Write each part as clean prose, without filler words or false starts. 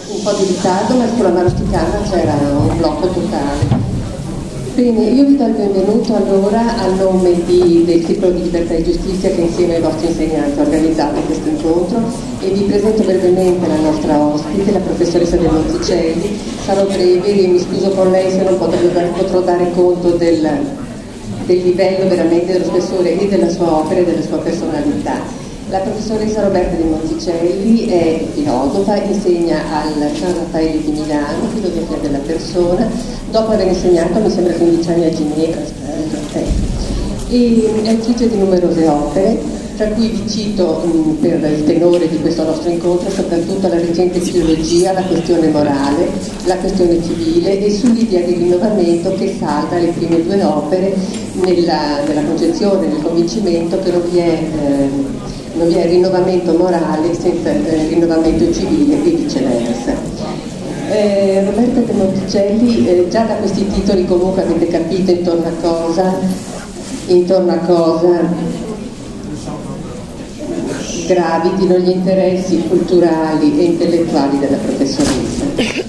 un po' di ritardo, ma sulla Marosticana c'era un blocco totale. Bene, io vi do il benvenuto allora a nome del Circolo di Libertà e Giustizia che insieme ai vostri insegnanti ha organizzato questo incontro e vi presento brevemente la nostra ospite, la professoressa De Monticelli. Sarò breve e mi scuso con lei se non potrò dare conto del livello veramente dello spessore e della sua opera e della sua personalità. La professoressa Roberta De Monticelli è filosofa, insegna al San Raffaele di Milano, filosofia della persona, dopo aver insegnato mi sembra 15 anni a Ginevra, e è autrice di numerose opere, tra cui vi cito per il tenore di questo nostro incontro soprattutto la recente trilogia La questione morale, La questione civile e sull'idea di rinnovamento che salda le prime due opere nella concezione, nel convincimento che non vi è rinnovamento morale senza rinnovamento civile e viceversa. Roberta De Monticelli, già da questi titoli comunque avete capito intorno a cosa gravitino gli interessi culturali e intellettuali della professoressa.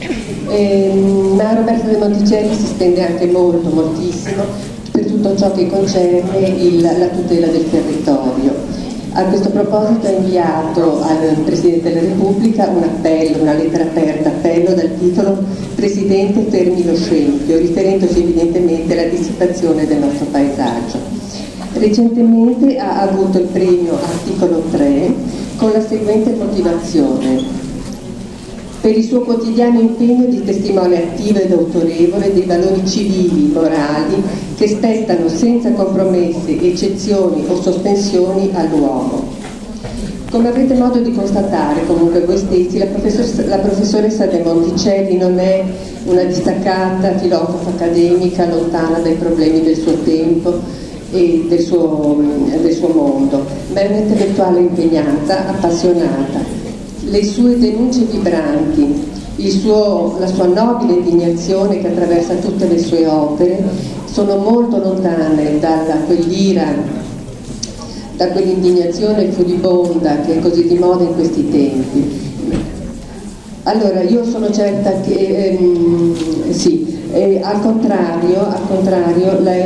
Ma Roberta De Monticelli si spende anche moltissimo per tutto ciò che concerne la tutela del territorio. A questo proposito ha inviato al Presidente della Repubblica un appello, una lettera aperta, appello dal titolo Presidente fermi lo scempio, riferendosi evidentemente alla dissipazione del nostro paesaggio. Recentemente ha avuto il premio Articolo 3 con la seguente motivazione: per il suo quotidiano impegno di testimone attivo ed autorevole dei valori civili, morali, che spettano senza compromessi, eccezioni o sospensioni all'uomo. Come avrete modo di constatare comunque voi stessi, la professoressa De Monticelli non è una distaccata filosofa accademica lontana dai problemi del suo tempo e del suo mondo, ma è un'intellettuale impegnata, appassionata. Le sue denunce vibranti, la sua nobile indignazione che attraversa tutte le sue opere sono molto lontane da quell'indignazione furibonda che è così di moda in questi tempi. Allora, io sono certa che al contrario lei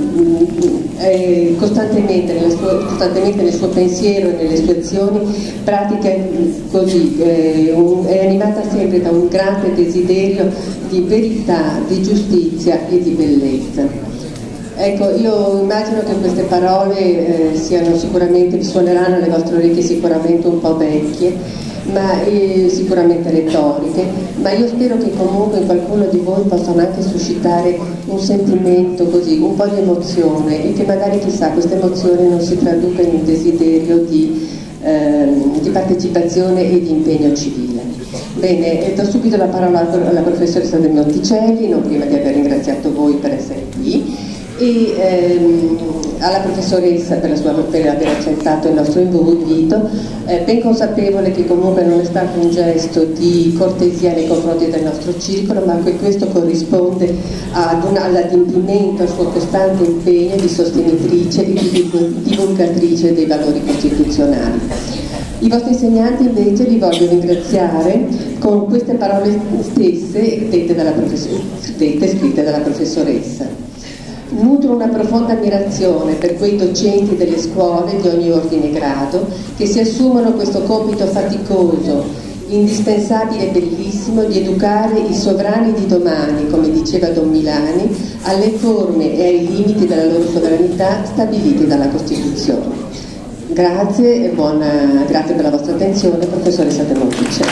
è costantemente nel suo pensiero e nelle sue azioni pratica così, è animata sempre da un grande desiderio di verità, di giustizia e di bellezza. Ecco, io immagino che queste parole suoneranno alle vostre orecchie sicuramente un po' vecchie, ma sicuramente retoriche, ma io spero che comunque in qualcuno di voi possano anche suscitare un sentimento così, un po' di emozione e che magari chissà questa emozione non si traduca in un desiderio di partecipazione e di impegno civile. Bene, do subito la parola alla professoressa De Monticelli, non prima di aver ringraziato voi per essere qui, e alla professoressa per aver accettato il nostro invito, ben consapevole che comunque non è stato un gesto di cortesia nei confronti del nostro circolo, ma che questo corrisponde all'adempimento, al suo costante impegno di sostenitrice e di divulgatrice dei valori costituzionali. I vostri insegnanti invece li voglio ringraziare con queste parole stesse scritte dalla professoressa. Nutro una profonda ammirazione per quei docenti delle scuole di ogni ordine e grado che si assumono questo compito faticoso, indispensabile e bellissimo di educare i sovrani di domani, come diceva Don Milani, alle forme e ai limiti della loro sovranità stabiliti dalla Costituzione. Grazie grazie per la vostra attenzione, professoressa De Monticelli.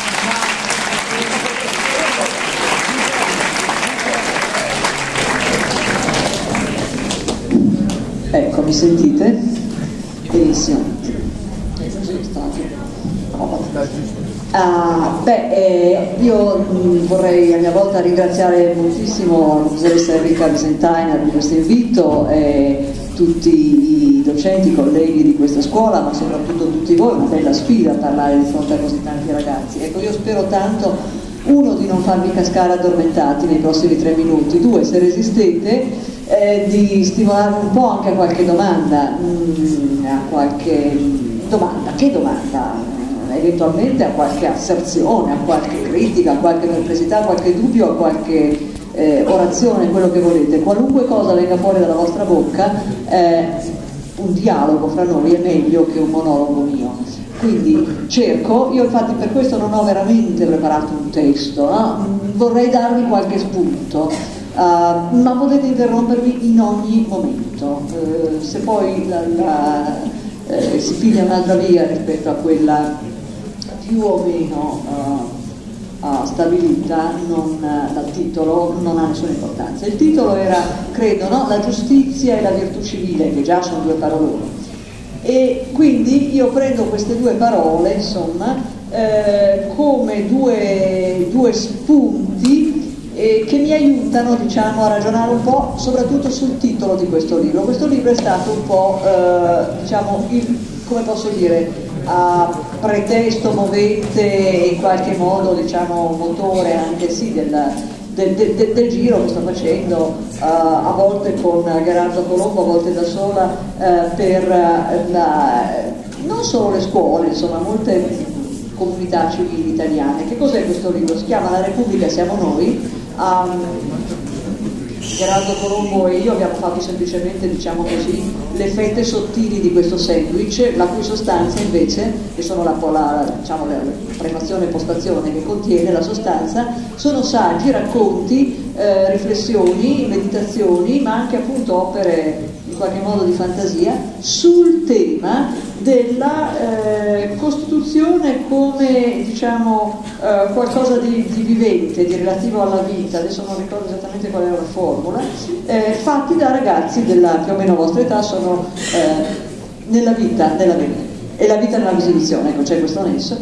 Ecco, mi sentite? Benissimo. Io vorrei a mia volta ringraziare moltissimo la professoressa Enrica Visentainer di questo invito e tutti i docenti, colleghi di questa scuola, ma soprattutto tutti voi. Una bella sfida parlare di fronte a così tanti ragazzi. Ecco, io spero tanto, uno, di non farvi cascare addormentati nei prossimi 3 minuti, 2, se resistete, di stimolarvi un po' anche a qualche domanda, che domanda? eventualmente a qualche asserzione, a qualche critica, a qualche perplessità, a qualche dubbio, a qualche orazione, quello che volete, qualunque cosa venga fuori dalla vostra bocca, un dialogo fra noi è meglio che un monologo mio. Quindi cerco, io infatti per questo non ho veramente preparato un testo, no? Vorrei darvi qualche spunto, ma potete interrompermi in ogni momento. Se poi si piglia un'altra via rispetto a quella più o meno stabilita, dal titolo non ha nessuna importanza. Il titolo era, credo, no? La giustizia e la virtù civile, che già sono due paroloni. E quindi io prendo queste due parole, insomma, come due spunti che mi aiutano, diciamo, a ragionare un po', soprattutto sul titolo di questo libro. Questo libro è stato un po', diciamo, come posso dire, pretesto, movente, in qualche modo, diciamo, motore anche sì del giro che sto facendo, a volte con Gerardo Colombo, a volte da sola, per non solo le scuole, insomma, molte comunità civili italiane. Che cos'è questo libro? Si chiama La Repubblica siamo noi. Gerardo Colombo e io abbiamo fatto semplicemente, diciamo così, le fette sottili di questo sandwich, la cui sostanza invece, che sono diciamo, la prefazione e postazione che contiene la sostanza, sono saggi, racconti, riflessioni, meditazioni, ma anche appunto opere in qualche modo di fantasia sul tema della Costituzione come, diciamo, qualcosa di vivente, di relativo alla vita. Adesso non ricordo esattamente qual era la formula, fatti da ragazzi della più o meno vostra età, sono nella vita, e la vita nella visione, ecco, c'è questo nesso.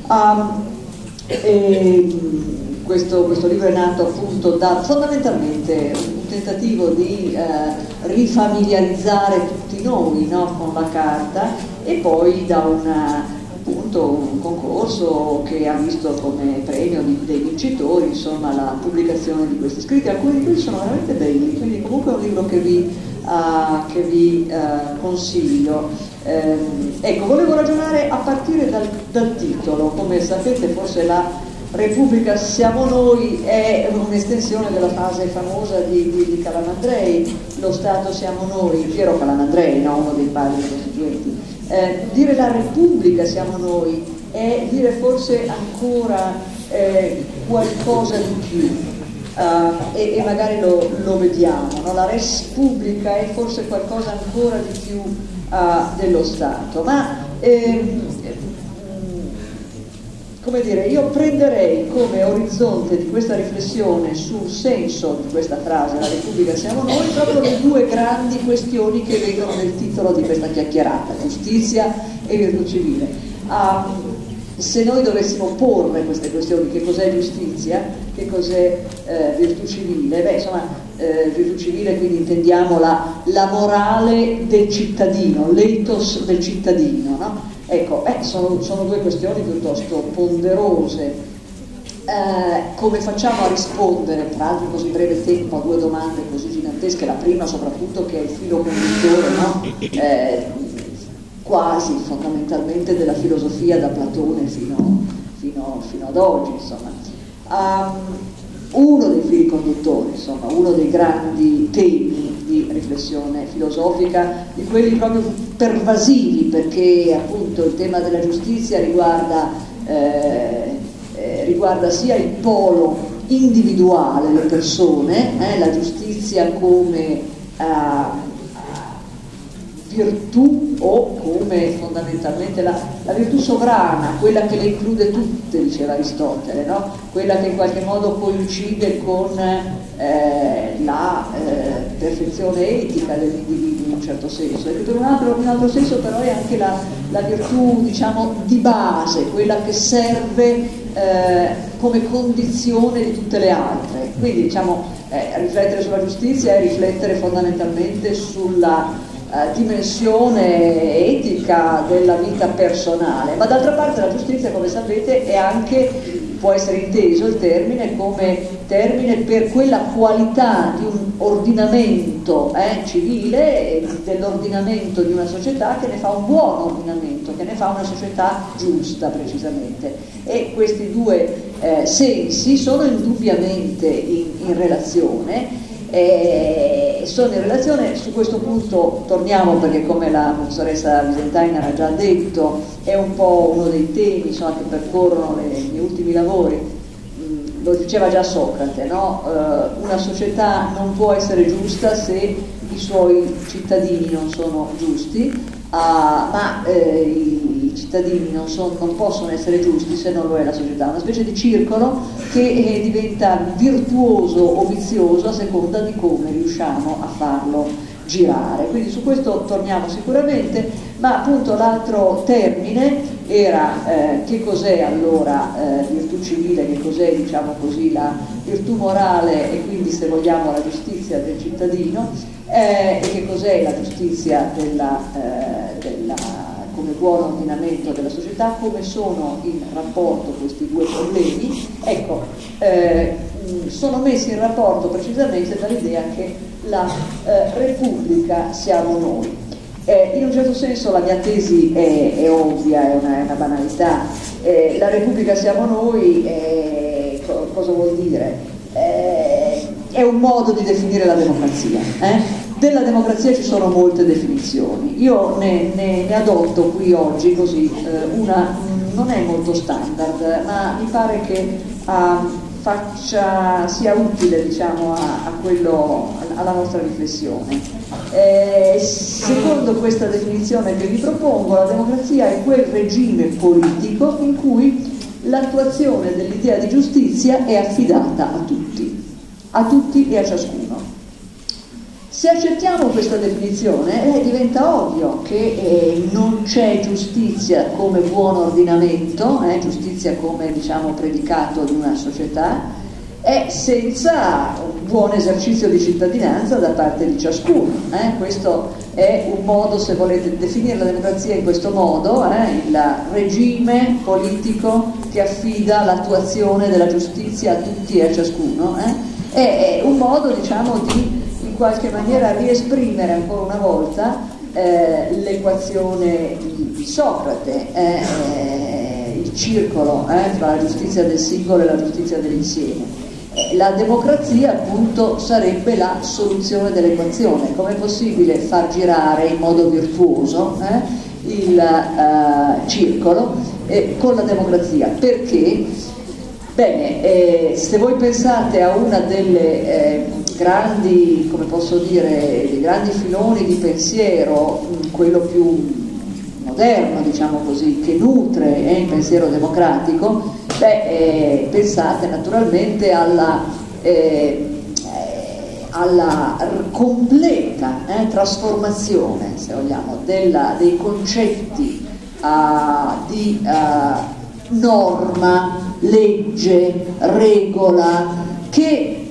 Questo libro è nato appunto da fondamentalmente un tentativo di rifamiliarizzare tutti noi, no, con la carta, e poi da un concorso che ha visto come premio dei vincitori, insomma, la pubblicazione di questi scritti. Alcuni di questi sono veramente belli, quindi comunque è un libro che vi consiglio. Ecco, volevo ragionare a partire dal titolo. Come sapete, forse la Repubblica siamo noi è un'estensione della frase famosa di Calamandrei, lo Stato siamo noi, Piero Calamandrei, no? Uno dei padri costituenti. Dire la Repubblica siamo noi è dire forse ancora qualcosa di più, e magari lo vediamo, no? La res pubblica è forse qualcosa ancora di più dello Stato, ma come dire, io prenderei come orizzonte di questa riflessione sul senso di questa frase, la Repubblica siamo noi, proprio le due grandi questioni che vedono nel titolo di questa chiacchierata, giustizia e virtù civile. Se noi dovessimo porre queste questioni, che cos'è giustizia, che cos'è virtù civile, insomma, virtù civile quindi intendiamo la morale del cittadino, l'ethos del cittadino, no? Ecco, sono due questioni piuttosto ponderose. Come facciamo a rispondere, tra l'altro in così breve tempo, a due domande così gigantesche? La prima soprattutto, che è il filo conduttore, no? Quasi fondamentalmente della filosofia da Platone fino ad oggi, insomma. Uno dei fili conduttori, insomma, uno dei grandi temi di riflessione filosofica, di quelli proprio pervasivi, perché appunto il tema della giustizia riguarda sia il polo individuale, le persone, la giustizia come virtù, o come fondamentalmente la virtù sovrana, quella che le include tutte, diceva Aristotele, no? Quella che in qualche modo coincide con la perfezione etica dell'individuo in un certo senso, e che per un altro senso però è anche la virtù, diciamo, di base, quella che serve come condizione di tutte le altre. Quindi, diciamo, riflettere sulla giustizia è riflettere fondamentalmente sulla dimensione etica della vita personale, ma d'altra parte la giustizia, come sapete, è anche può essere inteso il termine come termine per quella qualità di un ordinamento civile, dell'ordinamento di una società che ne fa un buon ordinamento, che ne fa una società giusta precisamente. E questi due sensi sono indubbiamente in relazione. Sono in relazione, su questo punto torniamo perché, come la professoressa Visentina ha già detto, è un po' uno dei temi, insomma, che percorrono i miei ultimi lavori. Lo diceva già Socrate, no? Una società non può essere giusta se i suoi cittadini non sono giusti, ma i cittadini non possono essere giusti se non lo è la società, una specie di circolo che diventa virtuoso o vizioso a seconda di come riusciamo a farlo girare. Quindi su questo torniamo sicuramente, ma appunto l'altro termine era che cos'è allora virtù civile, che cos'è, diciamo così, la virtù morale e quindi, se vogliamo, la giustizia del cittadino, e che cos'è la giustizia come buon ordinamento della società, come sono in rapporto questi due problemi. Ecco, sono messi in rapporto precisamente dall'idea che la Repubblica siamo noi. In un certo senso la mia tesi è ovvia, è una banalità. La Repubblica siamo noi, cosa vuol dire? È un modo di definire la democrazia. Della democrazia ci sono molte definizioni. Io ne adotto qui oggi così una, non è molto standard, ma mi pare che sia utile, diciamo, alla nostra riflessione. Secondo questa definizione che vi propongo, la democrazia è quel regime politico in cui l'attuazione dell'idea di giustizia è affidata a tutti e a ciascuno. Se accettiamo questa definizione, diventa ovvio che non c'è giustizia come buon ordinamento, giustizia come, diciamo, predicato di una società, senza un buon esercizio di cittadinanza da parte di ciascuno. Questo è un modo, se volete definire la democrazia in questo modo, il regime politico che affida l'attuazione della giustizia a tutti e a ciascuno, è un modo, diciamo, di in qualche maniera riesprimere ancora una volta l'equazione di Socrate, il circolo tra la giustizia del singolo e la giustizia dell'insieme. La democrazia, appunto, sarebbe la soluzione dell'equazione. Com'è possibile far girare in modo virtuoso il circolo con la democrazia? Perché? Bene, se voi pensate a una delle grandi, come posso dire, dei grandi filoni di pensiero, quello più moderno, diciamo così, che nutre il pensiero democratico, pensate naturalmente alla completa trasformazione, se vogliamo, dei concetti di norma, legge, regola, che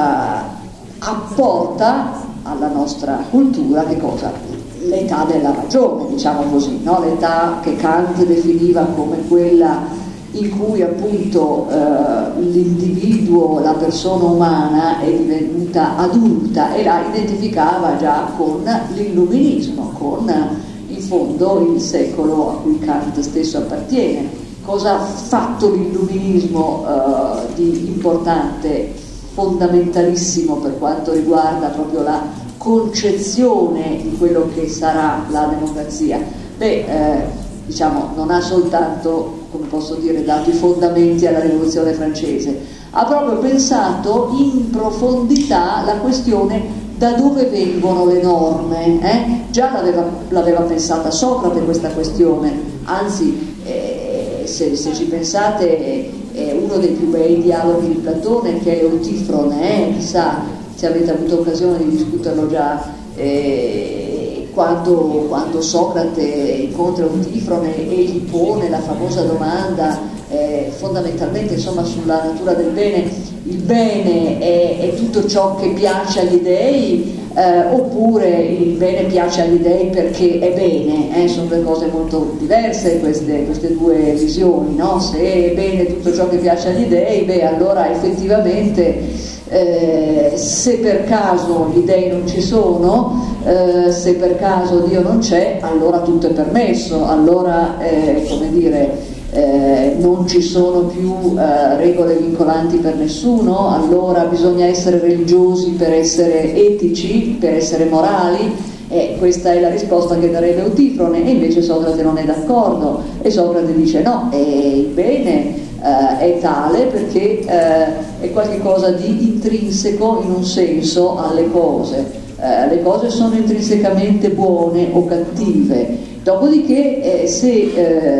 apporta alla nostra cultura che cosa? L'età della ragione, diciamo così, no? L'età che Kant definiva come quella in cui, appunto, l'individuo, la persona umana è divenuta adulta, e la identificava già con l'illuminismo, con in fondo il secolo a cui Kant stesso appartiene. Cosa ha fatto l'illuminismo di importante, fondamentalissimo per quanto riguarda proprio la concezione di quello che sarà la democrazia? Diciamo, non ha soltanto, come posso dire, dato i fondamenti alla rivoluzione francese, ha proprio pensato in profondità la questione da dove vengono le norme. Già l'aveva pensata Socrate questa questione, anzi se ci pensate è uno dei più bei dialoghi di Platone, che è Eutifrone, chissà se avete avuto occasione di discuterlo già, quando Socrate incontra Eutifrone e gli pone la famosa domanda fondamentalmente, insomma, sulla natura del bene. Il bene è tutto ciò che piace agli dei, oppure il bene piace agli dei perché è bene, sono due cose molto diverse queste due visioni, no? Se è bene tutto ciò che piace agli dei, beh allora effettivamente se per caso gli dei non ci sono, se per caso Dio non c'è, allora tutto è permesso, allora come dire, non ci sono più regole vincolanti per nessuno, allora bisogna essere religiosi per essere etici, per essere morali, e questa è la risposta che darebbe Eutifrone, e invece Socrate non è d'accordo, e Socrate dice no, il bene è tale perché è qualcosa di intrinseco in un senso alle cose. Le cose sono intrinsecamente buone o cattive, dopodiché se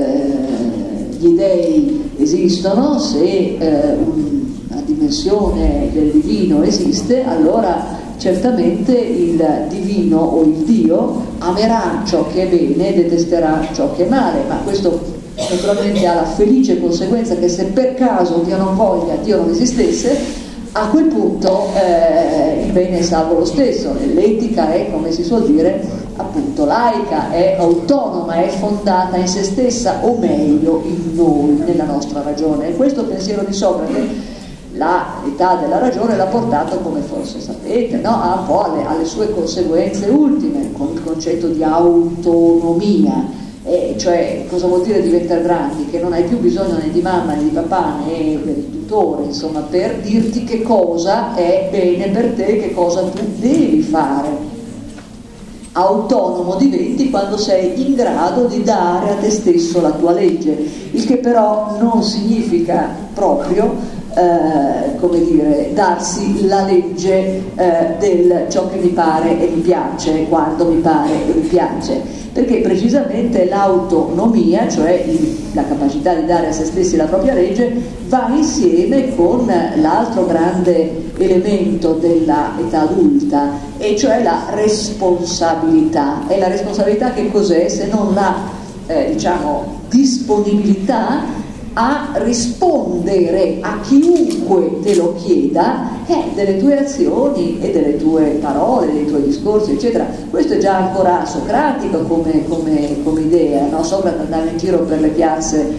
gli dei esistono, se una dimensione del divino esiste, allora certamente il divino o il Dio amerà ciò che è bene e detesterà ciò che è male, ma questo naturalmente ha la felice conseguenza che se per caso Dio non voglia, Dio non esistesse, a quel punto il bene è salvo lo stesso. L'etica è, come si suol dire, appunto laica, è autonoma, è fondata in se stessa, o meglio in noi, nella nostra ragione. E questo pensiero di Socrate, l'età della ragione, l'ha portato, come forse sapete, no? Un po' alle sue conseguenze ultime, con il concetto di autonomia. Cioè, cosa vuol dire diventare grandi? Che non hai più bisogno né di mamma né di papà né del tutore, insomma, per dirti che cosa è bene per te, che cosa tu devi fare. Autonomo diventi quando sei in grado di dare a te stesso la tua legge, il che però non significa proprio come dire, darsi la legge del ciò che mi pare e mi piace, quando mi pare e mi piace, perché precisamente l'autonomia, cioè la capacità di dare a se stessi la propria legge, va insieme con l'altro grande elemento della età adulta, e cioè la responsabilità. E la responsabilità che cos'è se non la disponibilità a rispondere a chiunque te lo chieda delle tue azioni e delle tue parole, dei tuoi discorsi, eccetera. Questo è già ancora socratico come idea, no? Socrate andava in giro per le piazze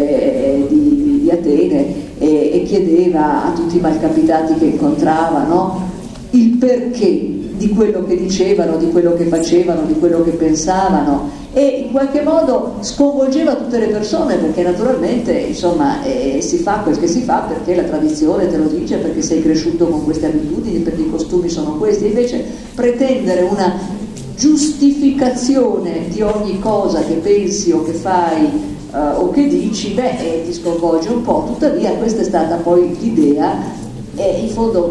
di Atene e chiedeva a tutti i malcapitati che incontrava, no? Il perché di quello che dicevano, di quello che facevano, di quello che pensavano, e in qualche modo sconvolgeva tutte le persone, perché naturalmente insomma si fa quel che si fa perché la tradizione te lo dice, perché sei cresciuto con queste abitudini, perché i costumi sono questi. Invece pretendere una giustificazione di ogni cosa che pensi o che fai o che dici, ti sconvolge un po'. Tuttavia questa è stata poi l'idea in fondo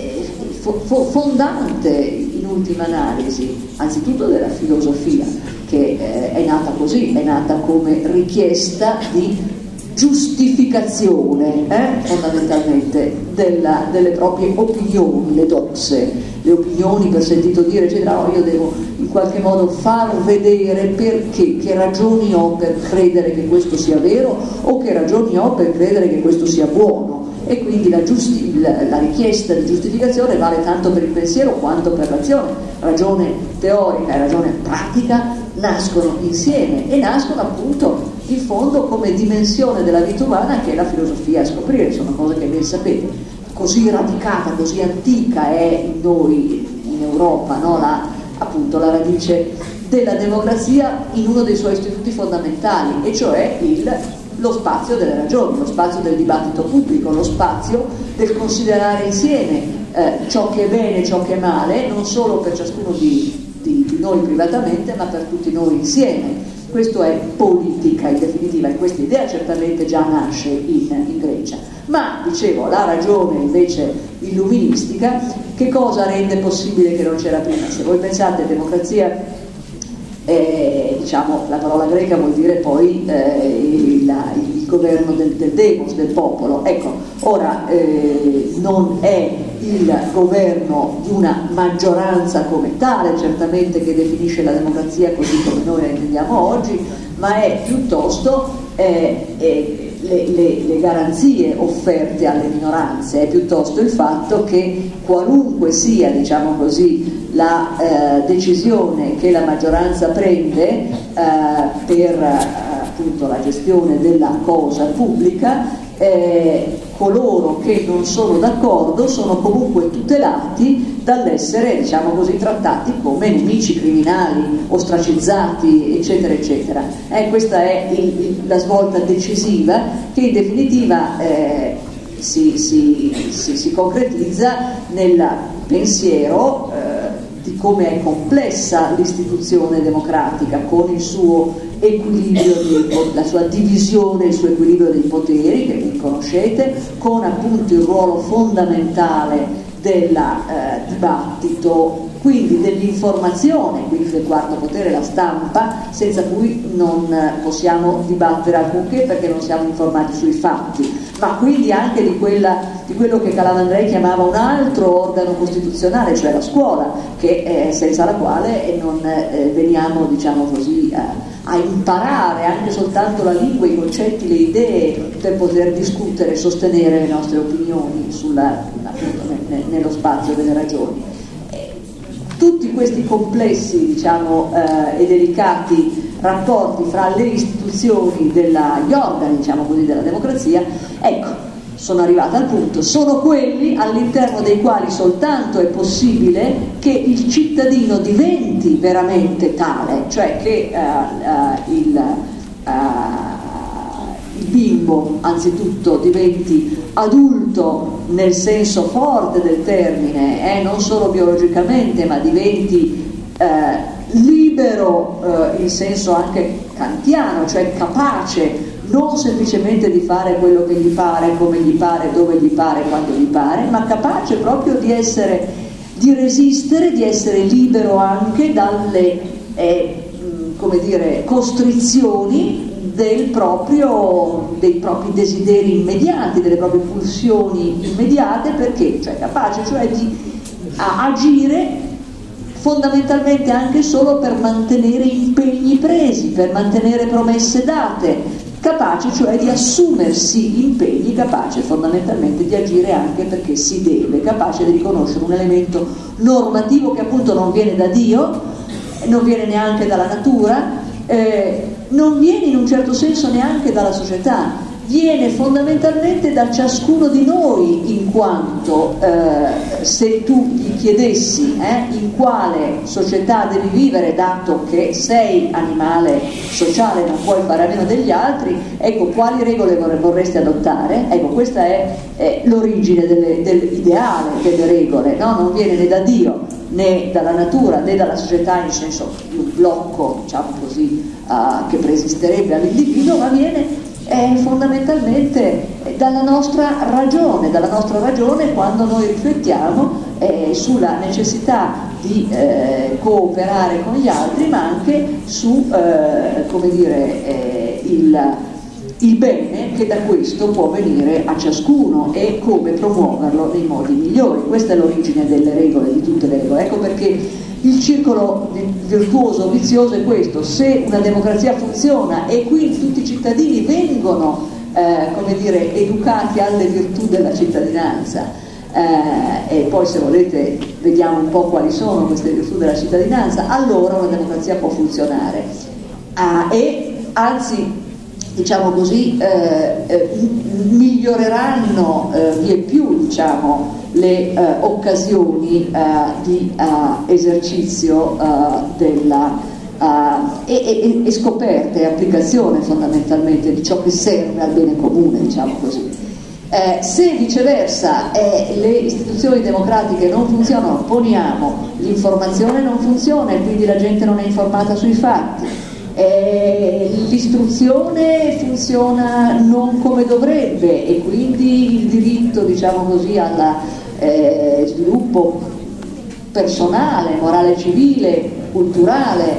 fondante in ultima analisi, anzitutto della filosofia, che è nata così, è nata come richiesta di giustificazione fondamentalmente delle proprie opinioni, le doxe, le opinioni per sentito dire, eccetera. No, io devo in qualche modo far vedere perché, che ragioni ho per credere che questo sia vero, o che ragioni ho per credere che questo sia buono. E quindi la richiesta di giustificazione vale tanto per il pensiero quanto per l'azione. Ragione teorica e ragione pratica nascono insieme, e nascono appunto in fondo come dimensione della vita umana che è la filosofia a scoprire. Sono cose che ben sapete, così radicata, così antica è in noi, in Europa, no? Appunto la radice della democrazia in uno dei suoi istituti fondamentali, e cioè lo spazio delle ragioni, lo spazio del dibattito pubblico, lo spazio del considerare insieme ciò che è bene e ciò che è male, non solo per ciascuno di noi privatamente, ma per tutti noi insieme. Questo è politica in definitiva, e questa idea certamente già nasce in Grecia. Ma, dicevo, la ragione invece illuministica, che cosa rende possibile che non c'era prima? Se voi pensate democrazia, la parola greca vuol dire poi il governo del demos, del popolo. Ecco, ora non è il governo di una maggioranza come tale, certamente, che definisce la democrazia così come noi la intendiamo oggi, ma è piuttosto le garanzie offerte alle minoranze, è piuttosto il fatto che qualunque sia, diciamo così, la decisione che la maggioranza prende per appunto la gestione della cosa pubblica, coloro che non sono d'accordo sono comunque tutelati dall'essere, diciamo così, trattati come nemici criminali, ostracizzati, eccetera eccetera. Questa è la svolta decisiva che in definitiva si concretizza nel pensiero di come è complessa l'istituzione democratica, con il suo equilibrio, la sua divisione, il suo equilibrio dei poteri, che vi conoscete, con appunto il ruolo fondamentale del dibattito, quindi dell'informazione, quindi del quarto potere, la stampa, senza cui non possiamo dibattere alcunché perché non siamo informati sui fatti, ma quindi anche di quello che Calamandrei chiamava un altro organo costituzionale, cioè la scuola, senza la quale non veniamo, diciamo così, a imparare anche soltanto la lingua, i concetti, le idee, per poter discutere e sostenere le nostre opinioni nello spazio delle ragioni. Tutti questi complessi, diciamo, e delicati rapporti fra le istituzioni gli organi, diciamo così, della democrazia, ecco, sono arrivata al punto, sono quelli all'interno dei quali soltanto è possibile che il cittadino diventi veramente tale, cioè che il bimbo anzitutto diventi adulto nel senso forte del termine, non solo biologicamente, ma diventi libero in senso anche kantiano, cioè capace non semplicemente di fare quello che gli pare, come gli pare, dove gli pare, quando gli pare, ma capace proprio di resistere, di essere libero anche dalle costrizioni dei propri desideri immediati, delle proprie pulsioni immediate, perché? Cioè capace cioè di agire fondamentalmente anche solo per mantenere impegni presi, per mantenere promesse date, capace cioè di assumersi impegni, capace fondamentalmente di agire anche perché si deve, capace di riconoscere un elemento normativo che appunto non viene da Dio, non viene neanche dalla natura, non viene in un certo senso neanche dalla società, viene fondamentalmente da ciascuno di noi, in quanto se tu gli chiedessi in quale società devi vivere, dato che sei animale sociale, non puoi fare a meno degli altri, ecco, quali regole vorresti adottare? Ecco, questa è l'origine dell'ideale delle regole, no? Non viene né da Dio né dalla natura né dalla società in senso di un blocco, diciamo così, che preesisterebbe all'individuo, ma viene fondamentalmente dalla nostra ragione quando noi riflettiamo sulla necessità di cooperare con gli altri, ma anche su il bene che da questo può venire a ciascuno e come promuoverlo nei modi migliori. Questa è l'origine delle regole, di tutte le regole. Ecco perché il circolo virtuoso, vizioso è questo: se una democrazia funziona e quindi tutti i cittadini vengono educati alle virtù della cittadinanza, e poi se volete vediamo un po' quali sono queste virtù della cittadinanza, allora una democrazia può funzionare, e anzi, diciamo così, miglioreranno vie più, diciamo, le occasioni di esercizio e scoperte e applicazione fondamentalmente di ciò che serve al bene comune, diciamo così. Se viceversa le istituzioni democratiche non funzionano, poniamo, l'informazione non funziona e quindi la gente non è informata sui fatti, l'istruzione funziona non come dovrebbe e quindi il diritto, diciamo così, alla sviluppo personale, morale, civile, culturale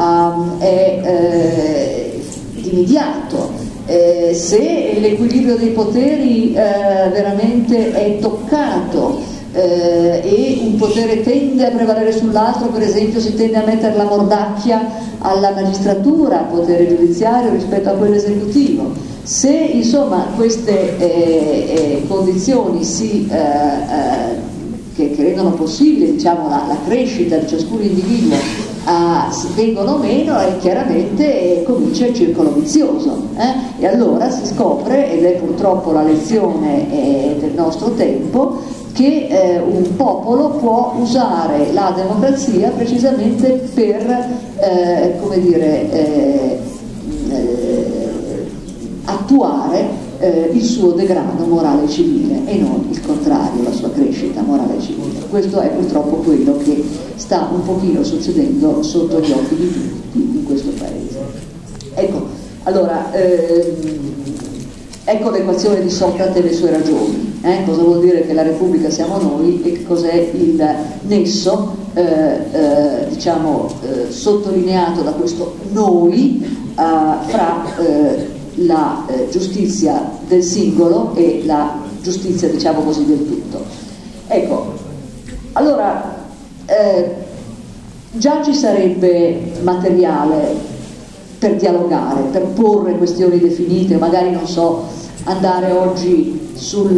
è dimidiato, se l'equilibrio dei poteri veramente è toccato e un potere tende a prevalere sull'altro, per esempio si tende a mettere la mordacchia alla magistratura, al potere giudiziario rispetto a quello esecutivo. Se insomma queste condizioni si che rendono possibile, diciamo, la crescita di ciascun individuo vengono meno, e chiaramente comincia il circolo vizioso, e allora si scopre, ed è purtroppo la lezione del nostro tempo, che un popolo può usare la democrazia precisamente per attuare il suo degrado morale e civile, e non il contrario, la sua crescita morale e civile. Questo è purtroppo quello che sta un pochino succedendo sotto gli occhi di tutti in questo paese. Ecco, allora, ecco l'equazione di Socrate e le sue ragioni. Cosa vuol dire che la Repubblica siamo noi, e cos'è il nesso sottolineato da questo noi fra la giustizia del singolo e la giustizia, diciamo così, del tutto. Ecco, allora già ci sarebbe materiale per dialogare, per porre questioni definite, magari, non so, andare oggi sui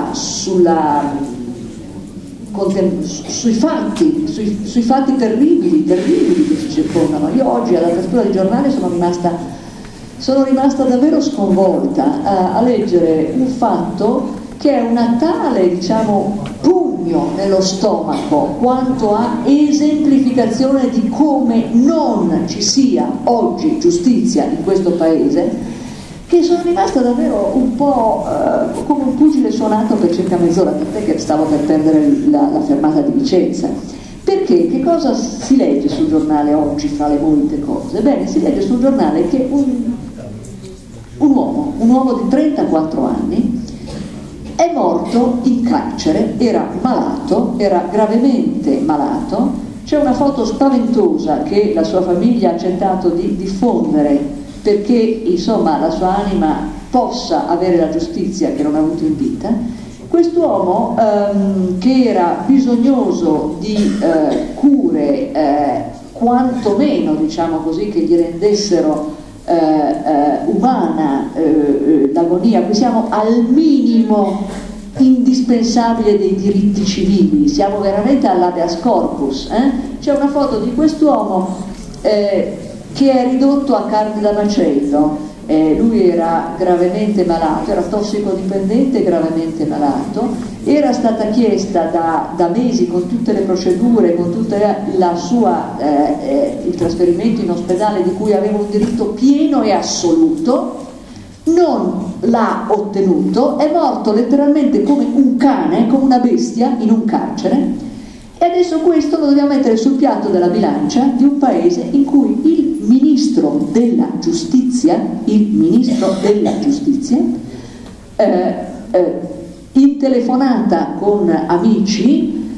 fatti terribili che ci circondano. Io oggi all'apertura del giornale sono rimasta davvero sconvolta a leggere un fatto che è una tale, diciamo, pugno nello stomaco quanto a esemplificazione di come non ci sia oggi giustizia in questo paese, che sono rimasta davvero un po' come un pugile suonato per circa mezz'ora, tant'è che stavo per perdere la fermata di Vicenza. Perché? Che cosa si legge sul giornale oggi, fra le molte cose? Bene, si legge sul giornale che un uomo di 34 anni è morto in carcere, era malato, era gravemente malato. C'è una foto spaventosa che la sua famiglia ha accettato di diffondere perché, insomma, la sua anima possa avere la giustizia che non ha avuto in vita. Quest'uomo che era bisognoso di cure quantomeno, diciamo così, che gli rendessero umana l'agonia. Qui siamo al minimo indispensabile dei diritti civili, siamo veramente all'habeas corpus. C'è una foto di quest'uomo che è ridotto a carne da macello. Lui era gravemente malato, era tossicodipendente, gravemente malato, era stata chiesta da mesi, con tutte le procedure, con tutta il trasferimento in ospedale di cui aveva un diritto pieno e assoluto, non l'ha ottenuto, è morto letteralmente come un cane, come una bestia in un carcere, e adesso questo lo dobbiamo mettere sul piatto della bilancia di un paese in cui il ministro della giustizia, in telefonata con amici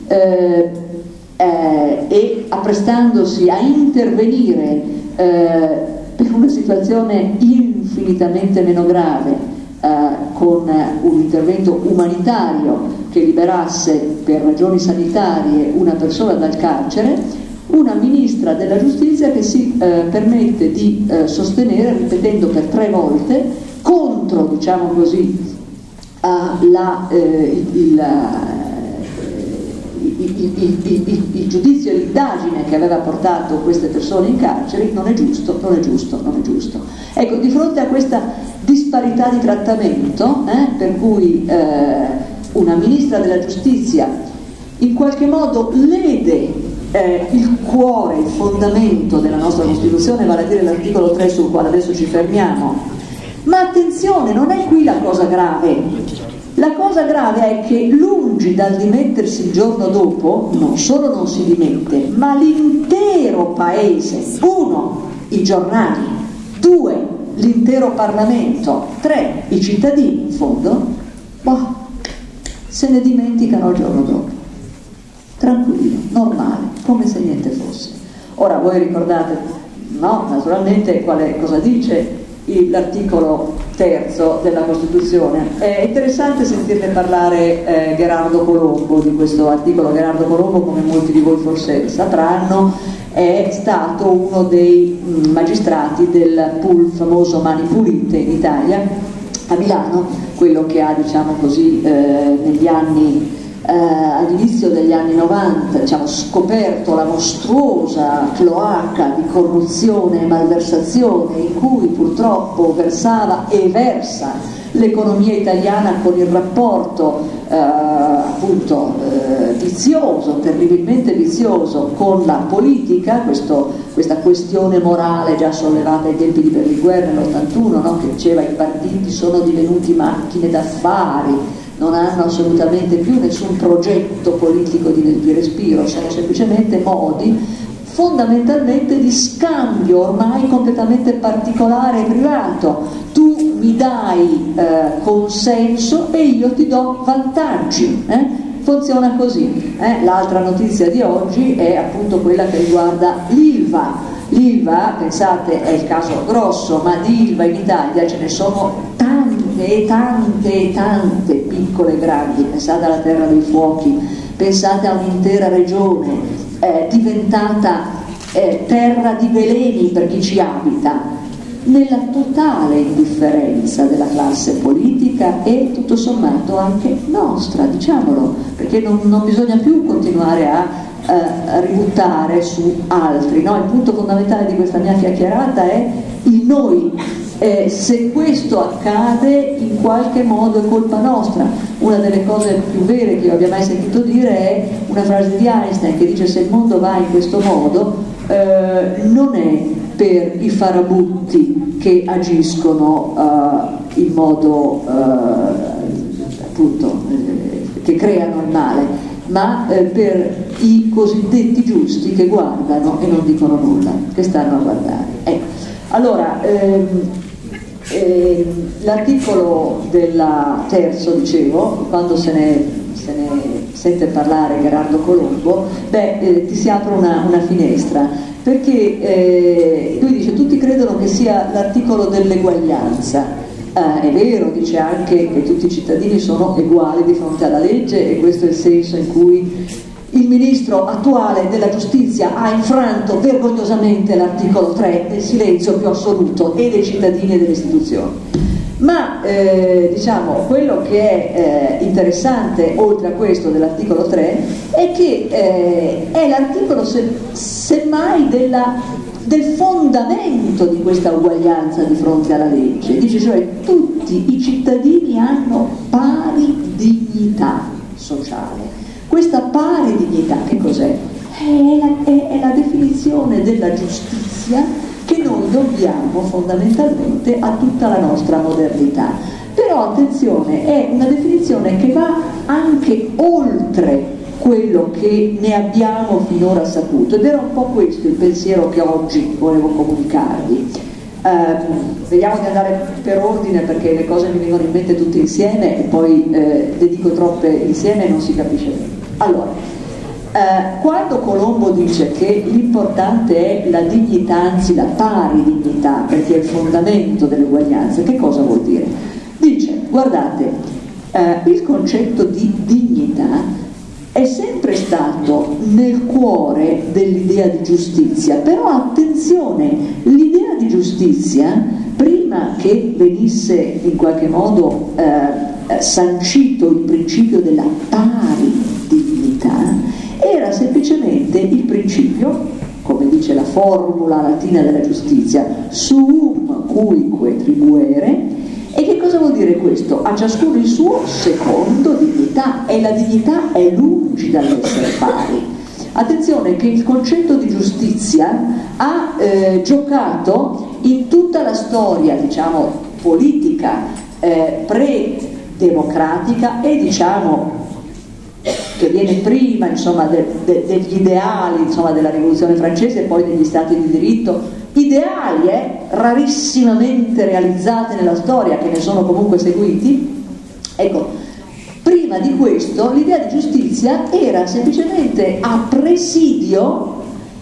e apprestandosi a intervenire per una situazione infinitamente meno grave, con un intervento umanitario che liberasse per ragioni sanitarie una persona dal carcere, una ministra della giustizia che si permette di sostenere, ripetendo per 3 volte, contro, diciamo così, il giudizio e l'indagine che aveva portato queste persone in carcere: non è giusto, non è giusto, non è giusto. Ecco, di fronte a questa disparità di trattamento, per cui una ministra della giustizia in qualche modo lede il cuore, il fondamento della nostra Costituzione, vale a dire l'articolo 3 sul quale adesso ci fermiamo. Ma attenzione, non è qui la cosa grave. La cosa grave è che, lungi dal dimettersi il giorno dopo, non solo non si dimette, ma l'intero paese, 1, i giornali, 2, l'intero Parlamento, 3, i cittadini, in fondo, se ne dimenticano il giorno dopo. Tranquillo, normale, come se niente fosse. Ora voi ricordate, no, naturalmente, cosa dice l'articolo 3 della Costituzione. È interessante sentirne parlare Gherardo Colombo di questo articolo. Gherardo Colombo, come molti di voi forse sapranno, è stato uno dei magistrati del pool famoso Mani Pulite in Italia, a Milano, quello che ha, diciamo così, negli anni all'inizio degli anni 90, diciamo, scoperto la mostruosa cloaca di corruzione e malversazione in cui purtroppo versava e versa l'economia italiana, con il rapporto appunto vizioso, terribilmente vizioso con la politica, questa questione morale già sollevata ai tempi di Berlinguer nell'81, no? Che diceva i partiti sono divenuti macchine d'affari, non hanno assolutamente più nessun progetto politico di respiro, sono semplicemente modi fondamentalmente di scambio ormai completamente particolare e privato. Tu mi dai consenso e io ti do vantaggi, funziona così. L'altra notizia di oggi è appunto quella che riguarda l'ILVA. L'ILVA, pensate, è il caso grosso, ma di ILVA in Italia ce ne sono tante, piccole e grandi. Pensate alla Terra dei Fuochi, pensate a un'intera regione diventata terra di veleni per chi ci abita, nella totale indifferenza della classe politica e tutto sommato anche nostra, diciamolo, perché non bisogna più continuare a ributtare su altri, no? Il punto fondamentale di questa mia chiacchierata è il noi. Se questo accade, in qualche modo è colpa nostra. Una delle cose più vere che io abbia mai sentito dire è una frase di Einstein che dice: se il mondo va in questo modo non è per i farabutti che agiscono in modo appunto che creano il male, ma per i cosiddetti giusti che guardano e non dicono nulla, che stanno a guardare. Allora, l'articolo della Terzo, dicevo, quando se ne sente parlare Gerardo Colombo, ti si apre una finestra, perché lui dice: tutti credono che sia l'articolo dell'eguaglianza. È vero, dice anche che tutti i cittadini sono uguali di fronte alla legge, e questo è il senso in cui il ministro attuale della giustizia ha infranto vergognosamente l'articolo 3 del silenzio più assoluto e dei cittadini e delle istituzioni. Ma diciamo, quello che è interessante oltre a questo dell'articolo 3 è che è l'articolo semmai del fondamento di questa uguaglianza di fronte alla legge. Dice cioè tutti i cittadini hanno pari dignità sociale. Questa pari dignità che cos'è? È la definizione della giustizia che noi dobbiamo fondamentalmente a tutta la nostra modernità. Però attenzione, è una definizione che va anche oltre quello che ne abbiamo finora saputo, ed era un po' questo il pensiero che oggi volevo comunicarvi. Vediamo di andare per ordine, perché le cose mi vengono in mente tutte insieme e poi le dico troppe insieme e non si capisce bene. Allora, quando Colombo dice che l'importante è la dignità, anzi la pari dignità, perché è il fondamento dell'uguaglianza, che cosa vuol dire? Dice: guardate, il concetto di dignità è sempre stato nel cuore dell'idea di giustizia, però attenzione, l'idea di giustizia, prima che venisse in qualche modo sancito il principio della pari dignità, era semplicemente il principio, come dice la formula latina della giustizia, suum cuique tribuere. E che cosa vuol dire questo? A ciascuno il suo secondo dignità, e la dignità è lungi dall'essere pari. Attenzione che il concetto di giustizia ha giocato in tutta la storia, diciamo, politica pre-democratica e diciamo che viene prima, insomma, degli ideali, insomma, della rivoluzione francese e poi degli stati di diritto, ideali rarissimamente realizzati nella storia, che ne sono comunque seguiti. Ecco, prima di questo l'idea di giustizia era semplicemente a presidio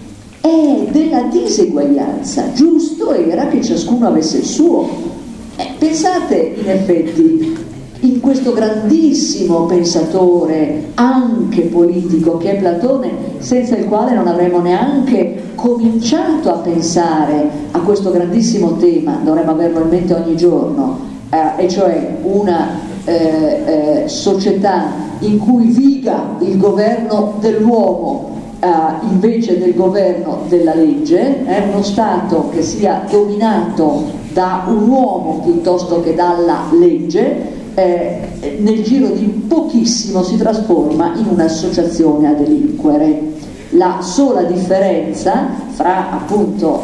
della diseguaglianza. Giusto era che ciascuno avesse il suo. Pensate in effetti in questo grandissimo pensatore anche politico che è Platone, senza il quale non avremmo neanche cominciato a pensare a questo grandissimo tema, dovremmo averlo in mente ogni giorno, e cioè una società in cui viga il governo dell'uomo invece del governo della legge, uno Stato che sia dominato da un uomo piuttosto che dalla legge, nel giro di pochissimo si trasforma in un'associazione a delinquere. La sola differenza fra appunto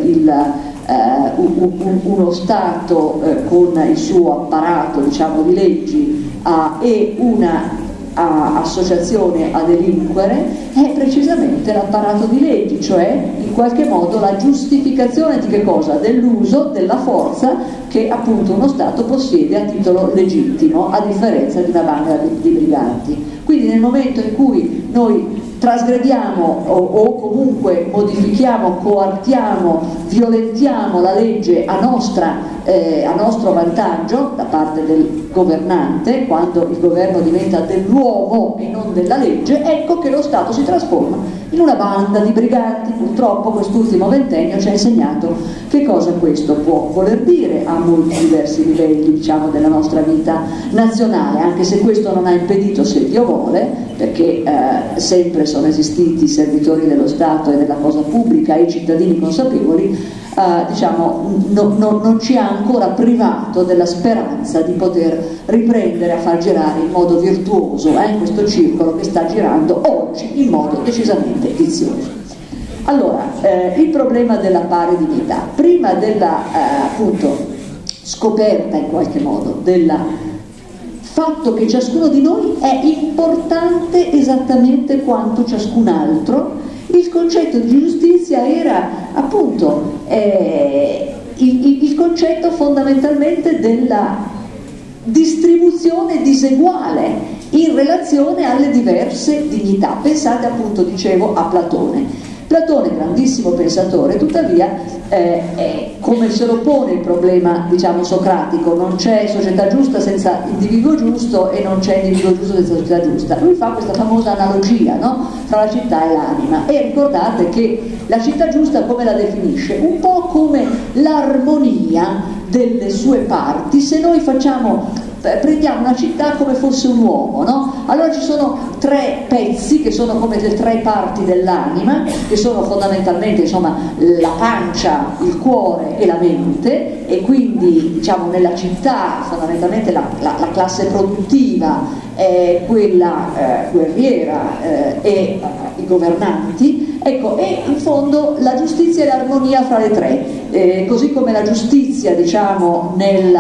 uno Stato con il suo apparato, diciamo, di leggi e una associazione a delinquere è precisamente l'apparato di leggi, cioè in qualche modo la giustificazione di che cosa? Dell'uso della forza che appunto uno Stato possiede a titolo legittimo, a differenza di una banda di briganti. Quindi nel momento in cui noi trasgrediamo o comunque modifichiamo, coartiamo, violentiamo la legge a nostro vantaggio da parte del governante, quando il governo diventa dell'uomo e non della legge, ecco che lo Stato si trasforma in una banda di briganti. Purtroppo quest'ultimo ventennio ci ha insegnato che cosa questo può voler dire a molti diversi livelli, diciamo, della nostra vita nazionale, anche se questo non ha impedito, se Dio vuole, perché sempre sono esistiti i servitori dello Stato e della cosa pubblica e i cittadini consapevoli, non ci ha ancora privato della speranza di poter riprendere a far girare in modo virtuoso questo circolo che sta girando oggi in modo decisamente vizioso. Allora, il problema della pari dignità, prima della appunto scoperta in qualche modo del fatto che ciascuno di noi è importante esattamente quanto ciascun altro, il concetto di giustizia era appunto il concetto fondamentalmente della distribuzione diseguale in relazione alle diverse dignità. Pensate appunto, dicevo, a Platone. Platone, grandissimo pensatore, tuttavia come se lo pone il problema, diciamo, socratico: non c'è società giusta senza individuo giusto e non c'è individuo giusto senza società giusta. Lui fa questa famosa analogia, no? Fra la città e l'anima, e ricordate che la città giusta come la definisce? Un po' come l'armonia delle sue parti. Se noi prendiamo una città come fosse un uomo, no? Allora ci sono tre pezzi che sono come le tre parti dell'anima, che sono fondamentalmente, insomma, la pancia, il cuore e la mente, e quindi, diciamo, nella città fondamentalmente la classe produttiva è quella guerriera e i governanti, ecco, e in fondo la giustizia e l'armonia fra le tre, così come la giustizia, diciamo,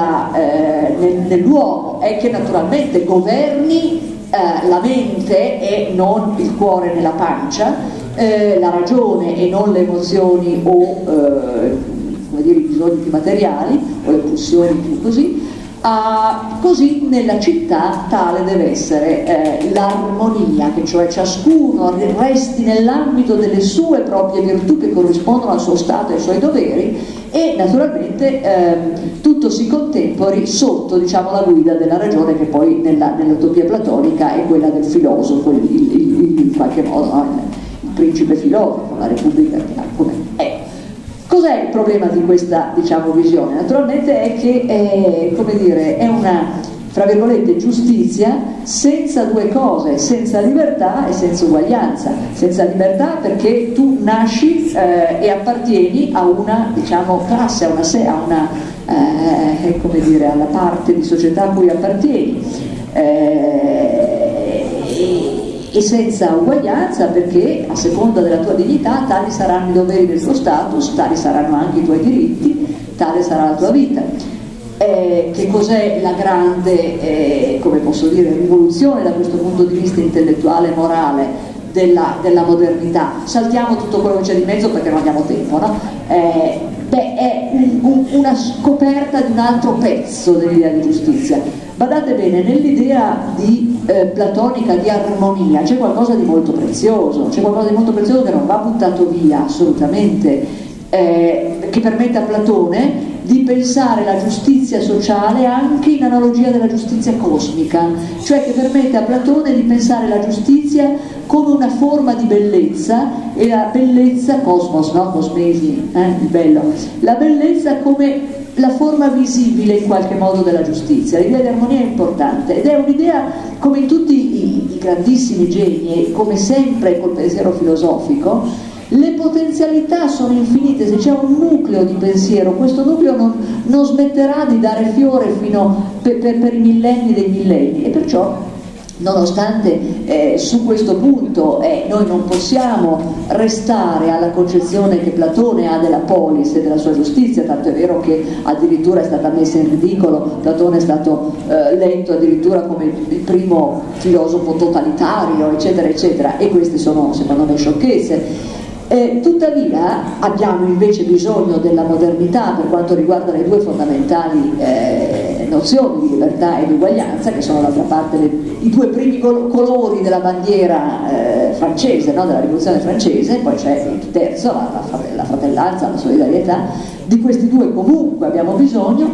nell'uomo è che naturalmente governi la mente e non il cuore nella pancia, la ragione e non le emozioni o come dire, i bisogni più materiali o le pulsioni più così. Così nella città tale deve essere l'armonia, che cioè ciascuno resti nell'ambito delle sue proprie virtù che corrispondono al suo stato e ai suoi doveri, e naturalmente tutto si contempori sotto, diciamo, la guida della ragione, che poi nell'utopia platonica è quella del filosofo, in qualche modo, no? Il principe filosofo, la repubblica come è. Cos'è il problema di questa, diciamo, visione? Naturalmente è che come dire, è una, fra virgolette, giustizia senza due cose: senza libertà e senza uguaglianza. Senza libertà perché tu nasci e appartieni a una, diciamo, classe, a una come dire, alla parte di società a cui appartieni, e senza uguaglianza perché a seconda della tua dignità tali saranno i doveri del tuo status, tali saranno anche i tuoi diritti, tale sarà la tua vita. Che cos'è la grande, come posso dire, rivoluzione da questo punto di vista intellettuale e morale della modernità? Saltiamo tutto quello che c'è di mezzo perché non abbiamo tempo, no? È una scoperta di un altro pezzo dell'idea di giustizia. Badate bene, nell'idea platonica di armonia c'è qualcosa di molto prezioso, che non va buttato via assolutamente, che permette a Platone di pensare la giustizia sociale anche in analogia della giustizia cosmica, cioè che permette a Platone di pensare la giustizia come una forma di bellezza, e la bellezza, cosmos, no? Cosmesi, il bello, la bellezza come la forma visibile in qualche modo della giustizia. L'idea di armonia è importante ed è un'idea, come in tutti i grandissimi geni e come sempre col pensiero filosofico, le potenzialità sono infinite. Se c'è un nucleo di pensiero, questo nucleo non smetterà di dare fiore fino per i millenni dei millenni, e perciò, nonostante su questo punto noi non possiamo restare alla concezione che Platone ha della polis e della sua giustizia, tanto è vero che addirittura è stata messa in ridicolo. Platone è stato letto addirittura come il primo filosofo totalitario, eccetera eccetera, e queste sono secondo me sciocchezze. Tuttavia abbiamo invece bisogno della modernità per quanto riguarda le due fondamentali nozioni di libertà e di uguaglianza, che sono d'altra parte i due primi colori della bandiera francese, no? Della rivoluzione francese. Poi c'è il terzo, la fratellanza, la solidarietà. Di questi due comunque abbiamo bisogno.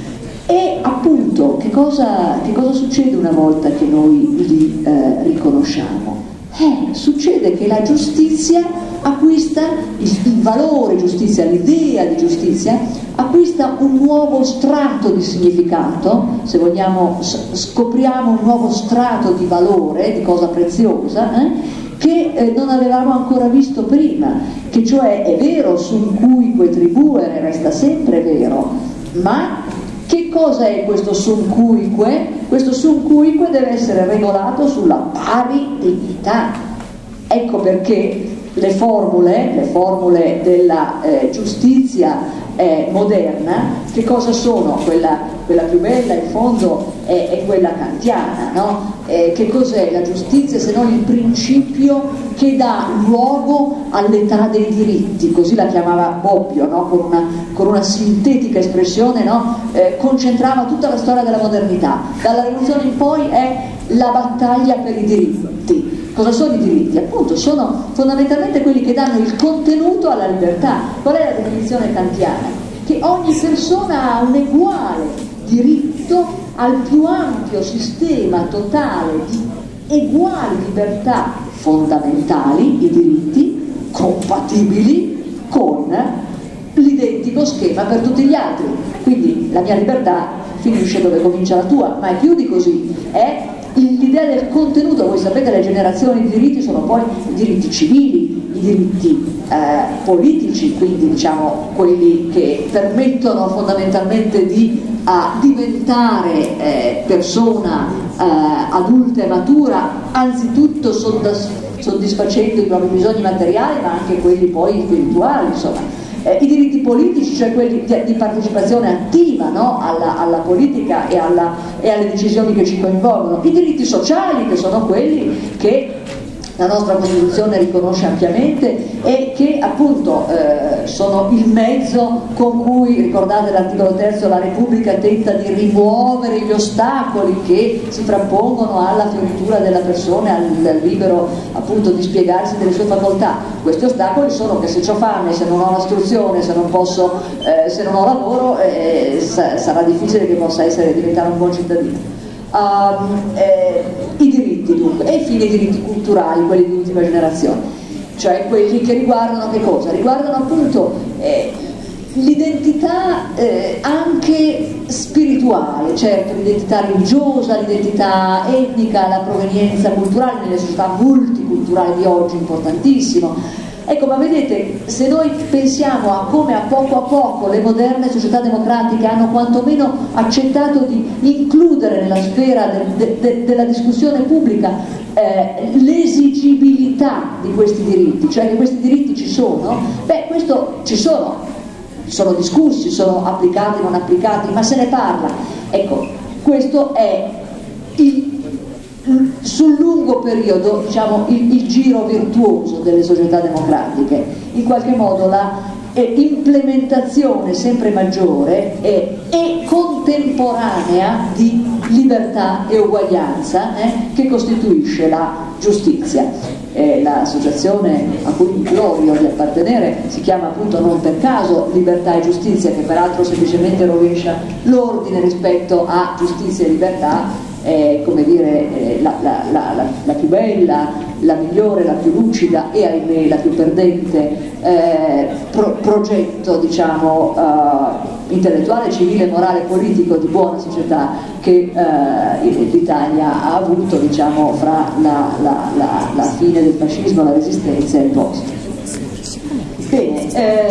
E appunto che cosa succede una volta che noi li riconosciamo? Succede che la giustizia acquista il valore giustizia, l'idea di giustizia acquista un nuovo strato di significato. Se vogliamo, scopriamo un nuovo strato di valore, di cosa preziosa, che non avevamo ancora visto prima, che cioè è vero sum cuique tribuere, resta sempre vero, ma che cosa è questo sum cuique? Questo sum cuique deve essere regolato sulla pari dignità. Ecco perché le formule della giustizia moderna, che cosa sono? Quella più bella in fondo è quella kantiana, no? Che cos'è la giustizia se non il principio che dà luogo all'età dei diritti, così la chiamava Bobbio, no? Con una sintetica espressione, no? Concentrava tutta la storia della modernità. Dalla rivoluzione in poi è la battaglia per i diritti. Cosa sono i diritti? Appunto sono fondamentalmente quelli che danno il contenuto alla libertà. Qual è la definizione kantiana? Che ogni persona ha un uguale diritto al più ampio sistema totale di uguali libertà fondamentali, i diritti compatibili con l'identico schema per tutti gli altri. Quindi la mia libertà finisce dove comincia la tua, ma è più di così, è l'idea del contenuto. Voi sapete, le generazioni di diritti sono poi i diritti civili, i diritti politici, quindi diciamo quelli che permettono fondamentalmente di diventare persona adulta e matura, anzitutto soddisfacendo i propri bisogni materiali, ma anche quelli poi spirituali, insomma. I diritti politici, cioè quelli di partecipazione attiva, no? alla politica e alle decisioni che ci coinvolgono. I diritti sociali, che sono quelli che la nostra Costituzione riconosce ampiamente e che appunto sono il mezzo con cui, ricordate l'articolo 3, la Repubblica tenta di rimuovere gli ostacoli che si frappongono alla fioritura della persona, al libero appunto dispiegarsi delle sue facoltà. Questi ostacoli sono che se c'ho fame, se non ho l'istruzione, se non posso, se non ho lavoro, sarà difficile che possa diventare un buon cittadino. I diritti dunque, e infine i diritti culturali, quelli di ultima generazione, cioè quelli che riguardano che cosa? Riguardano appunto l'identità anche spirituale, certo, l'identità religiosa, l'identità etnica, la provenienza culturale nelle società multiculturali di oggi, importantissimo. Ecco, ma vedete, se noi pensiamo a come a poco le moderne società democratiche hanno quantomeno accettato di includere nella sfera della discussione pubblica l'esigibilità di questi diritti, cioè che questi diritti ci sono, questo ci sono discussi, sono applicati, non applicati, ma se ne parla. Ecco, questo è sul lungo periodo, diciamo, il giro virtuoso delle società democratiche, in qualche modo la implementazione sempre maggiore e contemporanea di libertà e uguaglianza che costituisce la giustizia. L'associazione a cui mi glorio di appartenere si chiama appunto non per caso Libertà e Giustizia, che peraltro semplicemente rovescia l'ordine rispetto a giustizia e libertà. Come dire, la più bella, la migliore, la più lucida e ahimè la più perdente progetto, diciamo, intellettuale, civile, morale, politico di buona società che l'Italia ha avuto, diciamo, fra la fine del fascismo, la resistenza e il post. Bene,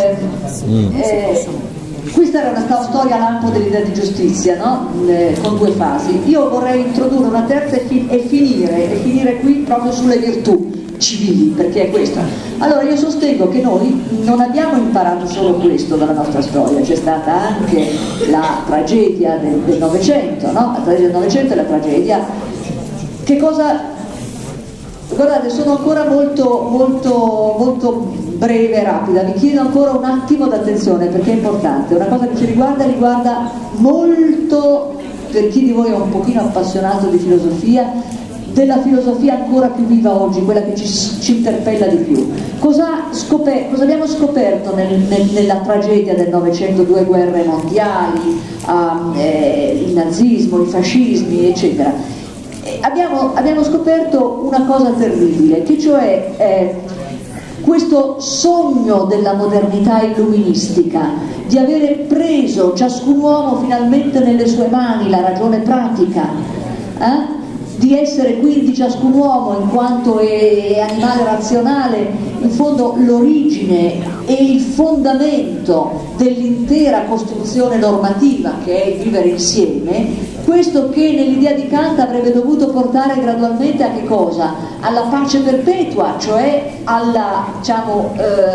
questa era una storia lampo dell'idea di giustizia, no? Con due fasi. Io vorrei introdurre una terza e finire qui proprio sulle virtù civili, perché è questa. Allora, io sostengo che noi non abbiamo imparato solo questo dalla nostra storia, c'è stata anche la tragedia del Novecento, no? La tragedia del Novecento è la tragedia. Che cosa... Guardate, sono ancora molto breve e rapida, vi chiedo ancora un attimo d'attenzione perché è importante. Una cosa che ci riguarda molto, per chi di voi è un pochino appassionato di filosofia, della filosofia ancora più viva oggi, quella che ci interpella di più. Cosa abbiamo scoperto nella tragedia del Novecento, 2 guerre mondiali, il nazismo, i fascismi, eccetera? Abbiamo scoperto una cosa terribile, che cioè questo sogno della modernità illuministica, di avere preso ciascun uomo finalmente nelle sue mani la ragione pratica, di essere quindi ciascun uomo, in quanto è animale razionale, in fondo l'origine e il fondamento dell'intera costruzione normativa che è il vivere insieme. Questo che nell'idea di Kant avrebbe dovuto portare gradualmente a che cosa? Alla pace perpetua, cioè alla, diciamo,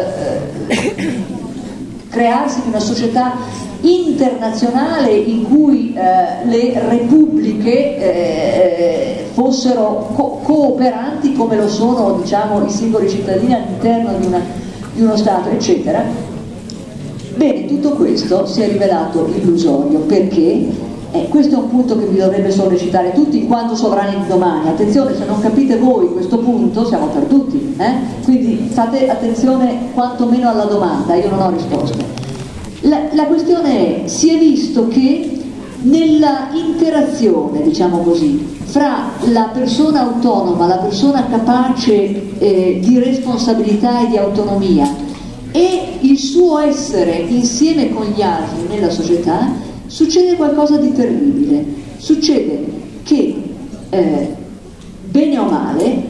crearsi di una società internazionale in cui le repubbliche fossero cooperanti come lo sono, diciamo, i singoli cittadini all'interno di uno Stato, eccetera. Bene, tutto questo si è rivelato illusorio perché questo è un punto che vi dovrebbe sollecitare tutti in quanto sovrani di domani. Attenzione, se non capite voi questo punto siamo perduti, quindi fate attenzione quantomeno alla domanda, io non ho risposte. La questione è, si è visto che nella interazione, diciamo così, fra la persona autonoma, la persona capace di responsabilità e di autonomia e il suo essere insieme con gli altri nella società, succede qualcosa di terribile. Succede che bene o male,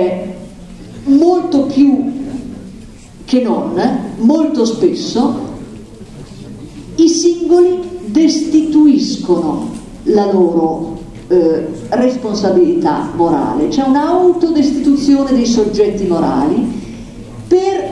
molto più che non, molto spesso i singoli destituiscono la loro responsabilità morale, c'è un'autodestituzione dei soggetti morali per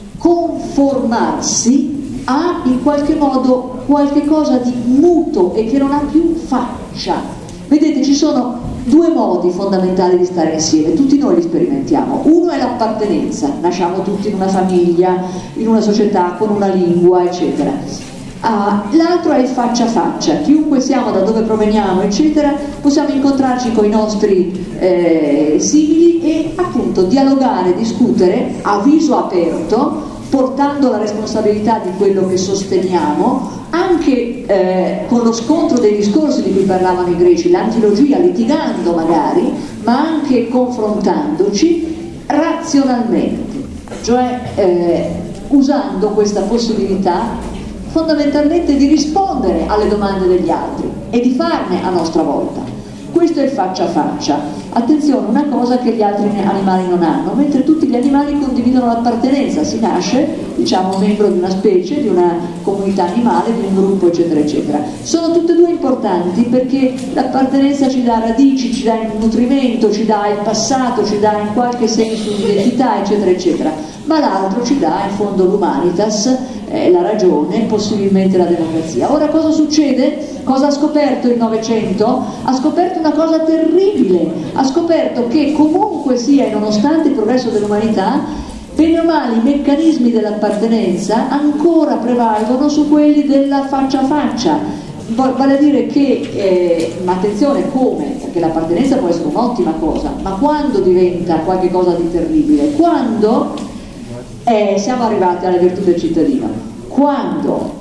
conformarsi a, in qualche modo, qualche cosa di muto e che non ha più faccia. Vedete, ci sono due modi fondamentali di stare insieme, tutti noi li sperimentiamo. Uno è l'appartenenza, nasciamo tutti in una famiglia, in una società, con una lingua, eccetera. L'altro è il faccia a faccia, chiunque siamo, da dove proveniamo, eccetera, possiamo incontrarci con i nostri simili e appunto dialogare, discutere a viso aperto, portando la responsabilità di quello che sosteniamo, anche con lo scontro dei discorsi di cui parlavano i greci, l'antilogia, litigando magari, ma anche confrontandoci razionalmente, cioè usando questa possibilità fondamentalmente di rispondere alle domande degli altri e di farne a nostra volta. Questo è il faccia a faccia. Attenzione, una cosa che gli altri animali non hanno, mentre tutti gli animali condividono l'appartenenza, si nasce, diciamo, membro di una specie, di una comunità animale, di un gruppo, eccetera, eccetera. Sono tutte e due importanti perché l'appartenenza ci dà radici, ci dà il nutrimento, ci dà il passato, ci dà in qualche senso un'identità, eccetera, eccetera. Ma l'altro ci dà in fondo l'humanitas, la ragione, possibilmente la democrazia. Ora cosa succede? Cosa ha scoperto il Novecento? Ha scoperto una cosa terribile, ha scoperto che comunque sia, e nonostante il progresso dell'umanità, bene o male i meccanismi dell'appartenenza ancora prevalgono su quelli della faccia a faccia. Vale a dire che, ma attenzione come, perché l'appartenenza può essere un'ottima cosa, ma quando diventa qualche cosa di terribile? Quando siamo arrivati alla virtù del cittadino, quando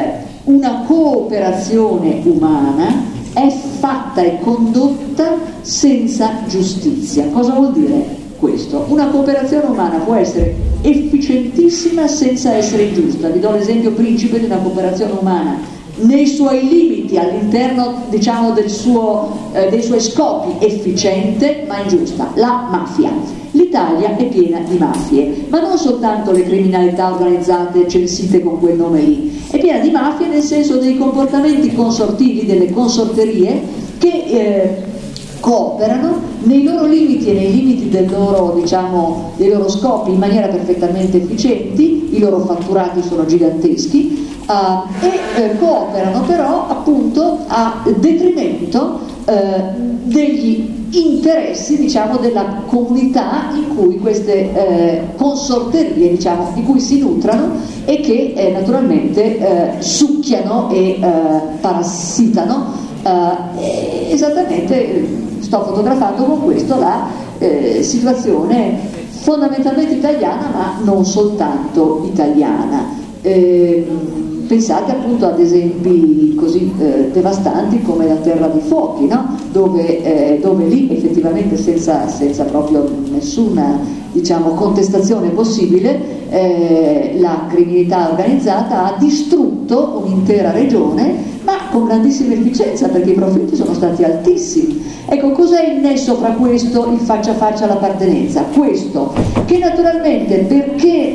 una cooperazione umana è fatta e condotta senza giustizia. Cosa vuol dire questo? Una cooperazione umana può essere efficientissima senza essere ingiusta. Vi do l'esempio principe di una cooperazione umana nei suoi limiti, all'interno diciamo dei suoi scopi, efficiente ma ingiusta, la mafia. L'Italia è piena di mafie, ma non soltanto le criminalità organizzate censite con quel nome lì, è piena di mafie nel senso dei comportamenti consortili, delle consorterie che cooperano nei loro limiti e nei limiti dei loro scopi in maniera perfettamente efficienti, i loro fatturati sono giganteschi, e cooperano però appunto a detrimento degli interessi della comunità in cui queste consorterie in cui si nutrano e che naturalmente succhiano e parassitano. Esattamente sto fotografando con questo la situazione fondamentalmente italiana, ma non soltanto italiana. Pensate appunto ad esempi così devastanti come la Terra dei Fuochi, no? dove lì effettivamente senza proprio nessuna contestazione possibile, la criminalità organizzata ha distrutto un'intera regione, ma con grandissima efficienza, perché i profitti sono stati altissimi. Ecco, cos'è il nesso fra questo, il faccia a faccia all'appartenenza? Questo, che naturalmente perché,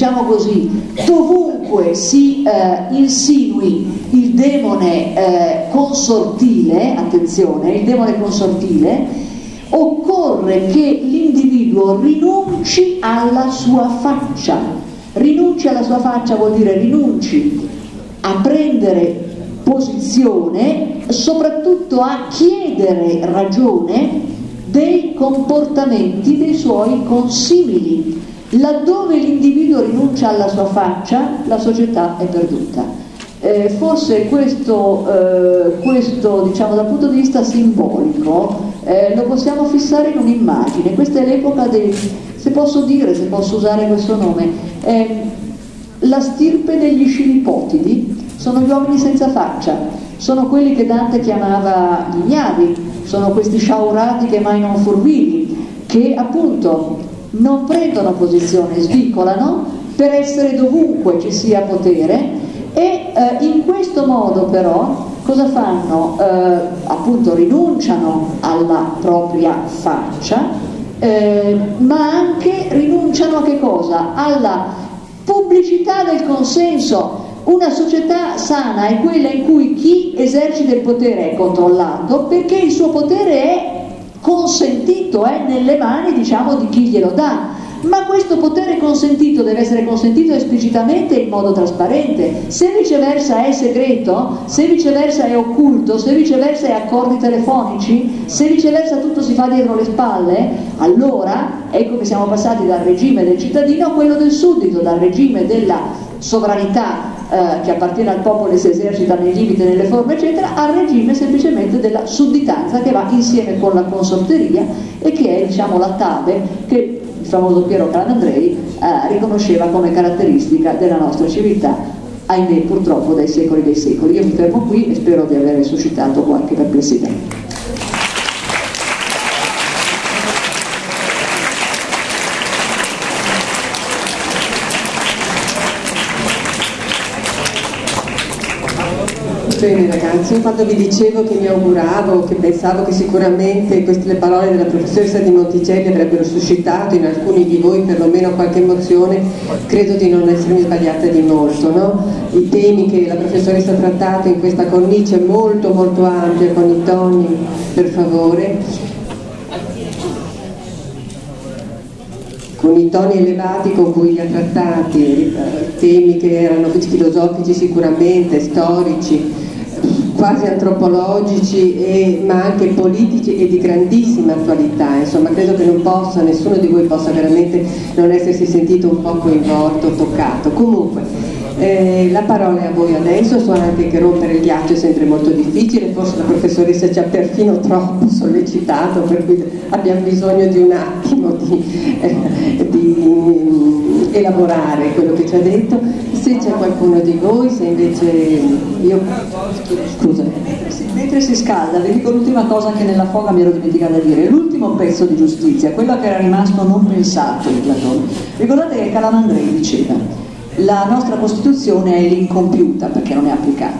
dovunque si insinui il demone consortile, attenzione, il demone consortile, occorre che l'individuo rinunci alla sua faccia. Rinunci alla sua faccia vuol dire rinunci a prendere posizione, soprattutto a chiedere ragione dei comportamenti dei suoi consimili. Laddove l'individuo rinuncia alla sua faccia, la società è perduta. Forse questo dal punto di vista simbolico lo possiamo fissare in un'immagine. Questa è l'epoca se posso usare questo nome, la stirpe degli scilipotidi. Sono gli uomini senza faccia, sono quelli che Dante chiamava gli ignavi, sono questi sciaurati che mai non furbivi, che appunto non prendono posizione, svicolano per essere dovunque ci sia potere, e in questo modo però cosa fanno? Appunto rinunciano alla propria faccia, ma anche rinunciano a che cosa? Alla pubblicità del consenso. Una società sana è quella in cui chi esercita il potere è controllato, perché il suo potere è consentito, è nelle mani di chi glielo dà, ma questo potere consentito deve essere consentito esplicitamente in modo trasparente. Se viceversa è segreto, se viceversa è occulto, se viceversa è accordi telefonici, se viceversa tutto si fa dietro le spalle, allora ecco che siamo passati dal regime del cittadino a quello del suddito, dal regime della sovranità che appartiene al popolo e si esercita nei limiti, nelle forme eccetera, al regime semplicemente della sudditanza, che va insieme con la consorteria e che è la tave che il famoso Piero Calamandrei riconosceva come caratteristica della nostra civiltà, ahimè purtroppo dai secoli dei secoli. Io mi fermo qui e spero di aver suscitato qualche perplessità. Bene ragazzi, io quando vi dicevo che mi auguravo, che pensavo che sicuramente le parole della professoressa Di Monticelli avrebbero suscitato in alcuni di voi perlomeno qualche emozione, credo di non essermi sbagliata di molto, no? I temi che la professoressa ha trattato in questa cornice molto molto ampia, con i toni, per favore, con i toni elevati con cui li ha trattati, temi che erano filosofici sicuramente, storici, quasi antropologici, ma anche politici e di grandissima attualità. Insomma, credo che nessuno di voi possa veramente non essersi sentito un po' coinvolto, toccato. Comunque, la parola è a voi adesso. So anche che rompere il ghiaccio è sempre molto difficile, forse la professoressa ci ha perfino troppo sollecitato, per cui abbiamo bisogno di un attimo di elaborare quello che ci ha detto. Se c'è qualcuno di voi, se invece scusa. Mentre si scalda, vi dico l'ultima cosa che nella foga mi ero dimenticata di dire, l'ultimo pezzo di giustizia, quello che era rimasto non pensato di Platone. Ricordate che Calamandrei diceva: la nostra Costituzione è l'incompiuta perché non è applicata.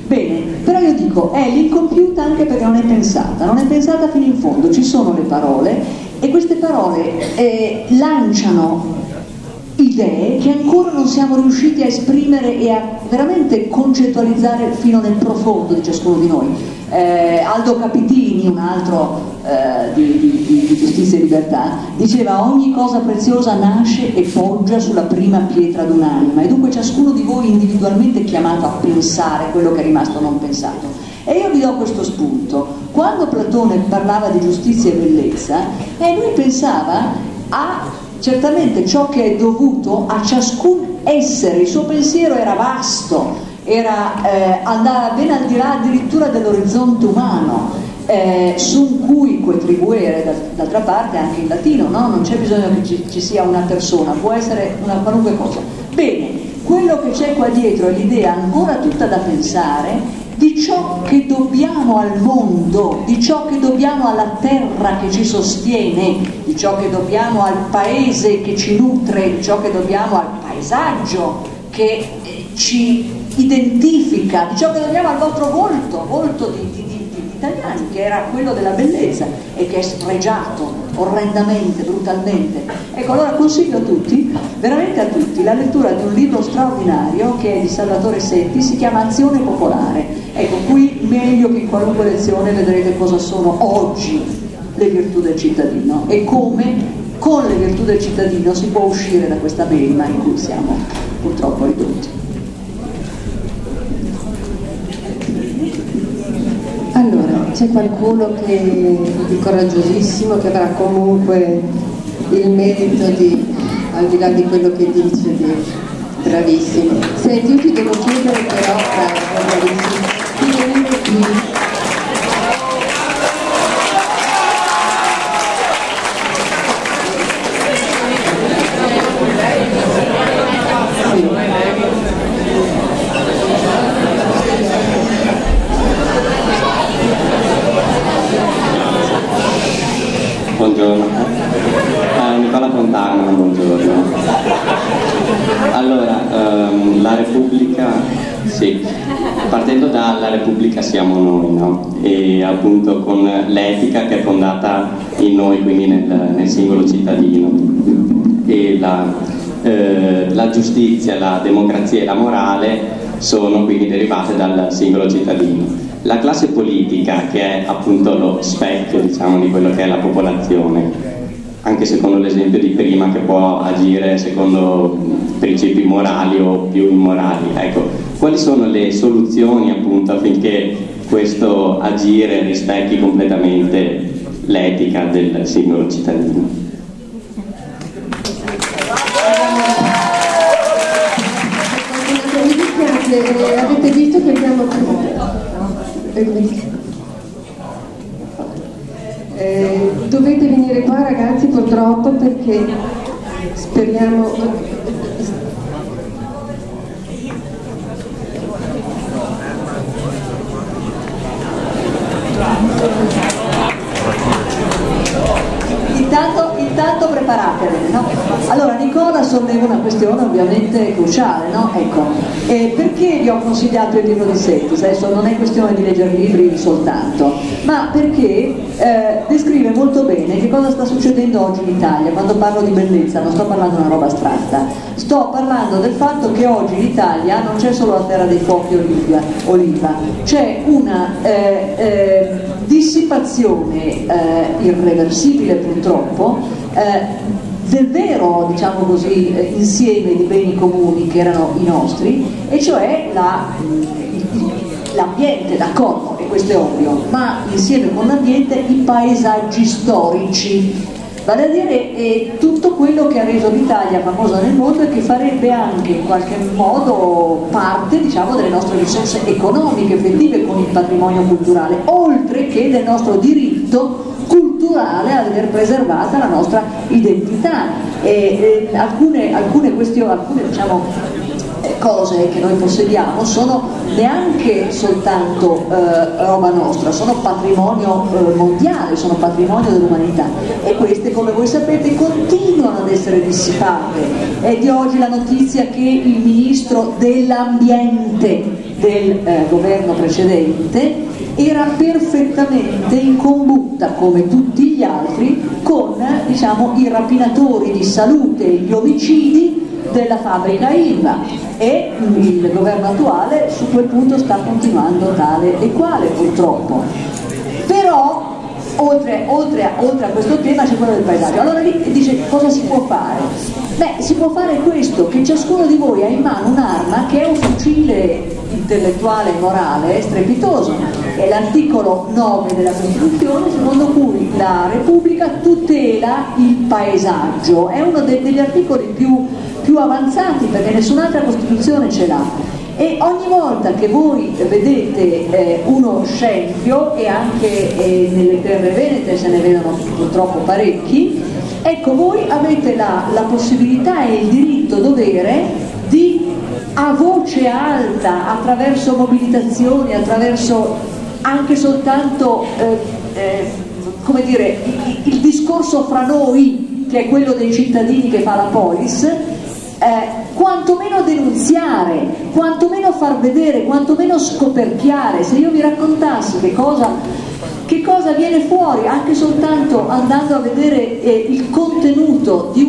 Bene, però io dico, è l'incompiuta anche perché non è pensata fino in fondo, ci sono le parole e queste parole lanciano idee che ancora non siamo riusciti a esprimere e a veramente concettualizzare fino nel profondo di ciascuno di noi. Aldo Capitini, un altro di Giustizia e Libertà, diceva: ogni cosa preziosa nasce e poggia sulla prima pietra d'un'anima, e dunque ciascuno di voi individualmente è chiamato a pensare quello che è rimasto non pensato. E io vi do questo spunto: quando Platone parlava di giustizia e bellezza, lui pensava a certamente ciò che è dovuto a ciascun essere. Il suo pensiero era vasto, andava ben al di là addirittura dell'orizzonte umano, su cui contribuire, d'altra parte anche in latino, no? Non c'è bisogno che ci sia una persona, può essere una qualunque cosa. Bene, quello che c'è qua dietro è l'idea ancora tutta da pensare di ciò che dobbiamo al mondo, di ciò che dobbiamo alla terra che ci sostiene, di ciò che dobbiamo al paese che ci nutre, di ciò che dobbiamo al paesaggio che ci identifica, di ciò che dobbiamo al vostro volto di italiani, che era quello della bellezza e che è spregiato orrendamente, brutalmente. Ecco, allora consiglio a tutti, veramente a tutti, la lettura di un libro straordinario che è di Salvatore Setti, si chiama Azione Popolare. Ecco, qui meglio che in qualunque lezione vedrete cosa sono oggi le virtù del cittadino e come con le virtù del cittadino si può uscire da questa melma in cui siamo purtroppo ridotti. Allora, c'è qualcuno di coraggiosissimo che avrà comunque il merito di, al di là di quello che dice, bravissimo. Senti, io ti devo chiedere però, bravissimo, di venire qui. Buongiorno, Nicola Fontana, buongiorno. Allora, la Repubblica, sì, partendo dalla Repubblica siamo noi, no? E appunto con l'etica che è fondata in noi, quindi nel singolo cittadino, e la giustizia, la democrazia e la morale sono quindi derivate dal singolo cittadino. La classe politica, che è appunto lo specchio, diciamo, di quello che è la popolazione, anche secondo l'esempio di prima, che può agire secondo principi morali o più immorali, ecco, quali sono le soluzioni appunto affinché questo agire rispecchi completamente l'etica del singolo cittadino? Avete visto che abbiamo dovete venire qua, ragazzi, purtroppo, perché speriamo. Intanto preparatevi, no? Allora, Nicola solleva una questione ovviamente cruciale, no? Ecco, perché vi ho consigliato il libro di Setti? Adesso non è questione di leggere libri soltanto, ma perché descrive molto bene che cosa sta succedendo oggi in Italia. Quando parlo di bellezza non sto parlando di una roba astratta, sto parlando del fatto che oggi in Italia non c'è solo la terra dei fuochi oliva, c'è una dissipazione irreversibile purtroppo del vero, diciamo così, insieme di beni comuni che erano i nostri, e cioè l'ambiente, d'accordo, e questo è ovvio, ma insieme con l'ambiente i paesaggi storici, vale a dire tutto quello che ha reso l'Italia famosa nel mondo e che farebbe anche in qualche modo parte, diciamo, delle nostre risorse economiche effettive con il patrimonio culturale, oltre che del nostro diritto culturale a vedere preservata la nostra identità. Alcune questioni, alcune, diciamo, cose che noi possediamo sono neanche soltanto roba nostra, sono patrimonio mondiale, sono patrimonio dell'umanità, e queste, come voi sapete, continuano ad essere dissipate. È di oggi la notizia che il ministro dell'ambiente del governo precedente era perfettamente in combutta, come tutti gli altri, con i rapinatori di salute e gli omicidi della fabbrica Ilva, e il governo attuale su quel punto sta continuando tale e quale, purtroppo. Però oltre a questo tema c'è quello del paesaggio. Allora lì dice cosa si può fare? Beh, si può fare questo, che ciascuno di voi ha in mano un'arma che è un fucile intellettuale e morale strepitoso, è l'articolo 9 della Costituzione, secondo cui la Repubblica tutela il paesaggio. È uno degli articoli più avanzati, perché nessun'altra Costituzione ce l'ha. E ogni volta che voi vedete uno scempio, e anche nelle terre venete se ne vedono purtroppo parecchi, ecco, voi avete la possibilità e il diritto-dovere di, a voce alta, attraverso mobilitazioni, attraverso anche soltanto come dire, il discorso fra noi, che è quello dei cittadini che fa la polis, quantomeno denunziare, quantomeno far vedere, quantomeno scoperchiare. Se io vi raccontassi che cosa viene fuori anche soltanto andando a vedere il contenuto di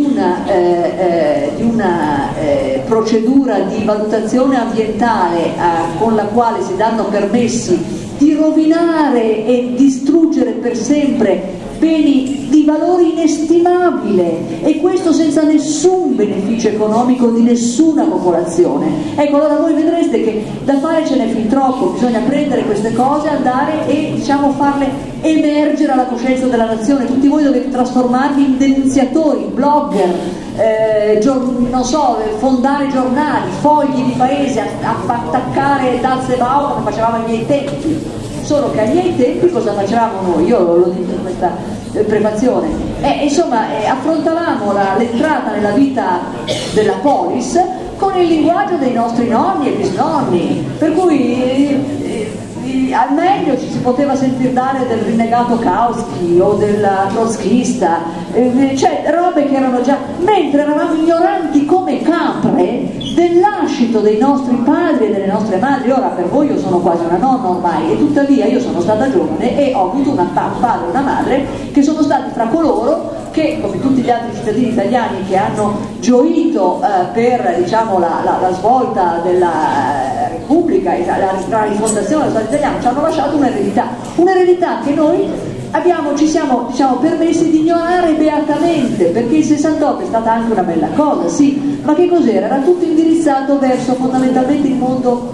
una procedura di valutazione ambientale con la quale si danno permessi di rovinare e distruggere per sempre beni di valore inestimabile, e questo senza nessun beneficio economico di nessuna popolazione. Ecco, allora voi vedreste che da fare ce n'è fin troppo. Bisogna prendere queste cose, andare e farle emergere alla coscienza della nazione. Tutti voi dovete trasformarvi in denunziatori, blogger, non so, fondare giornali, fogli di paese, attaccare Dal Sebao come facevamo ai miei tempi. Solo che ai miei tempi cosa facevamo noi? Io lo dico in questa prefazione, affrontavamo l'entrata nella vita della polis con il linguaggio dei nostri nonni e bisnonni, per cui al meglio ci si poteva sentir dare del rinnegato Kautsky o del trotskista, cioè robe che erano già, mentre eravamo ignoranti come capre del lascito dei nostri padri e delle nostre madri. Ora per voi io sono quasi una nonna ormai, e tuttavia io sono stata giovane e ho avuto un padre e una madre che sono stati fra coloro che, come tutti gli altri cittadini italiani che hanno gioito per la svolta della Repubblica, la rifondazione dello Stato italiano, ci hanno lasciato un'eredità che noi ci siamo permessi di ignorare beatamente, perché il 68 è stata anche una bella cosa, sì, ma che cos'era? Era tutto indirizzato verso fondamentalmente il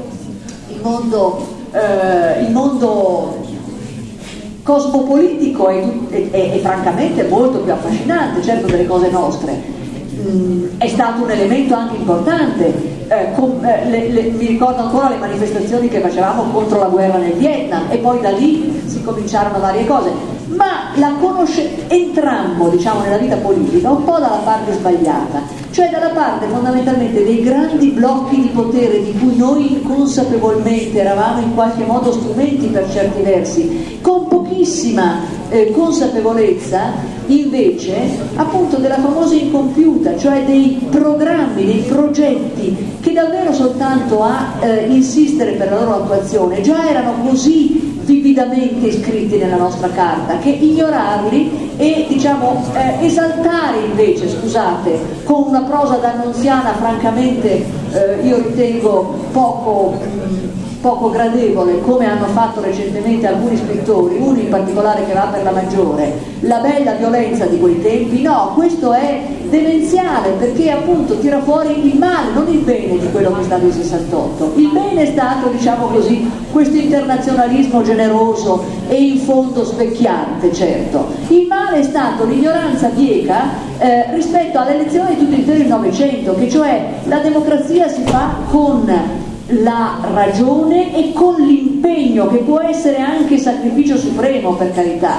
mondo cosmopolitico e francamente molto più affascinante, certo, delle cose nostre. È stato un elemento anche importante. Mi ricordo ancora le manifestazioni che facevamo contro la guerra nel Vietnam, e poi da lì si cominciarono varie cose, ma entrammo nella vita politica un po' dalla parte sbagliata, cioè dalla parte fondamentalmente dei grandi blocchi di potere di cui noi inconsapevolmente eravamo in qualche modo strumenti per certi versi, con pochissima consapevolezza invece appunto della famosa incompiuta, cioè dei programmi, dei progetti che davvero soltanto a insistere per la loro attuazione già erano così vividamente iscritti nella nostra carta, che ignorarli e esaltare invece, scusate, con una prosa d'annunziana francamente io ritengo poco gradevole, come hanno fatto recentemente alcuni scrittori, uno in particolare che va per la maggiore, la bella violenza di quei tempi. No, questo è demenziale, perché appunto tira fuori il male, non il bene di quello che è stato il 68. Il bene è stato, questo internazionalismo generoso e in fondo specchiante, certo. Il male è stato l'ignoranza bieca rispetto all'elezione di tutto intero il Novecento, che cioè la democrazia si fa con la ragione e con l'impegno, che può essere anche sacrificio supremo, per carità,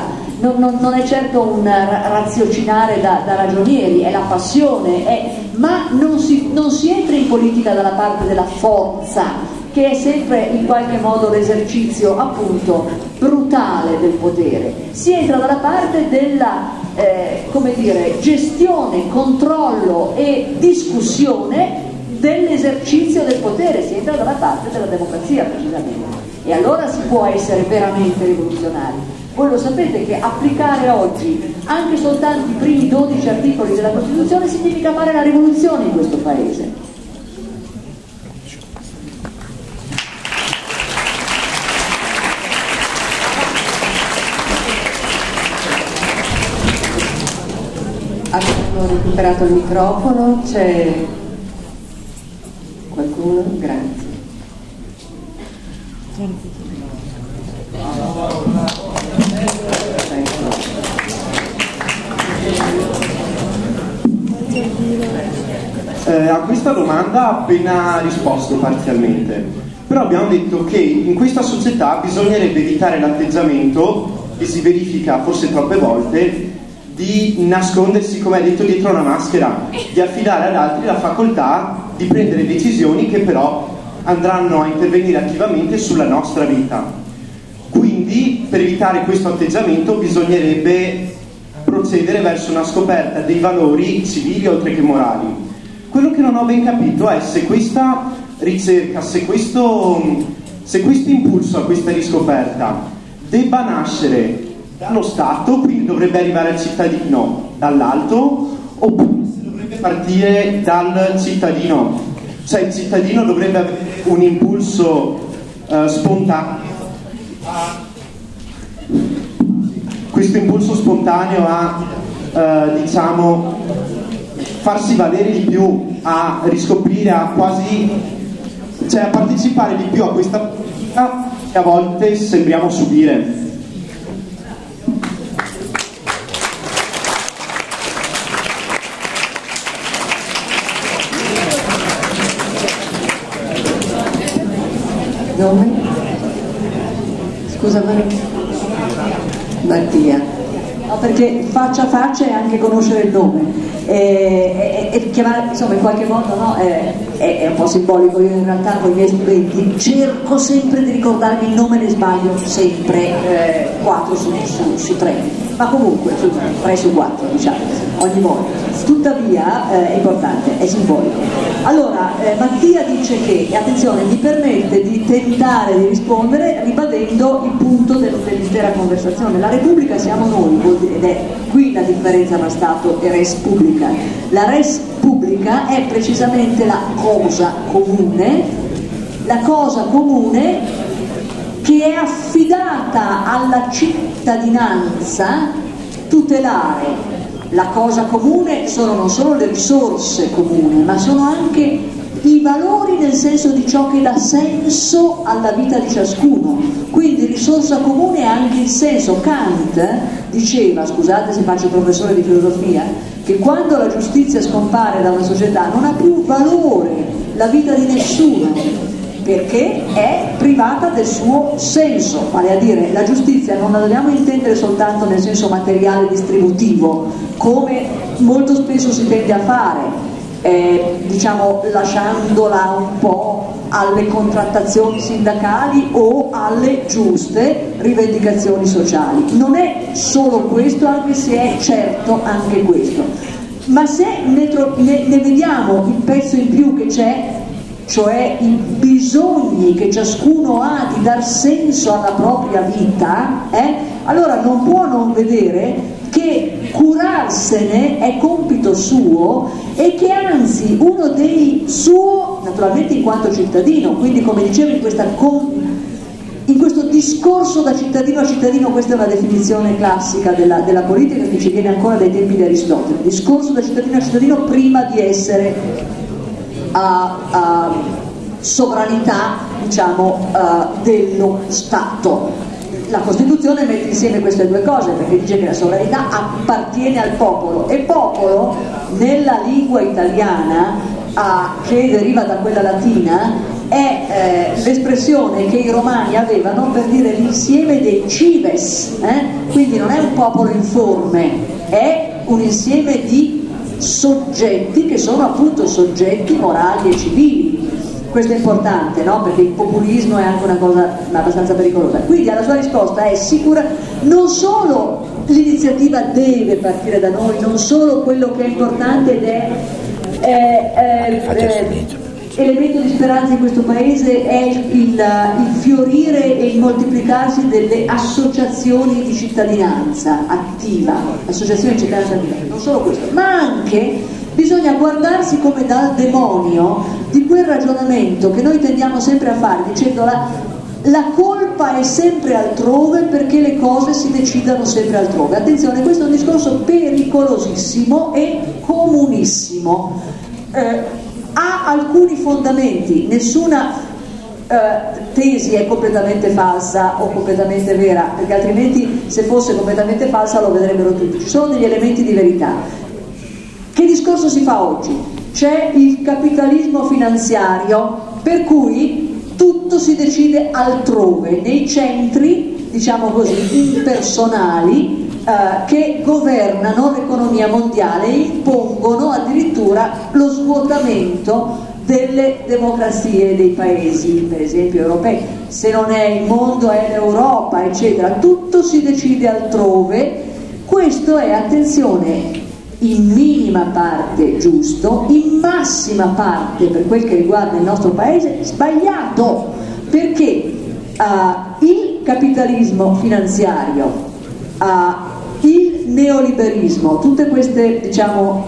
non è certo un raziocinare da ragionieri, è la passione, ma non si entra in politica dalla parte della forza, che è sempre in qualche modo l'esercizio appunto brutale del potere. Si entra dalla parte della gestione, controllo e discussione dell'esercizio del potere, si entra dalla parte della democrazia precisamente, e allora si può essere veramente rivoluzionari. Voi lo sapete che applicare oggi anche soltanto i primi 12 articoli della Costituzione significa fare la rivoluzione in questo Paese. Abbiamo recuperato il microfono, c'è qualcuno? Grazie. A questa domanda ha appena risposto parzialmente, però abbiamo detto che in questa società bisognerebbe evitare l'atteggiamento che si verifica forse troppe volte di nascondersi, come ha detto, dietro una maschera, di affidare ad altri la facoltà di prendere decisioni che però andranno a intervenire attivamente sulla nostra vita. Quindi, per evitare questo atteggiamento, bisognerebbe procedere verso una scoperta dei valori civili oltre che morali. Quello che non ho ben capito è se questa ricerca, se questo impulso a questa riscoperta debba nascere dallo Stato, quindi dovrebbe arrivare al cittadino dall'alto, oppure se dovrebbe partire dal cittadino, cioè il cittadino dovrebbe avere un impulso spontaneo, questo impulso spontaneo a farsi valere di più, a riscoprire, a partecipare di più a questa vita che a volte sembriamo subire. Nome? Scusa Mattia. No, perché faccia a faccia è anche conoscere il nome. E chiamare, insomma, in qualche modo, no, è un po' simbolico. Io in realtà con i miei studenti cerco sempre di ricordarmi il nome, ne sbaglio sempre 4 su 3, ma comunque 3 su 4 diciamo ogni volta. Tuttavia è importante, è simbolico. Allora Mattia dice che, attenzione, mi permette di tentare di rispondere ribadendo il punto dell'intera conversazione. La Repubblica siamo noi, ed è qui la differenza tra Stato e res publica. La res publica è precisamente la cosa comune che è affidata alla cittadinanza tutelare. La cosa comune sono non solo le risorse comuni, ma sono anche i valori, nel senso di ciò che dà senso alla vita di ciascuno. Quindi risorsa comune è anche il senso. Kant diceva, scusate se faccio il professore di filosofia, che quando la giustizia scompare da una società non ha più valore la vita di nessuno, perché è privata del suo senso, vale a dire la giustizia non la dobbiamo intendere soltanto nel senso materiale distributivo, come molto spesso si tende a fare, lasciandola un po' alle contrattazioni sindacali o alle giuste rivendicazioni sociali. Non è solo questo, anche se è certo anche questo, ma se ne vediamo il pezzo in più che c'è, cioè i bisogni che ciascuno ha di dar senso alla propria vita, allora non può non vedere che curarsene è compito suo e che anzi uno dei suo, naturalmente in quanto cittadino, quindi come dicevo in questo discorso da cittadino a cittadino, questa è una definizione classica della politica che ci viene ancora dai tempi di Aristotele, discorso da cittadino a cittadino prima di essere a sovranità, dello Stato. La Costituzione mette insieme queste due cose, perché dice che la sovranità appartiene al popolo, e popolo nella lingua italiana, che deriva da quella latina, è l'espressione che i romani avevano per dire l'insieme dei cives, quindi non è un popolo informe, è un insieme di soggetti che sono appunto soggetti morali e civili. Questo è importante, no? Perché il populismo è anche una cosa abbastanza pericolosa. Quindi la sua risposta è sicura, non solo l'iniziativa deve partire da noi, non solo quello che è importante ed è elemento di speranza in questo paese è il fiorire e il moltiplicarsi delle associazioni di cittadinanza attiva, associazioni di cittadinanza attiva, non solo questo, ma anche bisogna guardarsi come dal demonio di quel ragionamento che noi tendiamo sempre a fare dicendo la colpa è sempre altrove perché le cose si decidano sempre altrove. Attenzione, questo è un discorso pericolosissimo e comunissimo. Ha alcuni fondamenti, nessuna tesi è completamente falsa o completamente vera, perché altrimenti se fosse completamente falsa lo vedrebbero tutti. Ci sono degli elementi di verità. Che discorso si fa oggi? C'è il capitalismo finanziario per cui tutto si decide altrove, nei centri, diciamo così, impersonali che governano l'economia mondiale e impongono addirittura lo svuotamento delle democrazie dei paesi, per esempio europei. Se non è il mondo è l'Europa, eccetera, tutto si decide altrove. Questo è, attenzione, in minima parte giusto, in massima parte per quel che riguarda il nostro paese sbagliato, perché il capitalismo finanziario, il neoliberismo, tutte queste, diciamo,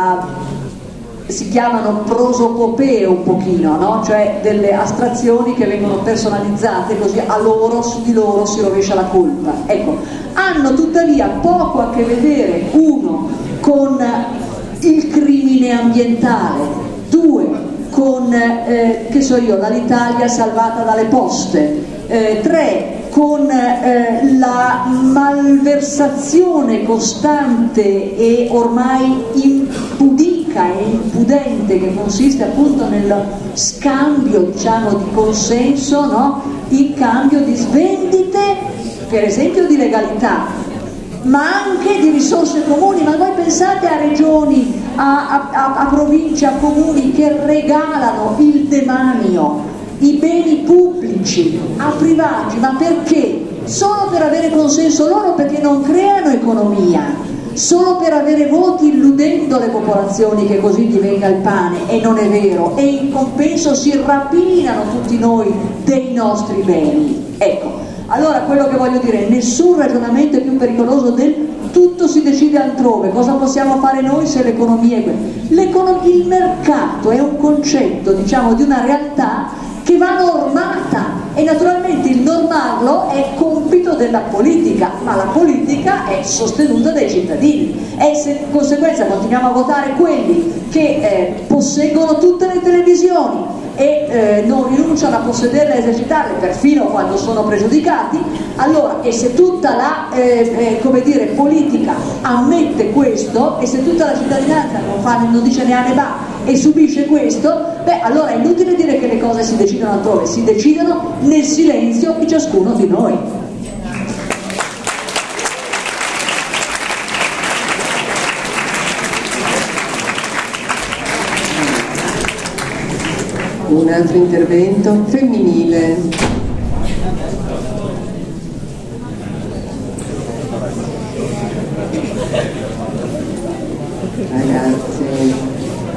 si chiamano prosopopee un pochino, no? Cioè delle astrazioni che vengono personalizzate così su di loro si rovescia la colpa. Ecco, hanno tuttavia poco a che vedere, uno, con il crimine ambientale, due, con, che so io, l'Italia salvata dalle poste, tre, con la malversazione costante e ormai impudica e impudente che consiste appunto nel scambio, diciamo, di consenso, no? In cambio di svendite, per esempio di legalità, ma anche di risorse comuni. Ma voi pensate a regioni, a province, a comuni che regalano il demanio, i beni pubblici a privati, ma perché? Solo per avere consenso loro, perché non creano economia, solo per avere voti illudendo le popolazioni che così gli venga il pane, e non è vero, e in compenso si rapinano tutti noi dei nostri beni. Ecco, allora quello che voglio dire, nessun ragionamento è più pericoloso del tutto si decide altrove. Cosa possiamo fare noi se l'economia è quella? Il mercato è un concetto, diciamo, di una realtà che va normata, e naturalmente il normarlo è compito della politica, ma la politica è sostenuta dai cittadini, e se in conseguenza continuiamo a votare quelli che posseggono tutte le televisioni e non rinunciano a possederle e esercitarle perfino quando sono pregiudicati, allora, e se tutta la come dire, politica ammette questo, e se tutta la cittadinanza non dice neanche va e subisce questo, beh, allora è inutile dire che le cose si decidono altrove, si decidono nel silenzio di ciascuno di noi. Un altro intervento femminile. Ragazzi.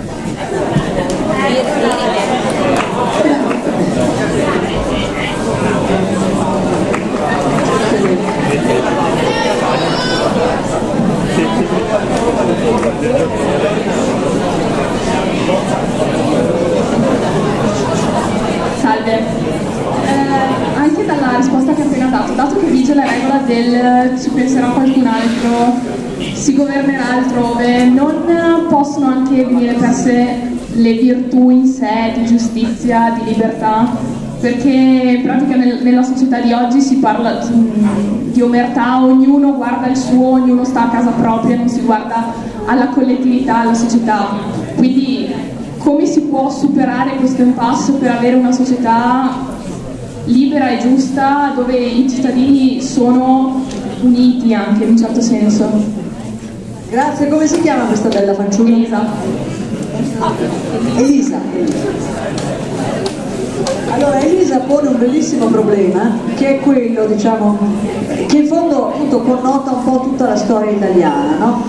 Salve, anche dalla risposta che ha appena dato che vige la regola del ci penserà qualcun altro, si governerà altrove, non possono anche venire perse le virtù in sé di giustizia, di libertà? Perché in pratica nella società di oggi si parla di omertà, ognuno guarda il suo, ognuno sta a casa propria, non si guarda alla collettività, alla società. Quindi come si può superare questo impasse per avere una società libera e giusta dove i cittadini sono uniti anche in un certo senso. Grazie, come si chiama questa bella fanciulla? Elisa. Allora Elisa pone un bellissimo problema che è quello, diciamo, che in fondo appunto connota un po' tutta la storia italiana, no?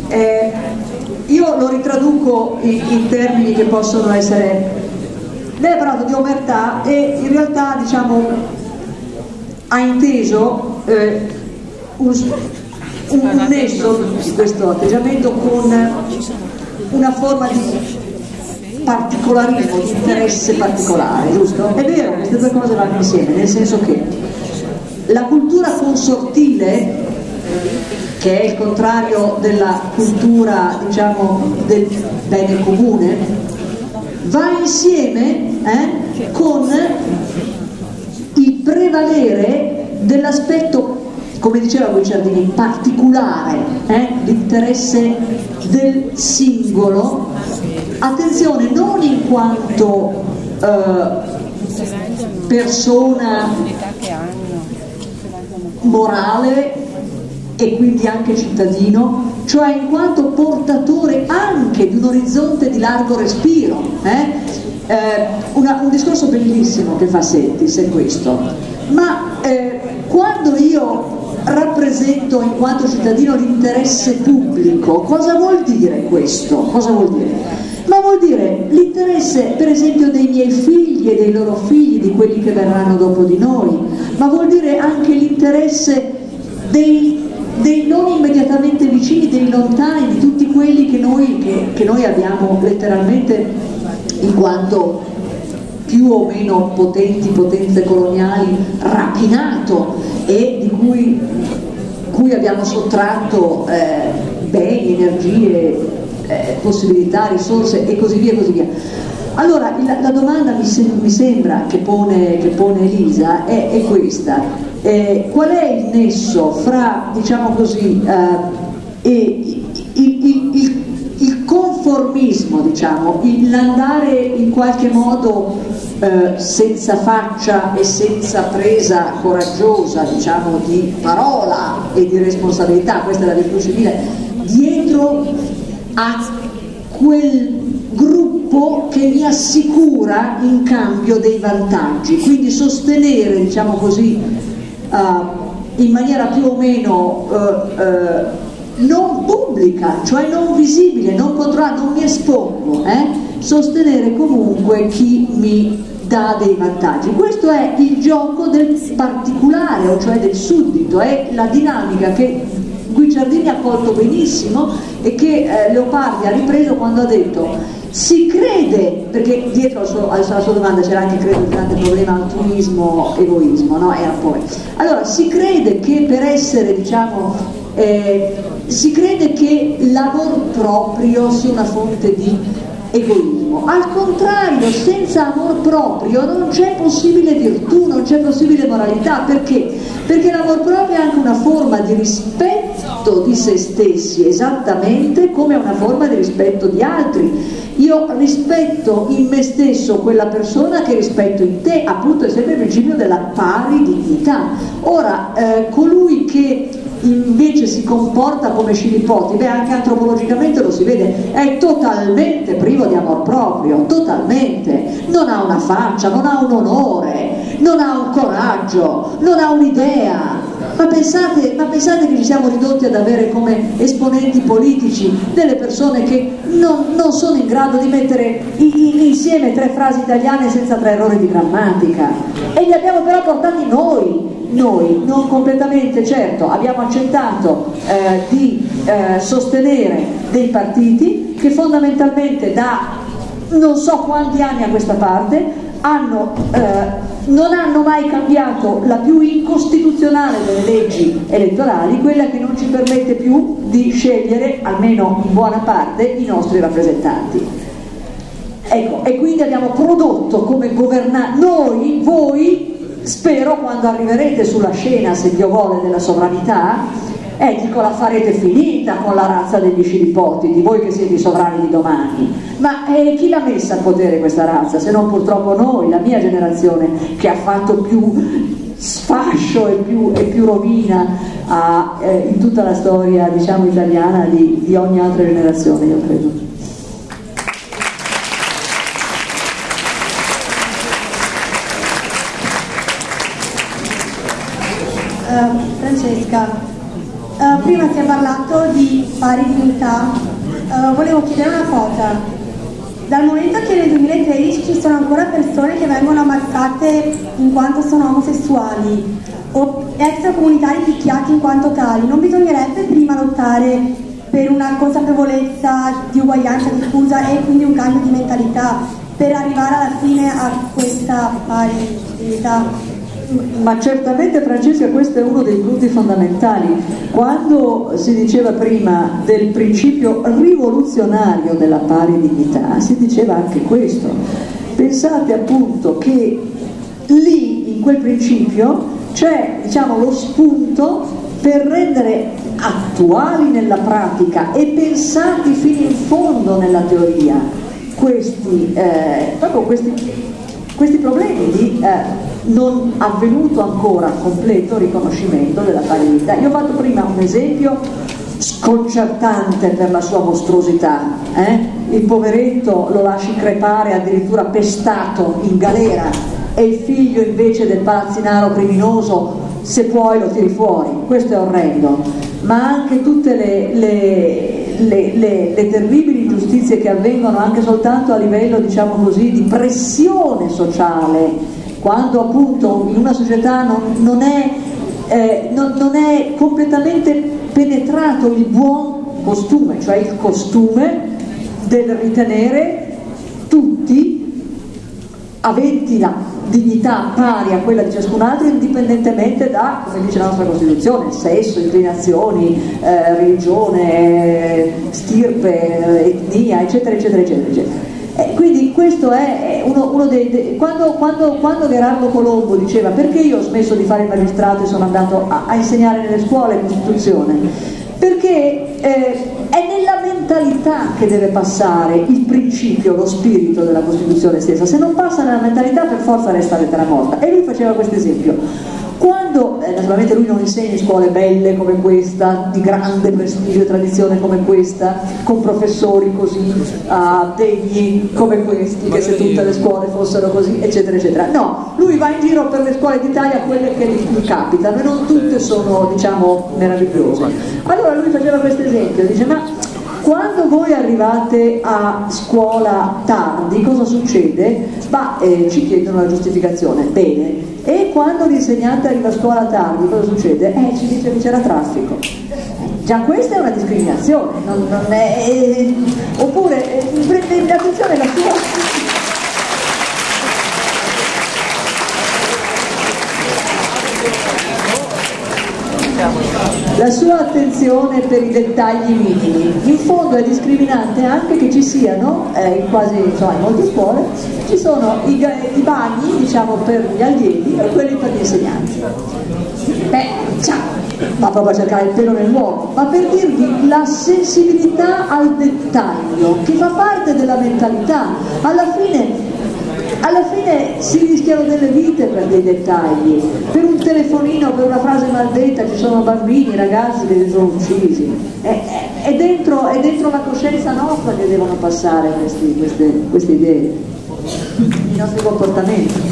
Io lo ritraduco in termini che possono essere. Lei ha parlato di omertà e in realtà, diciamo, ha inteso un nesso di questo atteggiamento con una forma di particolarismo, di interesse particolare, giusto? È vero, queste due cose vanno insieme, nel senso che la cultura consortile, che è il contrario della cultura, diciamo, del bene comune, va insieme con il prevalere dell'aspetto, come diceva Guicciardini, particolare, l'interesse del singolo, attenzione, non in quanto persona morale e quindi anche cittadino, cioè in quanto portatore anche di un orizzonte di largo respiro. Un discorso bellissimo che fa Settis è questo, ma quando io rappresento in quanto cittadino l'interesse pubblico, cosa vuol dire questo? Cosa vuol dire? Ma vuol dire l'interesse per esempio dei miei figli e dei loro figli, di quelli che verranno dopo di noi, ma vuol dire anche l'interesse dei non immediatamente vicini, dei lontani, di tutti quelli che noi abbiamo letteralmente, in quanto più o meno potenti potenze coloniali, rapinato e di cui abbiamo sottratto beni, energie, possibilità, risorse e così via e così via. Allora la domanda mi sembra che pone Elisa è questa: qual è il nesso fra, diciamo così, il conformismo, diciamo, l'andare in qualche modo senza faccia e senza presa coraggiosa, diciamo, di parola e di responsabilità, questa è la virtù civile, dietro a quel gruppo che mi assicura in cambio dei vantaggi, quindi sostenere, diciamo così, in maniera più o meno non pubblica, cioè non visibile, non controllata, non mi espongo, sostenere comunque chi mi dà dei vantaggi. Questo è il gioco del particolare, o cioè del suddito, è la dinamica che Guicciardini ha colto benissimo e che Leopardi ha ripreso quando ha detto: si crede, perché dietro alla sua domanda c'era anche, credo, il grande problema altruismo, egoismo, no? Era poi. Allora, si crede che per essere, diciamo, si crede che l'amor proprio sia una fonte di egoismo. Al contrario, senza amor proprio non c'è possibile virtù, non c'è possibile moralità. Perché? Perché l'amor proprio è anche una forma di rispetto di se stessi, esattamente come una forma di rispetto di altri. Io rispetto in me stesso quella persona che rispetto in te, appunto è sempre il principio della pari dignità. Ora, colui che invece si comporta come Scilipoti, beh, anche antropologicamente lo si vede, è totalmente privo di amor proprio, totalmente, non ha una faccia, non ha un onore, non ha un coraggio, non ha un'idea. Ma pensate che ci siamo ridotti ad avere come esponenti politici delle persone che non sono in grado di mettere insieme 3 frasi italiane senza 3 errori di grammatica, e li abbiamo però portati noi, non completamente, certo, abbiamo accettato di sostenere dei partiti che fondamentalmente da non so quanti anni a questa parte non hanno mai cambiato la più incostituzionale delle leggi elettorali, quella che non ci permette più di scegliere, almeno in buona parte, i nostri rappresentanti. Ecco, e quindi abbiamo prodotto come voi, spero, quando arriverete sulla scena, se Dio vuole, della sovranità, dico, la farete finita con la razza degli scilipoti, di voi che siete i sovrani di domani. Ma chi l'ha messa al potere questa razza? Se non purtroppo noi, la mia generazione, che ha fatto più sfascio e più rovina in tutta la storia, diciamo, italiana di ogni altra generazione, io credo. Francesca, prima si è parlato di pari dignità, volevo chiedere una cosa. Dal momento che nel 2013 ci sono ancora persone che vengono ammazzate in quanto sono omosessuali o extracomunitari picchiati in quanto tali, non bisognerebbe prima lottare per una consapevolezza di uguaglianza diffusa e quindi un cambio di mentalità per arrivare alla fine a questa pari dignità? Ma certamente, Francesca, questo è uno dei punti fondamentali. Quando si diceva prima del principio rivoluzionario della pari dignità, si diceva anche questo. Pensate appunto che lì, in quel principio, c'è, diciamo, lo spunto per rendere attuali nella pratica e pensati fino in fondo nella teoria questi problemi di non avvenuto ancora completo riconoscimento della pari dignità. Io ho fatto prima un esempio sconcertante per la sua mostruosità, il poveretto lo lasci crepare addirittura pestato in galera e il figlio invece del palazzinaro criminoso, se puoi, lo tiri fuori. Questo è orrendo, ma anche tutte le terribili ingiustizie che avvengono anche soltanto a livello, diciamo così, di pressione sociale, quando appunto in una società non è completamente penetrato il buon costume, cioè il costume del ritenere tutti aventi la dignità pari a quella di ciascun altro, indipendentemente da, come dice la nostra Costituzione, sesso, inclinazioni, religione, stirpe, etnia, eccetera eccetera eccetera eccetera. Quindi questo è uno dei quando Gherardo Colombo diceva perché io ho smesso di fare il magistrato e sono andato a insegnare nelle scuole Costituzione, perché è nella mentalità che deve passare il principio, lo spirito della Costituzione stessa. Se non passa nella mentalità, per forza resta lettera morta. E lui faceva questo esempio. Quando, naturalmente lui non insegna in scuole belle come questa, di grande prestigio e tradizione come questa, con professori così degni come questi, che se tutte le scuole fossero così, eccetera eccetera. No, lui va in giro per le scuole d'Italia, quelle che gli capitano, e non tutte sono, diciamo, meravigliose. Allora lui faceva questo esempio, dice: ma quando voi arrivate a scuola tardi, cosa succede? Ci chiedono la giustificazione. Bene. E quando l'insegnante arriva a scuola tardi, cosa succede? Ci dice che c'era traffico. Già questa è una discriminazione, non è... Oppure, prendete attenzione la sua... La sua attenzione per i dettagli minimi, in fondo è discriminante anche che ci siano, in molte scuole, ci sono i bagni, diciamo, per gli allievi e quelli per gli insegnanti. Va proprio a cercare il pelo nell'uovo, ma per dirvi la sensibilità al dettaglio, che fa parte della mentalità. Alla fine si rischiano delle vite per dei dettagli, per un telefonino, per una frase maldetta, ci sono bambini, ragazzi che si sono uccisi. È dentro la coscienza nostra che devono passare queste idee, i nostri comportamenti.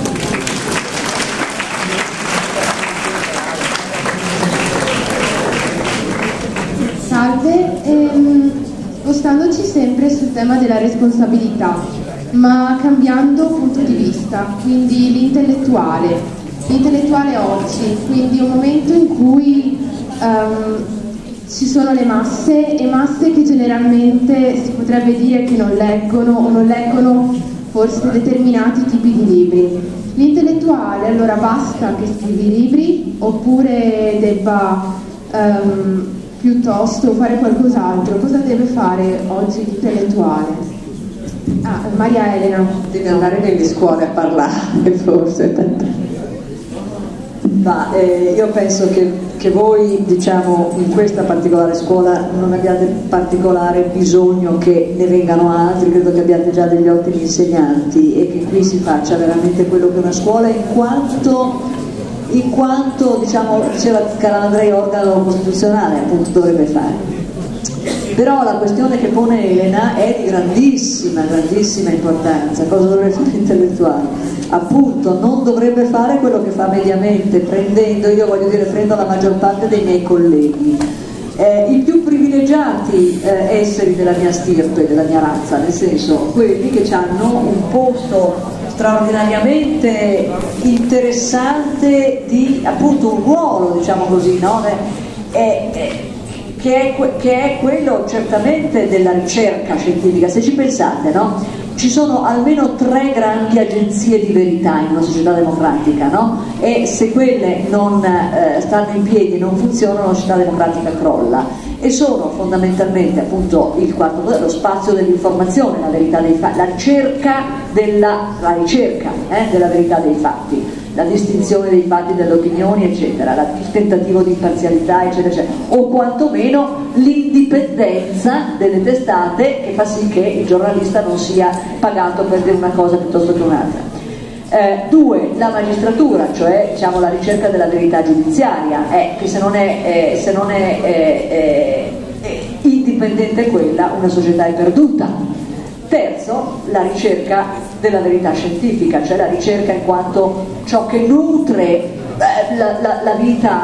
Salve, spostandoci sempre sul tema della responsabilità, ma cambiando punto di vista, quindi l'intellettuale oggi, quindi un momento in cui ci sono le masse che generalmente si potrebbe dire che non leggono o non leggono forse determinati tipi di libri. L'intellettuale allora basta che scrivi libri oppure debba piuttosto fare qualcos'altro? Cosa deve fare oggi l'intellettuale? Maria Elena. Deve andare nelle scuole a parlare, forse. Ma io penso che voi, diciamo, in questa particolare scuola non abbiate particolare bisogno che ne vengano altri, credo che abbiate già degli ottimi insegnanti e che qui si faccia veramente quello che una scuola, in quanto diciamo, diceva Calandrei, organo costituzionale, appunto, dovrebbe fare. Però la questione che pone Elena è di grandissima importanza. Cosa dovrebbe fare l'intellettuale? Appunto, non dovrebbe fare quello che fa mediamente, prendo la maggior parte dei miei colleghi, i più privilegiati esseri della mia stirpe, della mia razza, nel senso quelli che hanno un posto straordinariamente interessante di, appunto, un ruolo, diciamo così, no? Che è quello certamente della ricerca scientifica. Se ci pensate, no? Ci sono almeno 3 grandi agenzie di verità in una società democratica, no? E se quelle non stanno in piedi e non funzionano, la società democratica crolla. E sono fondamentalmente, appunto, il quarto potere, lo spazio dell'informazione, la verità dei fatti, la ricerca della verità dei fatti, la distinzione dei fatti dalle opinioni, eccetera, il tentativo di imparzialità, eccetera, eccetera, o quantomeno l'indipendenza delle testate, che fa sì che il giornalista non sia pagato per dire una cosa piuttosto che un'altra. 2. La magistratura, cioè, diciamo, la ricerca della verità giudiziaria, che se non è indipendente quella, una società è perduta. Terzo, la ricerca della verità scientifica, cioè la ricerca in quanto ciò che nutre la vita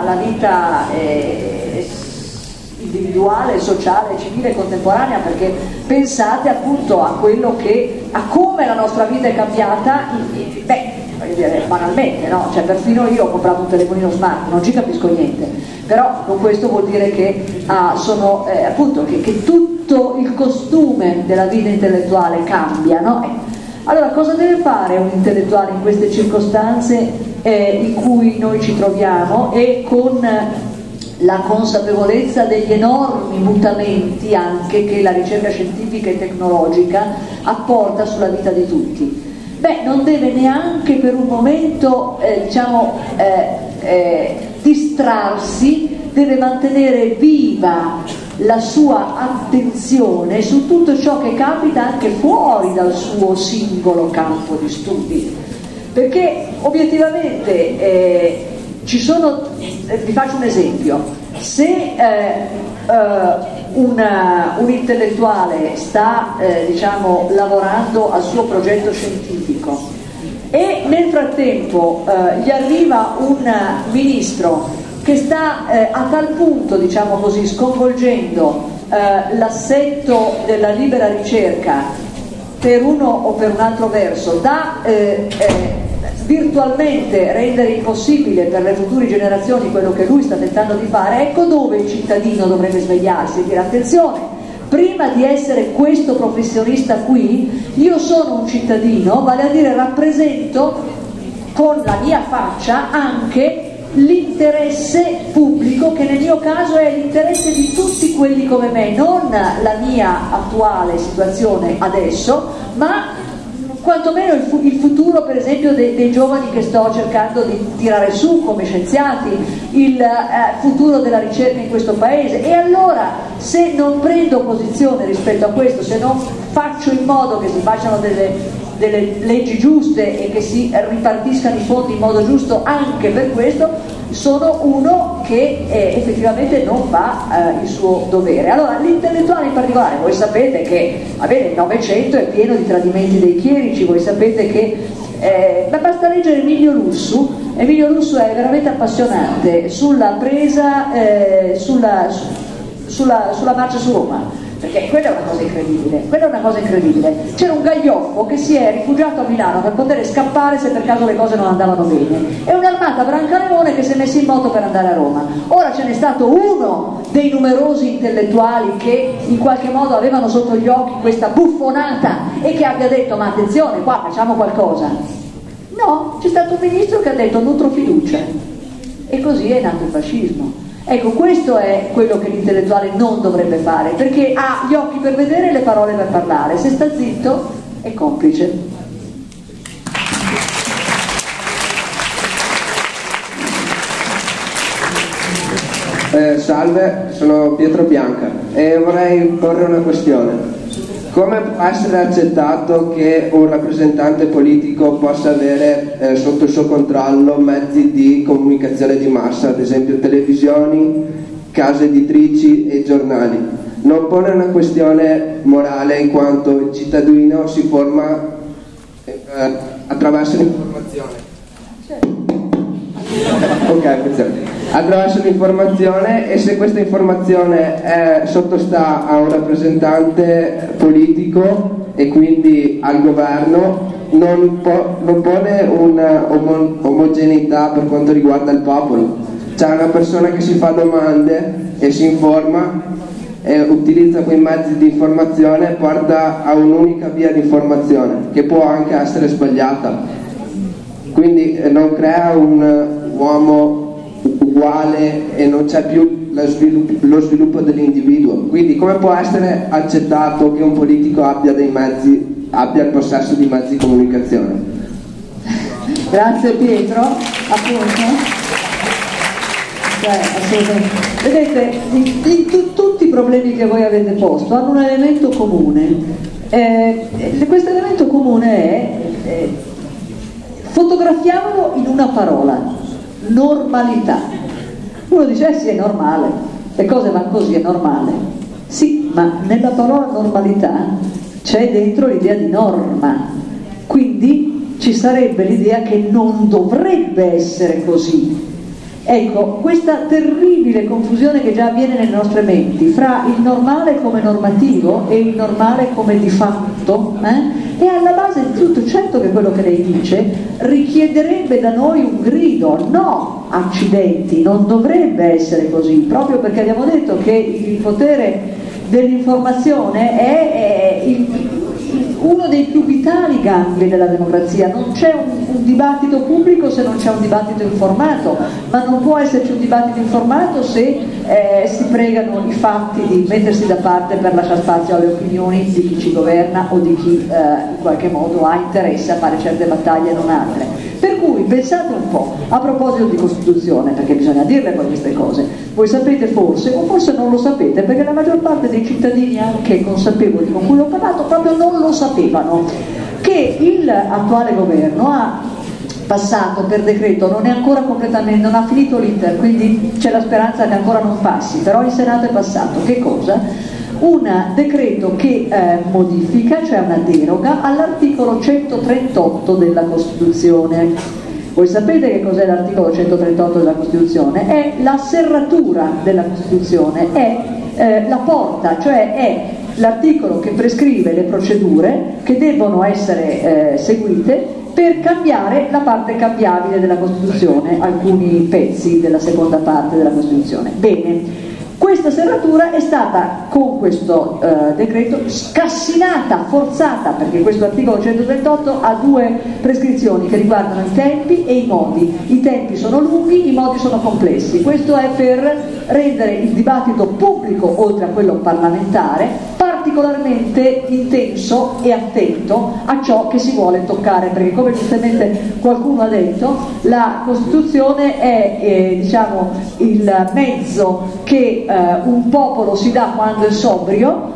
individuale, sociale, civile, contemporanea, perché pensate appunto a come la nostra vita è cambiata, voglio dire, banalmente, no? Cioè, perfino io ho comprato un telefonino smart, non ci capisco niente, però con questo vuol dire che appunto che tutto il costume della vita intellettuale cambia, no? Allora, cosa deve fare un intellettuale in queste circostanze in cui noi ci troviamo, e con la consapevolezza degli enormi mutamenti anche che la ricerca scientifica e tecnologica apporta sulla vita di tutti? Non deve neanche per un momento distrarsi, deve mantenere viva la sua attenzione su tutto ciò che capita anche fuori dal suo singolo campo di studi, perché obiettivamente vi faccio un esempio: se un intellettuale sta lavorando al suo progetto scientifico e nel frattempo gli arriva un ministro che sta a tal punto, diciamo così, sconvolgendo l'assetto della libera ricerca per uno o per un altro verso, da virtualmente rendere impossibile per le future generazioni quello che lui sta tentando di fare, ecco dove il cittadino dovrebbe svegliarsi e dire: attenzione, prima di essere questo professionista qui, io sono un cittadino, vale a dire rappresento con la mia faccia anche l'interesse pubblico, che nel mio caso è l'interesse di tutti quelli come me, non la mia attuale situazione adesso, ma quantomeno il futuro, per esempio, dei giovani che sto cercando di tirare su come scienziati, il futuro della ricerca in questo paese. E allora, se non prendo posizione rispetto a questo, se non faccio in modo che si facciano delle leggi giuste e che si ripartiscano i fondi in modo giusto anche per questo, sono uno che effettivamente non fa il suo dovere. Allora, l'intellettuale in particolare, voi sapete che il Novecento è pieno di tradimenti dei chierici, voi sapete che basta leggere Emilio Lussu è veramente appassionante sulla presa sulla marcia su Roma, perché quella è una cosa incredibile. C'era un gaglioffo che si è rifugiato a Milano per poter scappare se per caso le cose non andavano bene, e un'armata Brancaleone che si è messa in moto per andare a Roma. Ora ce n'è stato uno dei numerosi intellettuali che in qualche modo avevano sotto gli occhi questa buffonata e che abbia detto: ma attenzione, qua facciamo qualcosa. No, c'è stato un ministro che ha detto: nutro fiducia, e così è nato il fascismo. Ecco, questo è quello che l'intellettuale non dovrebbe fare, perché ha gli occhi per vedere e le parole per parlare. Se sta zitto è complice. Salve, sono Pietro Bianca e vorrei porre una questione. Come può essere accettato che un rappresentante politico possa avere sotto il suo controllo mezzi di comunicazione di massa, ad esempio televisioni, case editrici e giornali? Non pone una questione morale in quanto il cittadino si forma attraverso l'informazione. Ok, attraverso l'informazione, e se questa informazione sottostà a un rappresentante politico e quindi al governo, non pone una omogeneità per quanto riguarda il popolo. C'è una persona che si fa domande e si informa e utilizza quei mezzi di informazione e porta a un'unica via di informazione che può anche essere sbagliata, quindi non crea un uomo uguale e non c'è più lo sviluppo dell'individuo. Quindi come può essere accettato che un politico abbia il possesso di mezzi di comunicazione? Grazie Pietro, appunto. Assolutamente. Vedete, tutti i problemi che voi avete posto hanno un elemento comune. Questo elemento comune è fotografiamolo in una parola: normalità. Uno dice sì, è normale, le cose vanno così, è normale. Sì, ma nella parola normalità c'è dentro l'idea di norma, quindi ci sarebbe l'idea che non dovrebbe essere così. Ecco, questa terribile confusione che già avviene nelle nostre menti fra il normale come normativo e il normale come di fatto, è alla base di tutto. Certo che quello che lei dice richiederebbe da noi un grido: no, accidenti, non dovrebbe essere così, proprio perché abbiamo detto che il potere dell'informazione è uno dei più vitali gangli della democrazia. Non c'è un dibattito pubblico se non c'è un dibattito informato, ma non può esserci un dibattito informato se si pregano i fatti di mettersi da parte per lasciare spazio alle opinioni di chi ci governa o di chi in qualche modo ha interesse a fare certe battaglie e non altre. Per cui pensate un po', a proposito di Costituzione, perché bisogna dirle poi queste cose, voi sapete forse, o forse non lo sapete, perché la maggior parte dei cittadini, anche consapevoli con cui ho parlato, proprio non lo sapevano, che l'attuale governo ha passato per decreto, non è ancora completamente, non ha finito l'iter, quindi c'è la speranza che ancora non passi, però in Senato è passato. Che cosa? Un decreto che modifica, cioè una deroga all'articolo 138 della Costituzione. Voi sapete che cos'è l'articolo 138 della Costituzione? È la serratura della Costituzione, è la porta, cioè è l'articolo che prescrive le procedure che debbono essere seguite per cambiare la parte cambiabile della Costituzione, alcuni pezzi della seconda parte della Costituzione. Bene, questa serratura è stata con questo decreto scassinata, forzata, perché questo articolo 138 ha due prescrizioni che riguardano i tempi e i modi. I tempi sono lunghi, i modi sono complessi. Questo è per rendere il dibattito pubblico, oltre a quello parlamentare, particolarmente intenso e attento a ciò che si vuole toccare, perché come giustamente qualcuno ha detto, la Costituzione è diciamo il mezzo che un popolo si dà quando è sobrio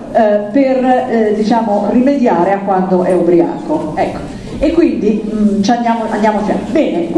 per diciamo rimediare a quando è ubriaco, ecco. E quindi andiamo fianco. Bene,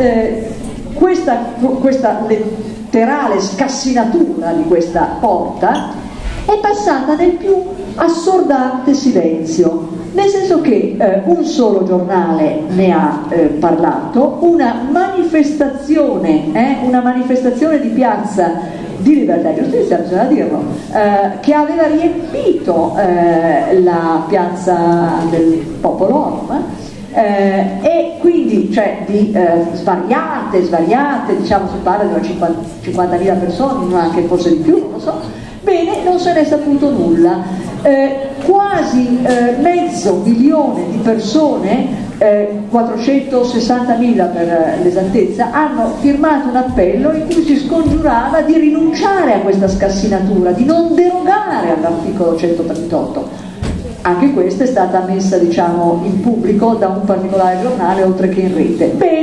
questa letterale scassinatura di questa porta è passata nel più assordante silenzio, nel senso che un solo giornale ne ha parlato, una manifestazione di piazza di Libertà e Giustizia, bisogna dirlo, che aveva riempito la piazza del Popolo, e quindi cioè di svariate, diciamo si parla di una 50.000 persone, anche forse di più, non lo so. Bene, non se n'è saputo nulla. Quasi 500.000 di persone, 460.000 per l'esattezza, hanno firmato un appello in cui si scongiurava di rinunciare a questa scassinatura, di non derogare all'articolo 138. Anche questa è stata messa, diciamo, in pubblico da un particolare giornale oltre che in rete. Bene,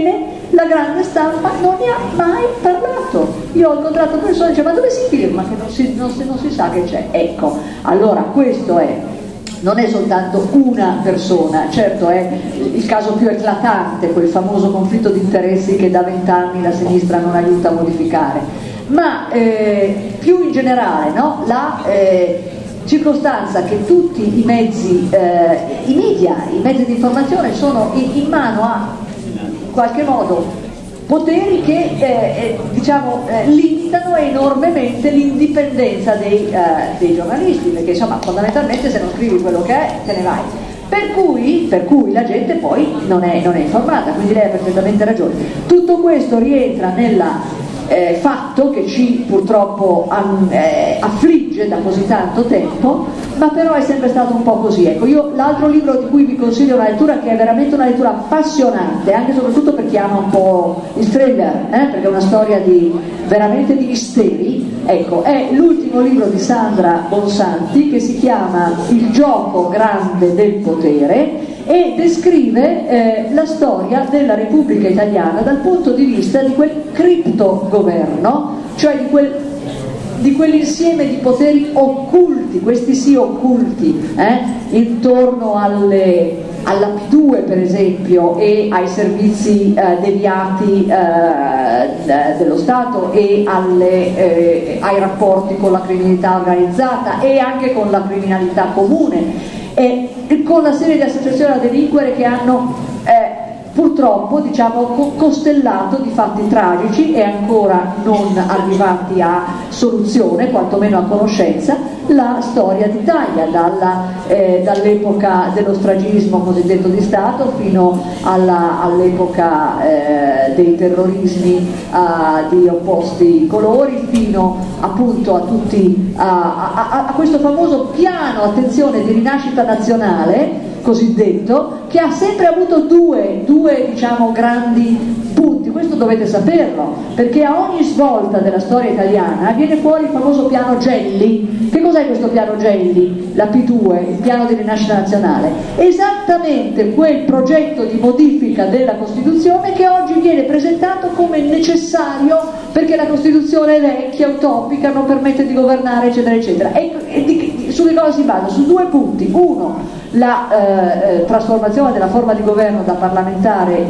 la grande stampa non ne ha mai parlato. Io ho incontrato persone che dicono: ma dove si firma? Che non si sa che c'è. Ecco, allora questo non è soltanto una persona, certo è il caso più eclatante, quel famoso conflitto di interessi che da 20 anni la sinistra non aiuta a modificare, ma più in generale, no? La circostanza che tutti i mezzi, i media, i mezzi di informazione sono in mano a, in qualche modo, poteri che limitano enormemente l'indipendenza dei giornalisti, perché insomma fondamentalmente se non scrivi quello che è te ne vai. Per cui la gente poi non è informata, quindi lei ha perfettamente ragione. Tutto questo rientra nella fatto che ci purtroppo affligge da così tanto tempo, ma però è sempre stato un po' così. Ecco, io l'altro libro di cui vi consiglio una lettura, che è veramente una lettura appassionante, anche e soprattutto per chi ama un po' il thriller, perché è una storia veramente di misteri, ecco, è l'ultimo libro di Sandra Bonsanti, che si chiama Il gioco grande del potere, e descrive la storia della Repubblica Italiana dal punto di vista di quel criptogoverno, cioè di quell'insieme di poteri occulti, questi sì occulti, intorno alla P2 per esempio, e ai servizi deviati dello Stato, e ai rapporti con la criminalità organizzata e anche con la criminalità comune, e con la serie di associazioni a delinquere che hanno purtroppo costellato di fatti tragici e ancora non arrivati a soluzione, quantomeno a conoscenza, la storia d'Italia, dall'epoca dello stragismo cosiddetto di Stato fino all'epoca dei terrorismi di opposti colori, fino appunto a questo famoso piano, attenzione, di rinascita nazionale cosiddetto, che ha sempre avuto due grandi punti. Questo dovete saperlo, perché a ogni svolta della storia italiana viene fuori il famoso piano Gelli. Che cos'è questo piano Gelli? La P2, il piano di rinascita nazionale, esattamente quel progetto di modifica della Costituzione che oggi viene presentato come necessario perché la Costituzione è vecchia, utopica, non permette di governare, eccetera eccetera. Su che cosa si basa? Su due punti: uno, la trasformazione della forma di governo da parlamentare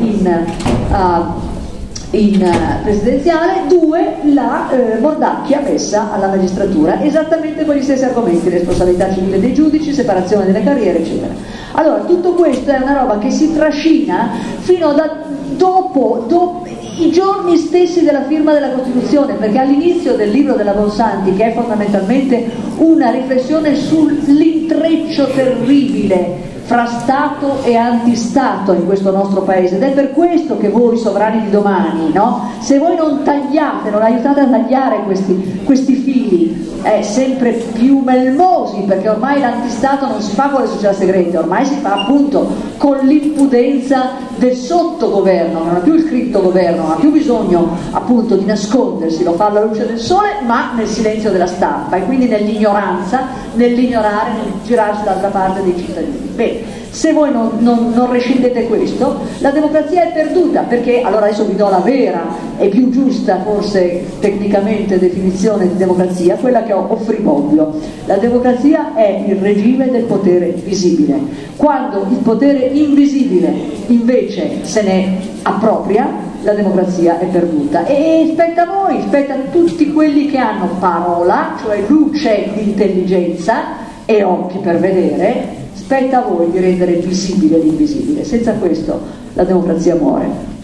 in presidenziale; due, la mordacchia messa alla magistratura, esattamente con gli stessi argomenti: responsabilità civile dei giudici, separazione delle carriere, eccetera. Allora, tutto questo è una roba che si trascina fino a dopo i giorni stessi della firma della Costituzione, perché all'inizio del libro della Bonsanti, che è fondamentalmente una riflessione sull'intreccio terribile fra Stato e antistato in questo nostro paese, ed è per questo che voi sovrani di domani, no? Se voi non tagliate, non aiutate a tagliare questi fili sempre più melmosi, perché ormai l'antistato non si fa con le società segrete, ormai si fa appunto con l'impudenza del sottogoverno, non ha più il criptogoverno, non ha più bisogno appunto di nascondersi, lo fa alla luce del sole, ma nel silenzio della stampa, e quindi nell'ignoranza, nell'ignorare, nel girarsi dall'altra parte dei cittadini. Bene, se voi non rescindete questo, la democrazia è perduta, perché allora adesso vi do la vera e più giusta, forse tecnicamente, definizione di democrazia, quella che ho offriboglio. La democrazia è il regime del potere visibile. Quando il potere invisibile invece se ne appropria, la democrazia è perduta, e spetta a voi, spetta a tutti quelli che hanno parola, cioè luce di intelligenza e occhi per vedere, spetta a voi di rendere visibile l'invisibile. Senza questo la democrazia muore.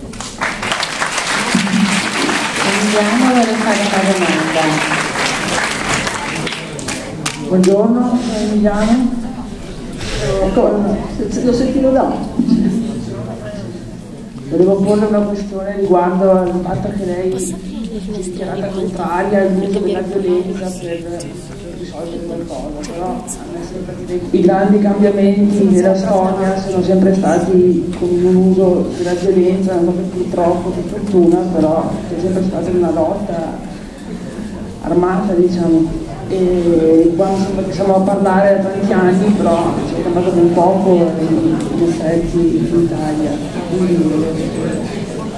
Emiliano vuole fare una domanda. Buongiorno Emiliano. Lo sentivo dopo. Volevo porre una questione riguardo al fatto che lei si è dichiarata contraria all'uso della violenza per risolvere qualcosa, però a me sembra che i grandi cambiamenti nella storia sono sempre stati con un uso della violenza, non purtroppo, per fortuna, però è sempre stata una lotta armata, diciamo. E quando siamo a parlare da tanti anni, però ci è cambiato ben poco in effetti in Italia. Quindi,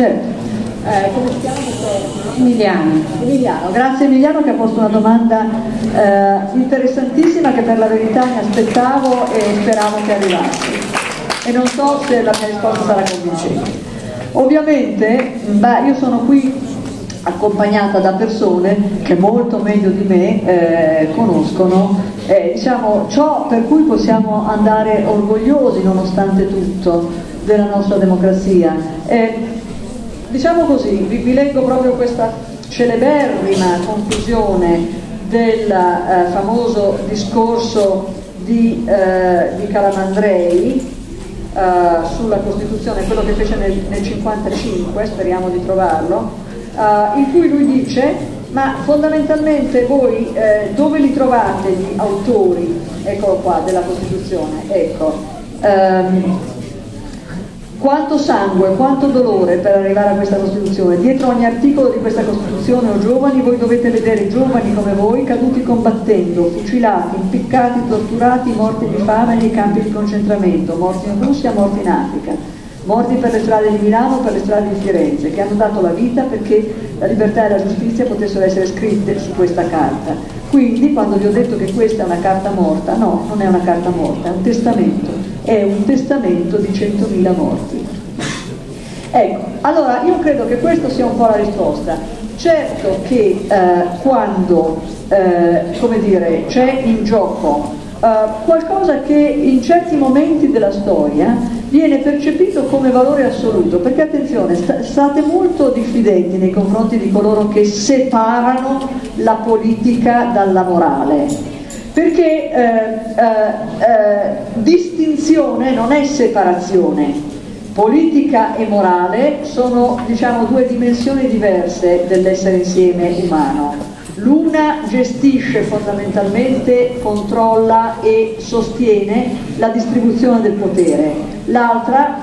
Certo. Come si chiama? Emiliano. Grazie Emiliano che ha posto una domanda interessantissima che per la verità mi aspettavo e speravo che arrivasse. E non so se la mia risposta sarà convincente. Ovviamente io sono qui accompagnata da persone che molto meglio di me conoscono diciamo, ciò per cui possiamo andare orgogliosi nonostante tutto della nostra democrazia. Diciamo così, vi leggo proprio questa celeberrima conclusione del famoso discorso di Calamandrei sulla Costituzione, quello che fece nel 55, speriamo di trovarlo, in cui lui dice: ma fondamentalmente voi dove li trovate gli autori, eccolo qua, della Costituzione, ecco, quanto sangue, quanto dolore per arrivare a questa Costituzione. Dietro ogni articolo di questa Costituzione, o giovani, voi dovete vedere giovani come voi caduti combattendo, fucilati, impiccati, torturati, morti di fame nei campi di concentramento, morti in Russia, morti in Africa, morti per le strade di Milano, per le strade di Firenze, che hanno dato la vita perché la libertà e la giustizia potessero essere scritte su questa carta. Quindi, quando vi ho detto che questa è una carta morta, no, non è una carta morta, è un testamento. È un testamento di 100.000 morti. Ecco, allora io credo che questa sia un po' la risposta. Certo che quando come dire, c'è in gioco qualcosa che in certi momenti della storia viene percepito come valore assoluto, perché attenzione, state molto diffidenti nei confronti di coloro che separano la politica dalla morale. Perché distinzione non è separazione. Politica e morale sono, diciamo, due dimensioni diverse dell'essere insieme umano. L'una gestisce fondamentalmente, controlla e sostiene la distribuzione del potere, l'altra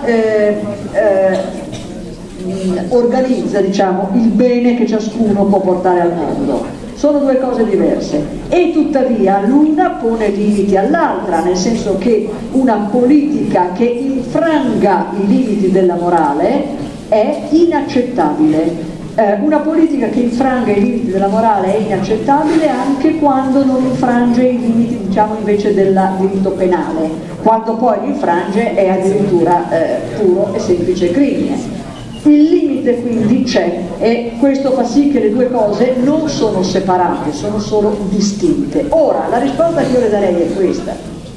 organizza, diciamo, il bene che ciascuno può portare al mondo. Sono due cose diverse e tuttavia l'una pone limiti all'altra, nel senso che una politica che infranga i limiti della morale è inaccettabile. Una politica che infranga i limiti della morale è inaccettabile anche quando non infrange i limiti, diciamo, invece del diritto penale, quando poi infrange è addirittura puro e semplice crimine. Il limite quindi c'è e questo fa sì che le due cose non sono separate, sono solo distinte. Ora, la risposta che io le darei è questa.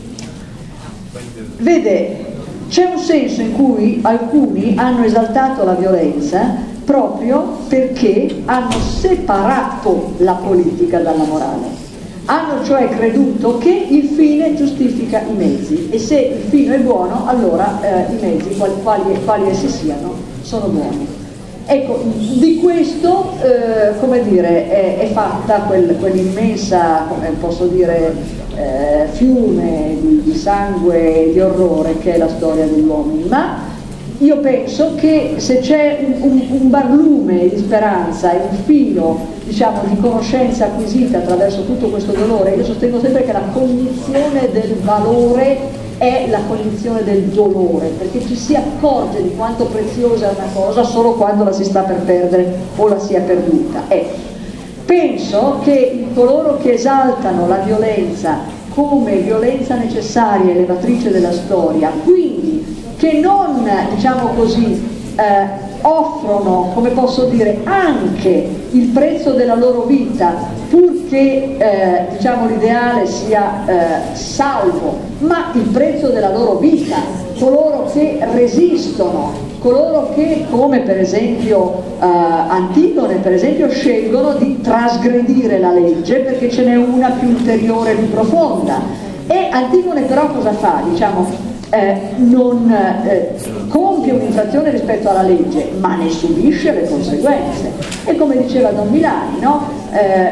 Vede, c'è un senso in cui alcuni hanno esaltato la violenza proprio perché hanno separato la politica dalla morale. Hanno cioè creduto che il fine giustifica i mezzi e se il fine è buono, allora i mezzi, quali essi siano, sono buoni. Ecco, di questo, come dire, è fatta quell'immensa, posso dire, fiume di sangue e di orrore che è la storia degli uomini. Ma io penso che se c'è un barlume di speranza e un filo, diciamo, di conoscenza acquisita attraverso tutto questo dolore, io sostengo sempre che la cognizione del valore è la cognizione del dolore, perché ci si accorge di quanto preziosa è una cosa solo quando la si sta per perdere o la si è perduta. Penso che coloro che esaltano la violenza come violenza necessaria e levatrice della storia, quindi che non, diciamo così, offrono, come posso dire, anche il prezzo della loro vita, purché diciamo, l'ideale sia salvo, ma il prezzo della loro vita, coloro che resistono, coloro che, come per esempio Antigone, per esempio, scelgono di trasgredire la legge perché ce n'è una più ulteriore, più profonda. E Antigone però cosa fa? Diciamo, non compie un'infrazione rispetto alla legge, ma ne subisce le conseguenze. E come diceva Don Milani, no? Certo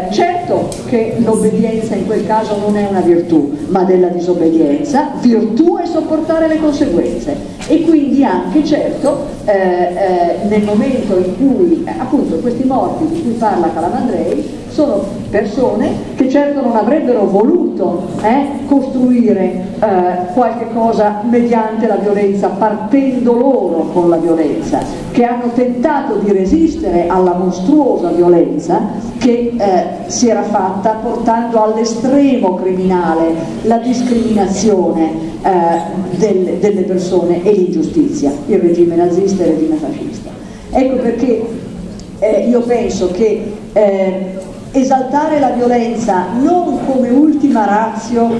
Certo che l'obbedienza in quel caso non è una virtù, ma della disobbedienza virtù è sopportare le conseguenze, e quindi anche certo nel momento in cui appunto questi morti di cui parla Calamandrei sono persone che certo non avrebbero voluto costruire qualche cosa mediante la violenza, partendo loro con la violenza, che hanno tentato di resistere alla mostruosa violenza che si era fatta portando all'estremo criminale la discriminazione delle persone e l'ingiustizia, il regime nazista e il regime fascista. Ecco perché io penso che esaltare la violenza non come ultima ratio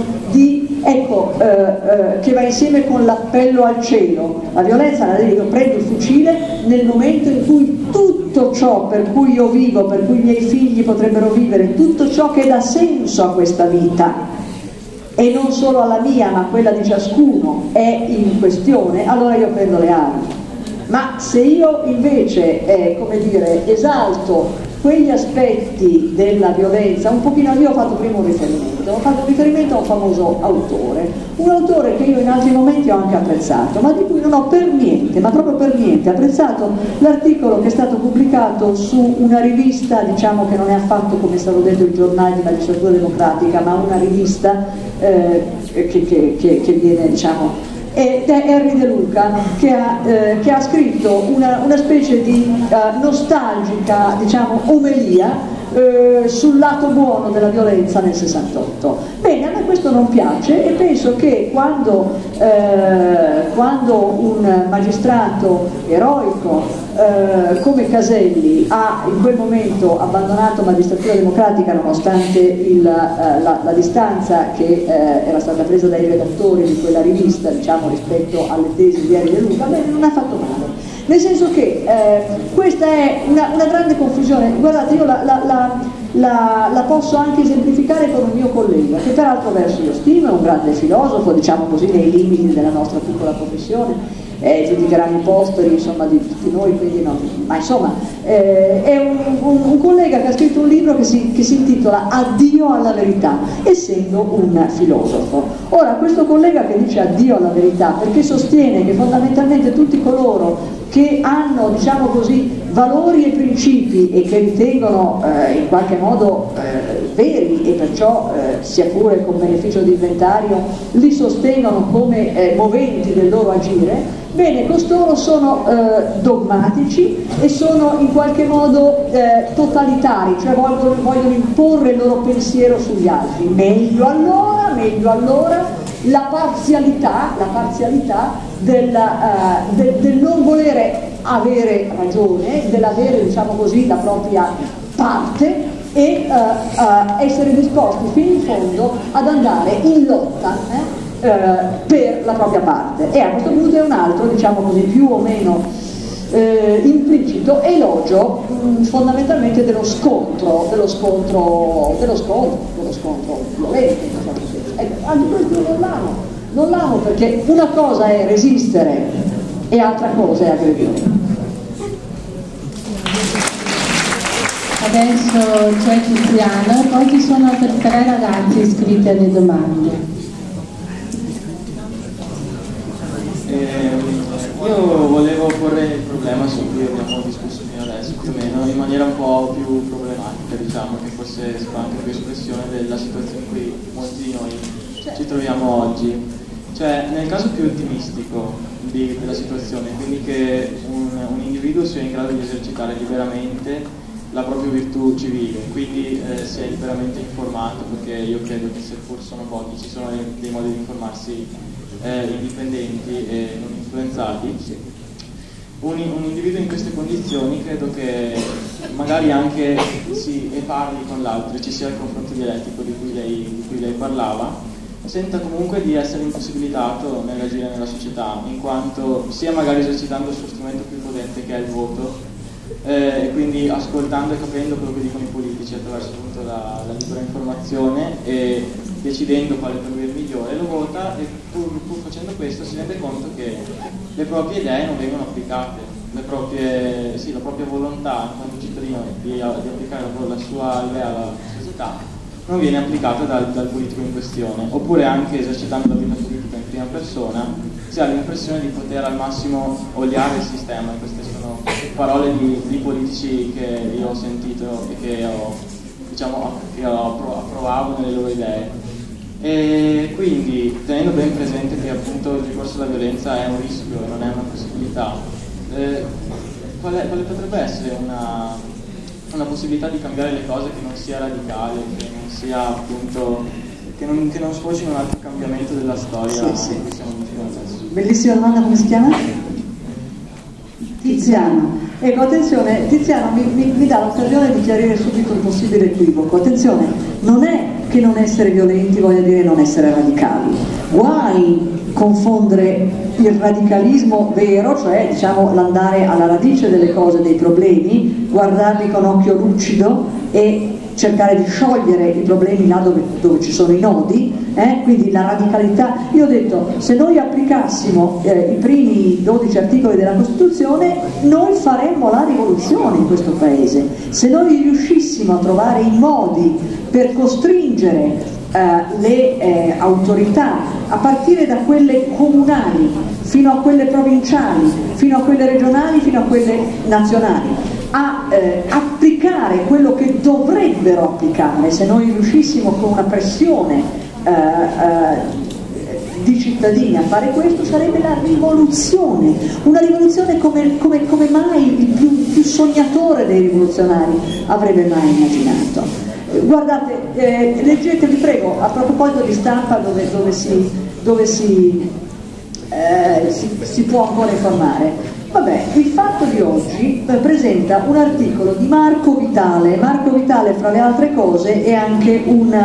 che va insieme con l'appello al cielo. La violenza io prendo il fucile nel momento in cui tutto ciò per cui io vivo, per cui i miei figli potrebbero vivere, tutto ciò che dà senso a questa vita e non solo alla mia ma a quella di ciascuno è in questione, allora io prendo le armi. Ma se io invece esalto quegli aspetti della violenza, un pochino, io ho fatto prima un riferimento a un famoso autore, un autore che io in altri momenti ho anche apprezzato, ma di cui non ho per niente, ma proprio per niente, apprezzato l'articolo che è stato pubblicato su una rivista, diciamo che non è affatto, come è stato detto, il giornale di Magistratura Democratica, ma una rivista che viene, diciamo, ed è Henry De Luca che ha scritto una specie di nostalgica, diciamo, omelia sul lato buono della violenza nel 68. Bene, a me questo non piace e penso che quando un magistrato eroico come Caselli ha in quel momento abbandonato Magistratura Democratica nonostante la distanza che era stata presa dai redattori di quella rivista, diciamo, rispetto alle tesi di Henry De Luca, non ha fatto male. Nel senso che questa è una grande confusione. Guardate, io la posso anche esemplificare con un mio collega, che per altro verso io stimo, è un grande filosofo, diciamo così, nei limiti della nostra piccola professione, giudicheranno i posteri, insomma, di tutti noi, quindi no, ma insomma è un collega che ha scritto un libro che si intitola Addio alla verità, essendo un filosofo. Ora, questo collega che dice addio alla verità perché sostiene che fondamentalmente tutti coloro che hanno, diciamo così, valori e principi e che ritengono in qualche modo veri e perciò sia pure con beneficio di inventario li sostengono come moventi del loro agire, bene, costoro sono dogmatici e sono in qualche modo totalitari, cioè vogliono imporre il loro pensiero sugli altri. Meglio allora la parzialità del non volere avere ragione, dell'avere, diciamo così, la propria parte e essere disposti fino in fondo ad andare in lotta per la propria parte. E a questo punto è un altro, diciamo così, più o meno implicito elogio fondamentalmente dello scontro violento. Anche questo non l'amo perché una cosa è resistere e altra cosa è aggredire. Adesso c'è Tiziana e poi ci sono altri 3 ragazzi iscritti alle domande. Io volevo porre il problema su cui abbiamo discusso fino adesso, più o meno, in maniera un po' più problematica, diciamo, che forse si fa anche più espressione della situazione in cui molti di noi ci troviamo oggi. Cioè, nel caso più ottimistico della situazione, quindi che un individuo sia in grado di esercitare liberamente la propria virtù civile, quindi sia liberamente informato, perché io credo che seppur sono pochi ci sono dei modi di informarsi indipendenti e non influenzati. Un individuo in queste condizioni credo che magari anche parli con l'altro e ci sia il confronto dialettico di cui lei parlava, senta comunque di essere impossibilitato nell'agire nella società, in quanto sia magari esercitando il suo strumento più potente che è il voto, e quindi ascoltando e capendo quello che dicono i politici attraverso appunto la libera informazione e decidendo quale per lui è il migliore, lo vota e pur facendo questo si rende conto che le proprie idee non vengono applicate, la propria volontà in quanto cittadino di applicare la sua idea alla società società, non viene applicata dal politico in questione, oppure anche esercitando la vita politica in prima persona si ha l'impressione di poter al massimo oliare il sistema. Queste sono parole di politici che io ho sentito e che approvavo nelle loro idee. E quindi, tenendo ben presente che appunto il ricorso alla violenza è un rischio e non è una possibilità, quale potrebbe essere una possibilità di cambiare le cose che non sia radicale, che non sia appunto, che non sfoci in un altro cambiamento della storia? Sì. In cui siamo adesso? Bellissima domanda, come si chiama? Tiziano. Ecco, attenzione, Tiziano mi dà l'occasione di chiarire subito un possibile equivoco. Attenzione, non è che non essere violenti voglia dire non essere radicali. Guai confondere il radicalismo vero, cioè diciamo l'andare alla radice delle cose, dei problemi, guardarli con occhio lucido e cercare di sciogliere i problemi là dove ci sono i nodi, quindi la radicalità. Io ho detto, se noi applicassimo i primi 12 articoli della Costituzione, noi faremmo la rivoluzione in questo paese. Se noi riuscissimo a trovare i modi per costringere le autorità, a partire da quelle comunali fino a quelle provinciali, fino a quelle regionali, fino a quelle nazionali, a applicare quello che dovrebbero applicare, se noi riuscissimo con una pressione di cittadini a fare questo, sarebbe la rivoluzione, una rivoluzione come mai il più sognatore dei rivoluzionari avrebbe mai immaginato. Guardate, leggete, vi prego, a proposito di stampa dove si può ancora informare. Vabbè, il Fatto di oggi presenta un articolo di Marco Vitale. Marco Vitale, fra le altre cose, è anche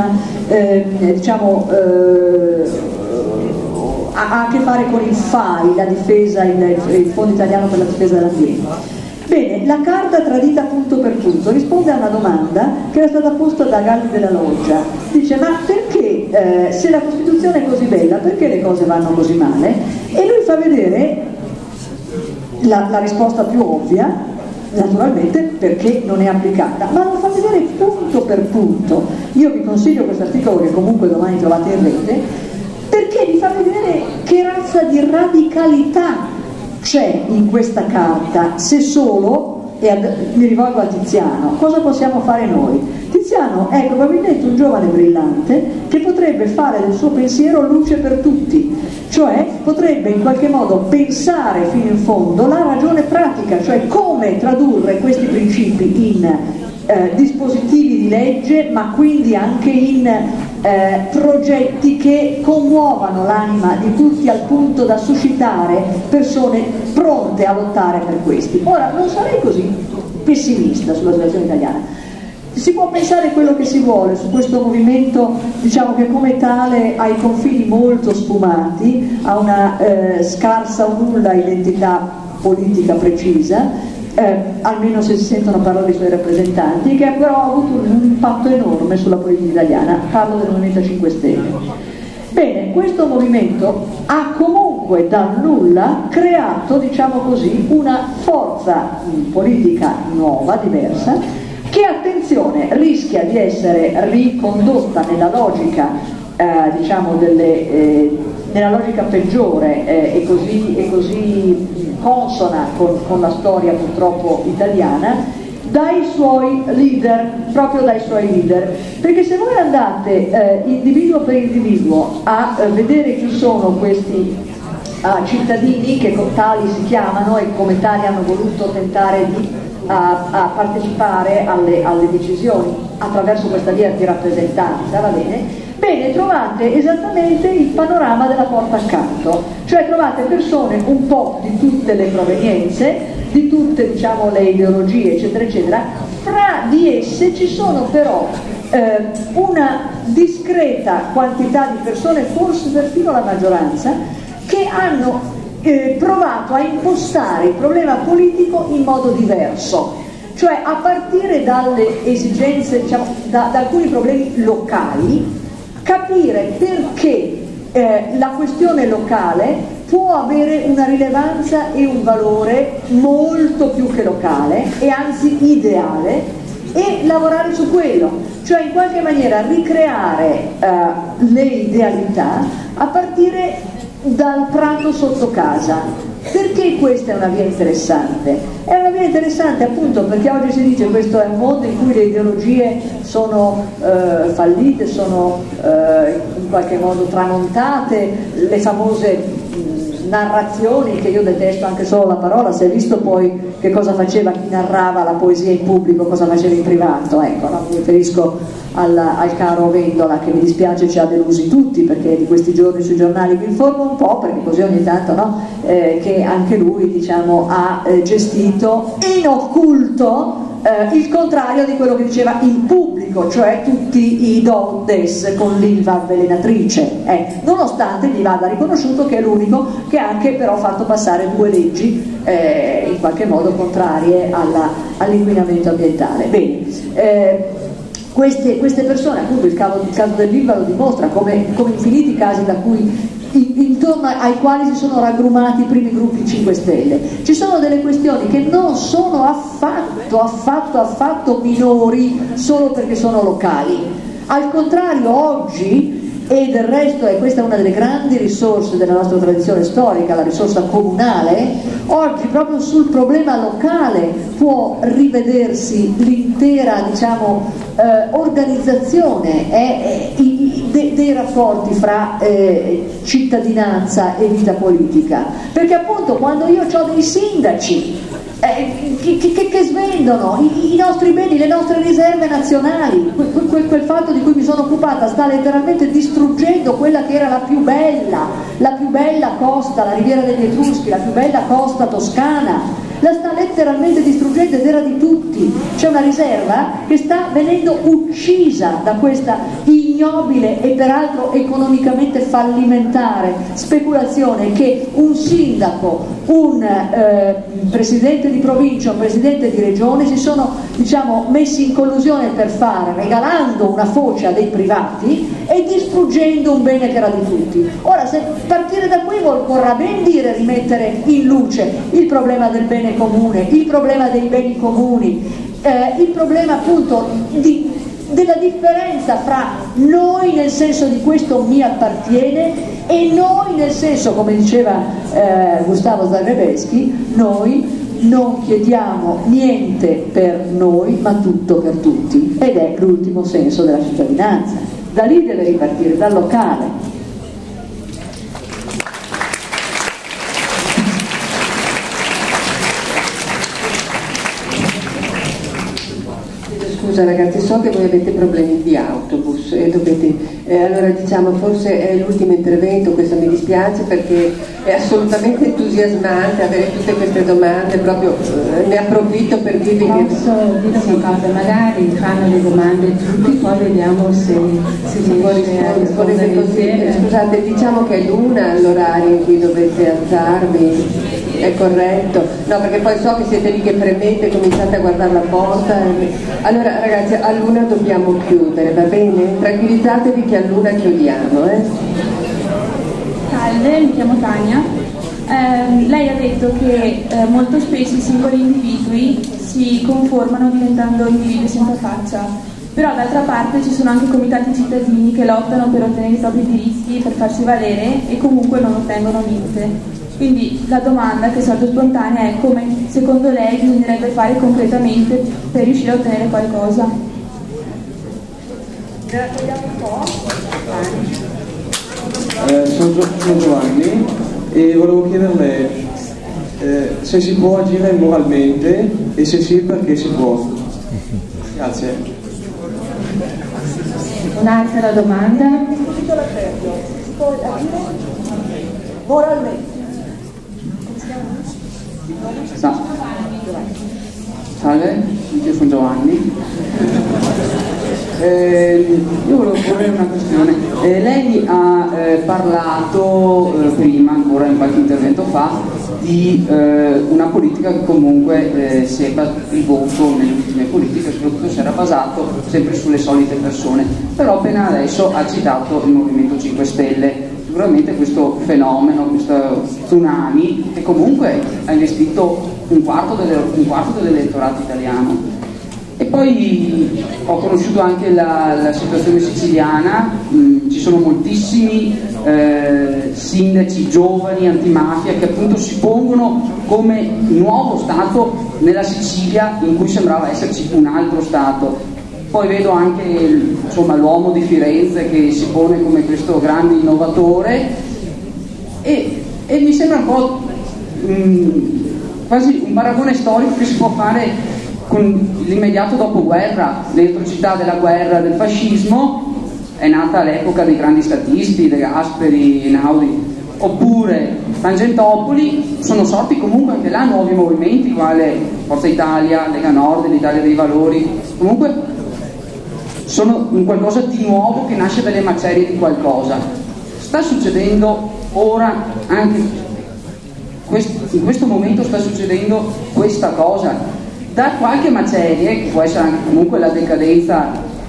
ha a che fare con il FAI, la difesa, il Fondo Italiano per la Difesa dell'Ambiente. Bene, la carta tradita punto per punto risponde a una domanda che era stata posta da Galli della Loggia. Dice, ma perché, se la Costituzione è così bella, perché le cose vanno così male? E lui fa vedere la risposta più ovvia, naturalmente perché non è applicata, ma lo fa vedere punto per punto. Io vi consiglio questo articolo, che comunque domani trovate in rete, perché vi fa vedere che razza di radicalità c'è in questa carta, se solo, e mi rivolgo a Tiziano, cosa possiamo fare noi? Tiziano è probabilmente un giovane brillante che potrebbe fare del suo pensiero luce per tutti, cioè potrebbe in qualche modo pensare fino in fondo la ragione pratica, cioè come tradurre questi principi in dispositivi di legge, ma quindi anche in progetti che commuovano l'anima di tutti al punto da suscitare persone pronte a lottare per questi. Ora, non sarei così pessimista sulla situazione italiana. Si può pensare quello che si vuole su questo movimento, diciamo che come tale ha i confini molto sfumati, ha una scarsa o nulla identità politica precisa, almeno se si sentono parlare dei suoi rappresentanti, che però ha avuto un impatto enorme sulla politica italiana. Parlo del Movimento 5 Stelle. Bene, questo movimento ha comunque dal nulla creato, diciamo così, una forza politica nuova, diversa, che, attenzione, rischia di essere ricondotta nella logica, diciamo nella logica peggiore e così consona con la storia purtroppo italiana, dai suoi leader, proprio dai suoi leader. Perché se voi andate individuo per individuo a vedere chi sono questi cittadini, che tali si chiamano e come tali hanno voluto tentare di a partecipare alle decisioni attraverso questa via di rappresentanza, va bene? Bene, trovate esattamente il panorama della porta accanto, cioè trovate persone un po' di tutte le provenienze, di tutte, diciamo, le ideologie, eccetera, eccetera. Fra di esse ci sono però una discreta quantità di persone, forse perfino la maggioranza, che hanno provato a impostare il problema politico in modo diverso, cioè a partire dalle esigenze, diciamo, da alcuni problemi locali, capire perché la questione locale può avere una rilevanza e un valore molto più che locale, e anzi ideale, e lavorare su quello, cioè in qualche maniera ricreare le idealità a partire dal prato sotto casa. Perché questa è una via interessante? È una via interessante appunto perché oggi si dice questo è un mondo in cui le ideologie sono fallite, sono in qualche modo tramontate, le famose narrazioni, che io detesto anche solo la parola, si è visto poi che cosa faceva chi narrava la poesia in pubblico, cosa faceva in privato, ecco, no? Mi riferisco al caro Vendola, che mi dispiace ci ha delusi tutti, perché di questi giorni sui giornali vi informo un po', perché così ogni tanto, no? Che anche lui, diciamo, ha gestito in occulto il contrario di quello che diceva il pubblico, cioè tutti i do des con l'ilva avvelenatrice, nonostante gli vada riconosciuto che è l'unico che ha anche però fatto passare 2 leggi in qualche modo contrarie all'inquinamento ambientale. Bene, queste persone, appunto il caso dell'Ilva lo dimostra, come infiniti casi da cui intorno ai quali si sono raggrumati i primi gruppi 5 Stelle. Ci sono delle questioni che non sono affatto minori solo perché sono locali. Al contrario, oggi, e del resto è questa una delle grandi risorse della nostra tradizione storica, la risorsa comunale, oggi proprio sul problema locale può rivedersi l'intera, diciamo, organizzazione dei rapporti fra cittadinanza e vita politica, perché appunto quando io ho dei sindaci che svendono i nostri beni, le nostre riserve nazionali, quel fatto di cui mi sono occupata sta letteralmente distruggendo quella che era la più bella costa, la Riviera degli Etruschi, la più bella costa toscana, la sta letteralmente distruggendo ed era di tutti. C'è una riserva che sta venendo uccisa da questa ignobile e peraltro economicamente fallimentare speculazione che un sindaco, un presidente di provincia, un presidente di regione si sono, diciamo, messi in collusione per fare, regalando una foce a dei privati e distruggendo un bene che era di tutti. Ora, se partire da qui vorrà ben dire rimettere in luce il problema del bene comune, il problema dei beni comuni, il problema appunto della differenza fra noi nel senso di questo mi appartiene e noi nel senso, come diceva Gustavo Zagrebelsky, noi non chiediamo niente per noi ma tutto per tutti, ed è l'ultimo senso della cittadinanza. Da lì deve ripartire, dal locale. Scusa ragazzi, so che voi avete problemi di autobus e dovete, allora diciamo forse è l'ultimo intervento, questo mi dispiace perché è assolutamente entusiasmante avere tutte queste domande, proprio ne approfitto per dirvi che... Posso dire una cosa, magari fanno le domande tutti, poi vediamo se si può rispondere insieme. Scusate, diciamo che è l'1 l'orario in cui dovete alzarvi. È corretto, no, perché poi so che siete lì che premete, cominciate a guardare la porta. Allora ragazzi, all'1 dobbiamo chiudere, va bene? Tranquillizzatevi che all'1 chiudiamo, Salve, mi chiamo Tania. Lei ha detto che molto spesso i singoli individui si conformano diventando individui senza faccia, però d'altra parte ci sono anche comitati cittadini che lottano per ottenere i propri diritti, per farsi valere e comunque non ottengono niente. Quindi la domanda che sorge spontanea è come secondo lei bisognerebbe fare concretamente per riuscire a ottenere qualcosa. Sono Giovanni e volevo chiederle se si può agire moralmente e se sì perché si può. Grazie. Un'altra domanda? Si può agire moralmente. Salve, io sono Giovanni. Io volevo porre una questione. Lei ha parlato prima, ancora in qualche intervento fa, di una politica che comunque il voto nelle ultime politiche soprattutto si era basato sempre sulle solite persone, però appena adesso ha citato il Movimento 5 Stelle. Sicuramente questo fenomeno, questo tsunami che comunque ha investito un quarto dell'elettorato italiano, E poi ho conosciuto anche la situazione siciliana, ci sono moltissimi sindaci giovani antimafia che appunto si pongono come nuovo Stato nella Sicilia in cui sembrava esserci un altro Stato. Poi vedo anche insomma, l'uomo di Firenze che si pone come questo grande innovatore e mi sembra un po' quasi un paragone storico che si può fare con l'immediato dopoguerra, le atrocità della guerra, del fascismo. È nata l'epoca dei grandi statisti, De Gasperi, Einaudi, oppure Tangentopoli, sono sorti comunque anche là nuovi movimenti quale Forza Italia, Lega Nord, l'Italia dei Valori, comunque sono un qualcosa di nuovo che nasce dalle macerie di qualcosa. Sta succedendo ora anche in questo momento sta succedendo questa cosa da qualche macerie, che può essere anche comunque la decadenza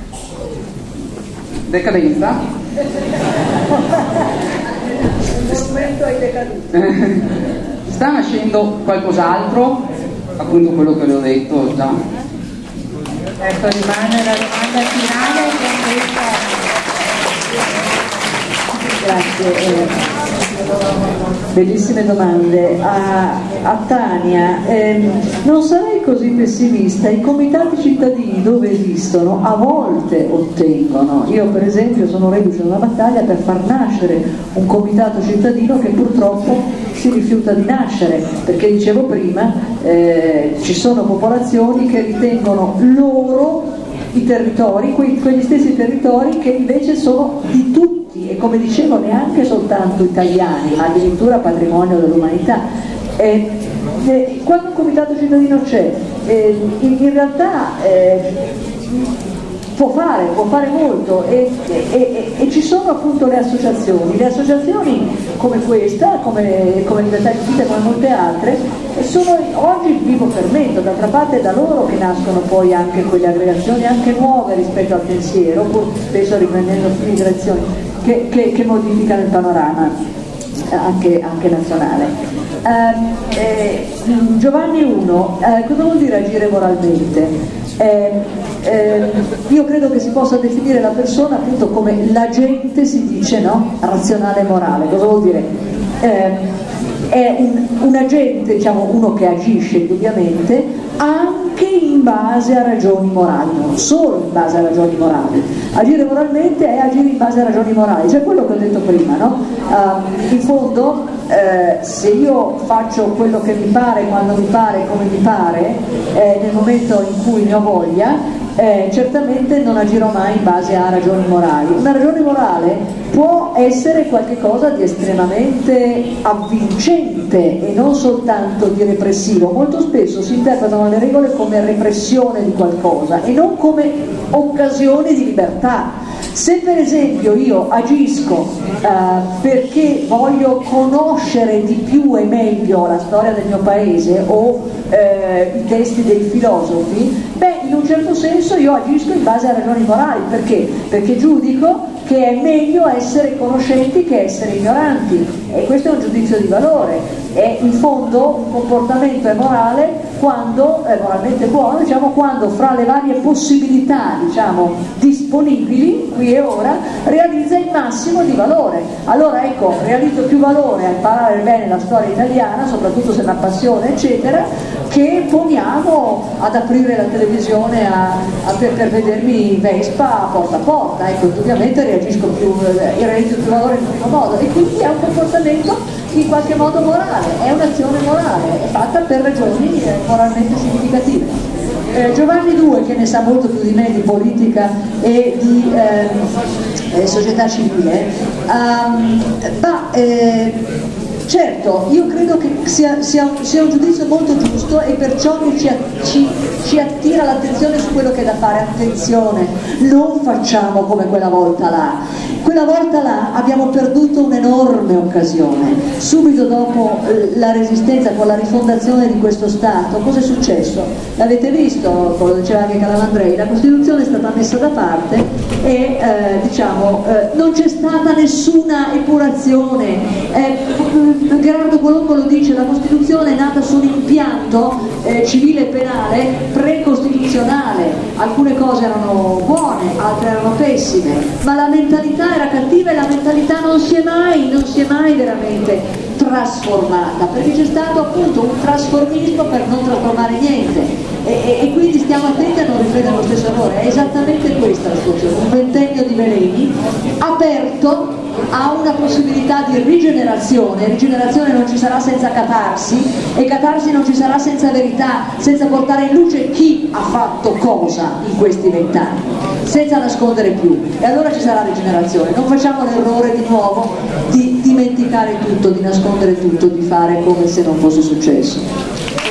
sta nascendo qualcos'altro, appunto quello che le ho detto già. Ecco, rimane la domanda finale grazie. Bellissime domande. A Tania, non sarei così pessimista, i comitati cittadini dove esistono a volte ottengono. Io per esempio sono reduce da una battaglia per far nascere un comitato cittadino che purtroppo si rifiuta di nascere, perché dicevo prima ci sono popolazioni che ritengono loro i territori, quegli stessi territori che invece sono di tutti e come dicevo neanche soltanto italiani, ma addirittura patrimonio dell'umanità. Quando un comitato cittadino c'è, in realtà può fare molto e ci sono appunto le associazioni come questa, come Libertà di Vita, come molte altre, sono oggi il vivo fermento. D'altra parte è da loro che nascono poi anche quelle aggregazioni anche nuove rispetto al pensiero, pur spesso riprendendo fili direzioni che modificano il panorama anche nazionale. Giovanni 1, cosa vuol dire agire moralmente? Io credo che si possa definire la persona appunto come l'agente, si dice, no? Razionale e morale. Cosa vuol dire? È un agente, diciamo, uno che agisce indubbiamente anche in base a ragioni morali, non solo in base a ragioni morali. Agire moralmente è agire in base a ragioni morali, cioè quello che ho detto prima, no? In fondo se io faccio quello che mi pare, quando mi pare, come mi pare, nel momento in cui ne ho voglia, certamente non agirò mai in base a ragioni morali. Una ragione morale può essere qualcosa di estremamente avvincente e non soltanto di repressivo. Molto spesso si interpretano le regole come repressione di qualcosa e non come occasioni di libertà. Se per esempio io agisco perché voglio conoscere di più e meglio la storia del mio paese o i testi dei filosofi, in un certo senso io agisco in base a ragioni morali. Perché? Perché giudico che è meglio essere conoscenti che essere ignoranti, e questo è un giudizio di valore. E in fondo un comportamento è morale quando è moralmente buono, diciamo, quando fra le varie possibilità, diciamo, disponibili qui e ora realizza il massimo di valore. Allora ecco, realizzo più valore a imparare bene la storia italiana, soprattutto se è una passione eccetera, che poniamo ad aprire la televisione per vedermi Vespa porta a porta. Ecco, ovviamente reagisco realizzo più valore in primo modo, e quindi è un comportamento in qualche modo morale, è un'azione morale, è fatta per ragioni moralmente significative. Giovanni 2, che ne sa molto più di me di politica e di società civile, certo, io credo che sia un giudizio molto giusto, e perciò ci attira l'attenzione su quello che è da fare. Attenzione, non facciamo come quella volta là. Quella volta là abbiamo perduto un'enorme occasione. Subito dopo la resistenza, con la rifondazione di questo Stato, cosa è successo? L'avete visto, lo diceva anche Calamandrei, la Costituzione è stata messa da parte e non c'è stata nessuna epurazione. Gerardo Colombo lo dice, la Costituzione è nata su un impianto civile e penale precostituzionale, alcune cose erano buone, altre erano pessime, ma la mentalità era cattiva e la mentalità non si è mai veramente trasformata, perché c'è stato appunto un trasformismo per non trasformare niente e quindi stiamo attenti a non ripetere lo stesso errore. È esattamente questa la situazione, un ventennio di veleni aperto a una possibilità di rigenerazione non ci sarà senza catarsi e catarsi non ci sarà senza verità, senza portare in luce chi ha fatto cosa in questi 20 anni, senza nascondere più, e allora ci sarà rigenerazione. Non facciamo l'errore di nuovo di dimenticare tutto, di nascondere tutto, di fare come se non fosse successo.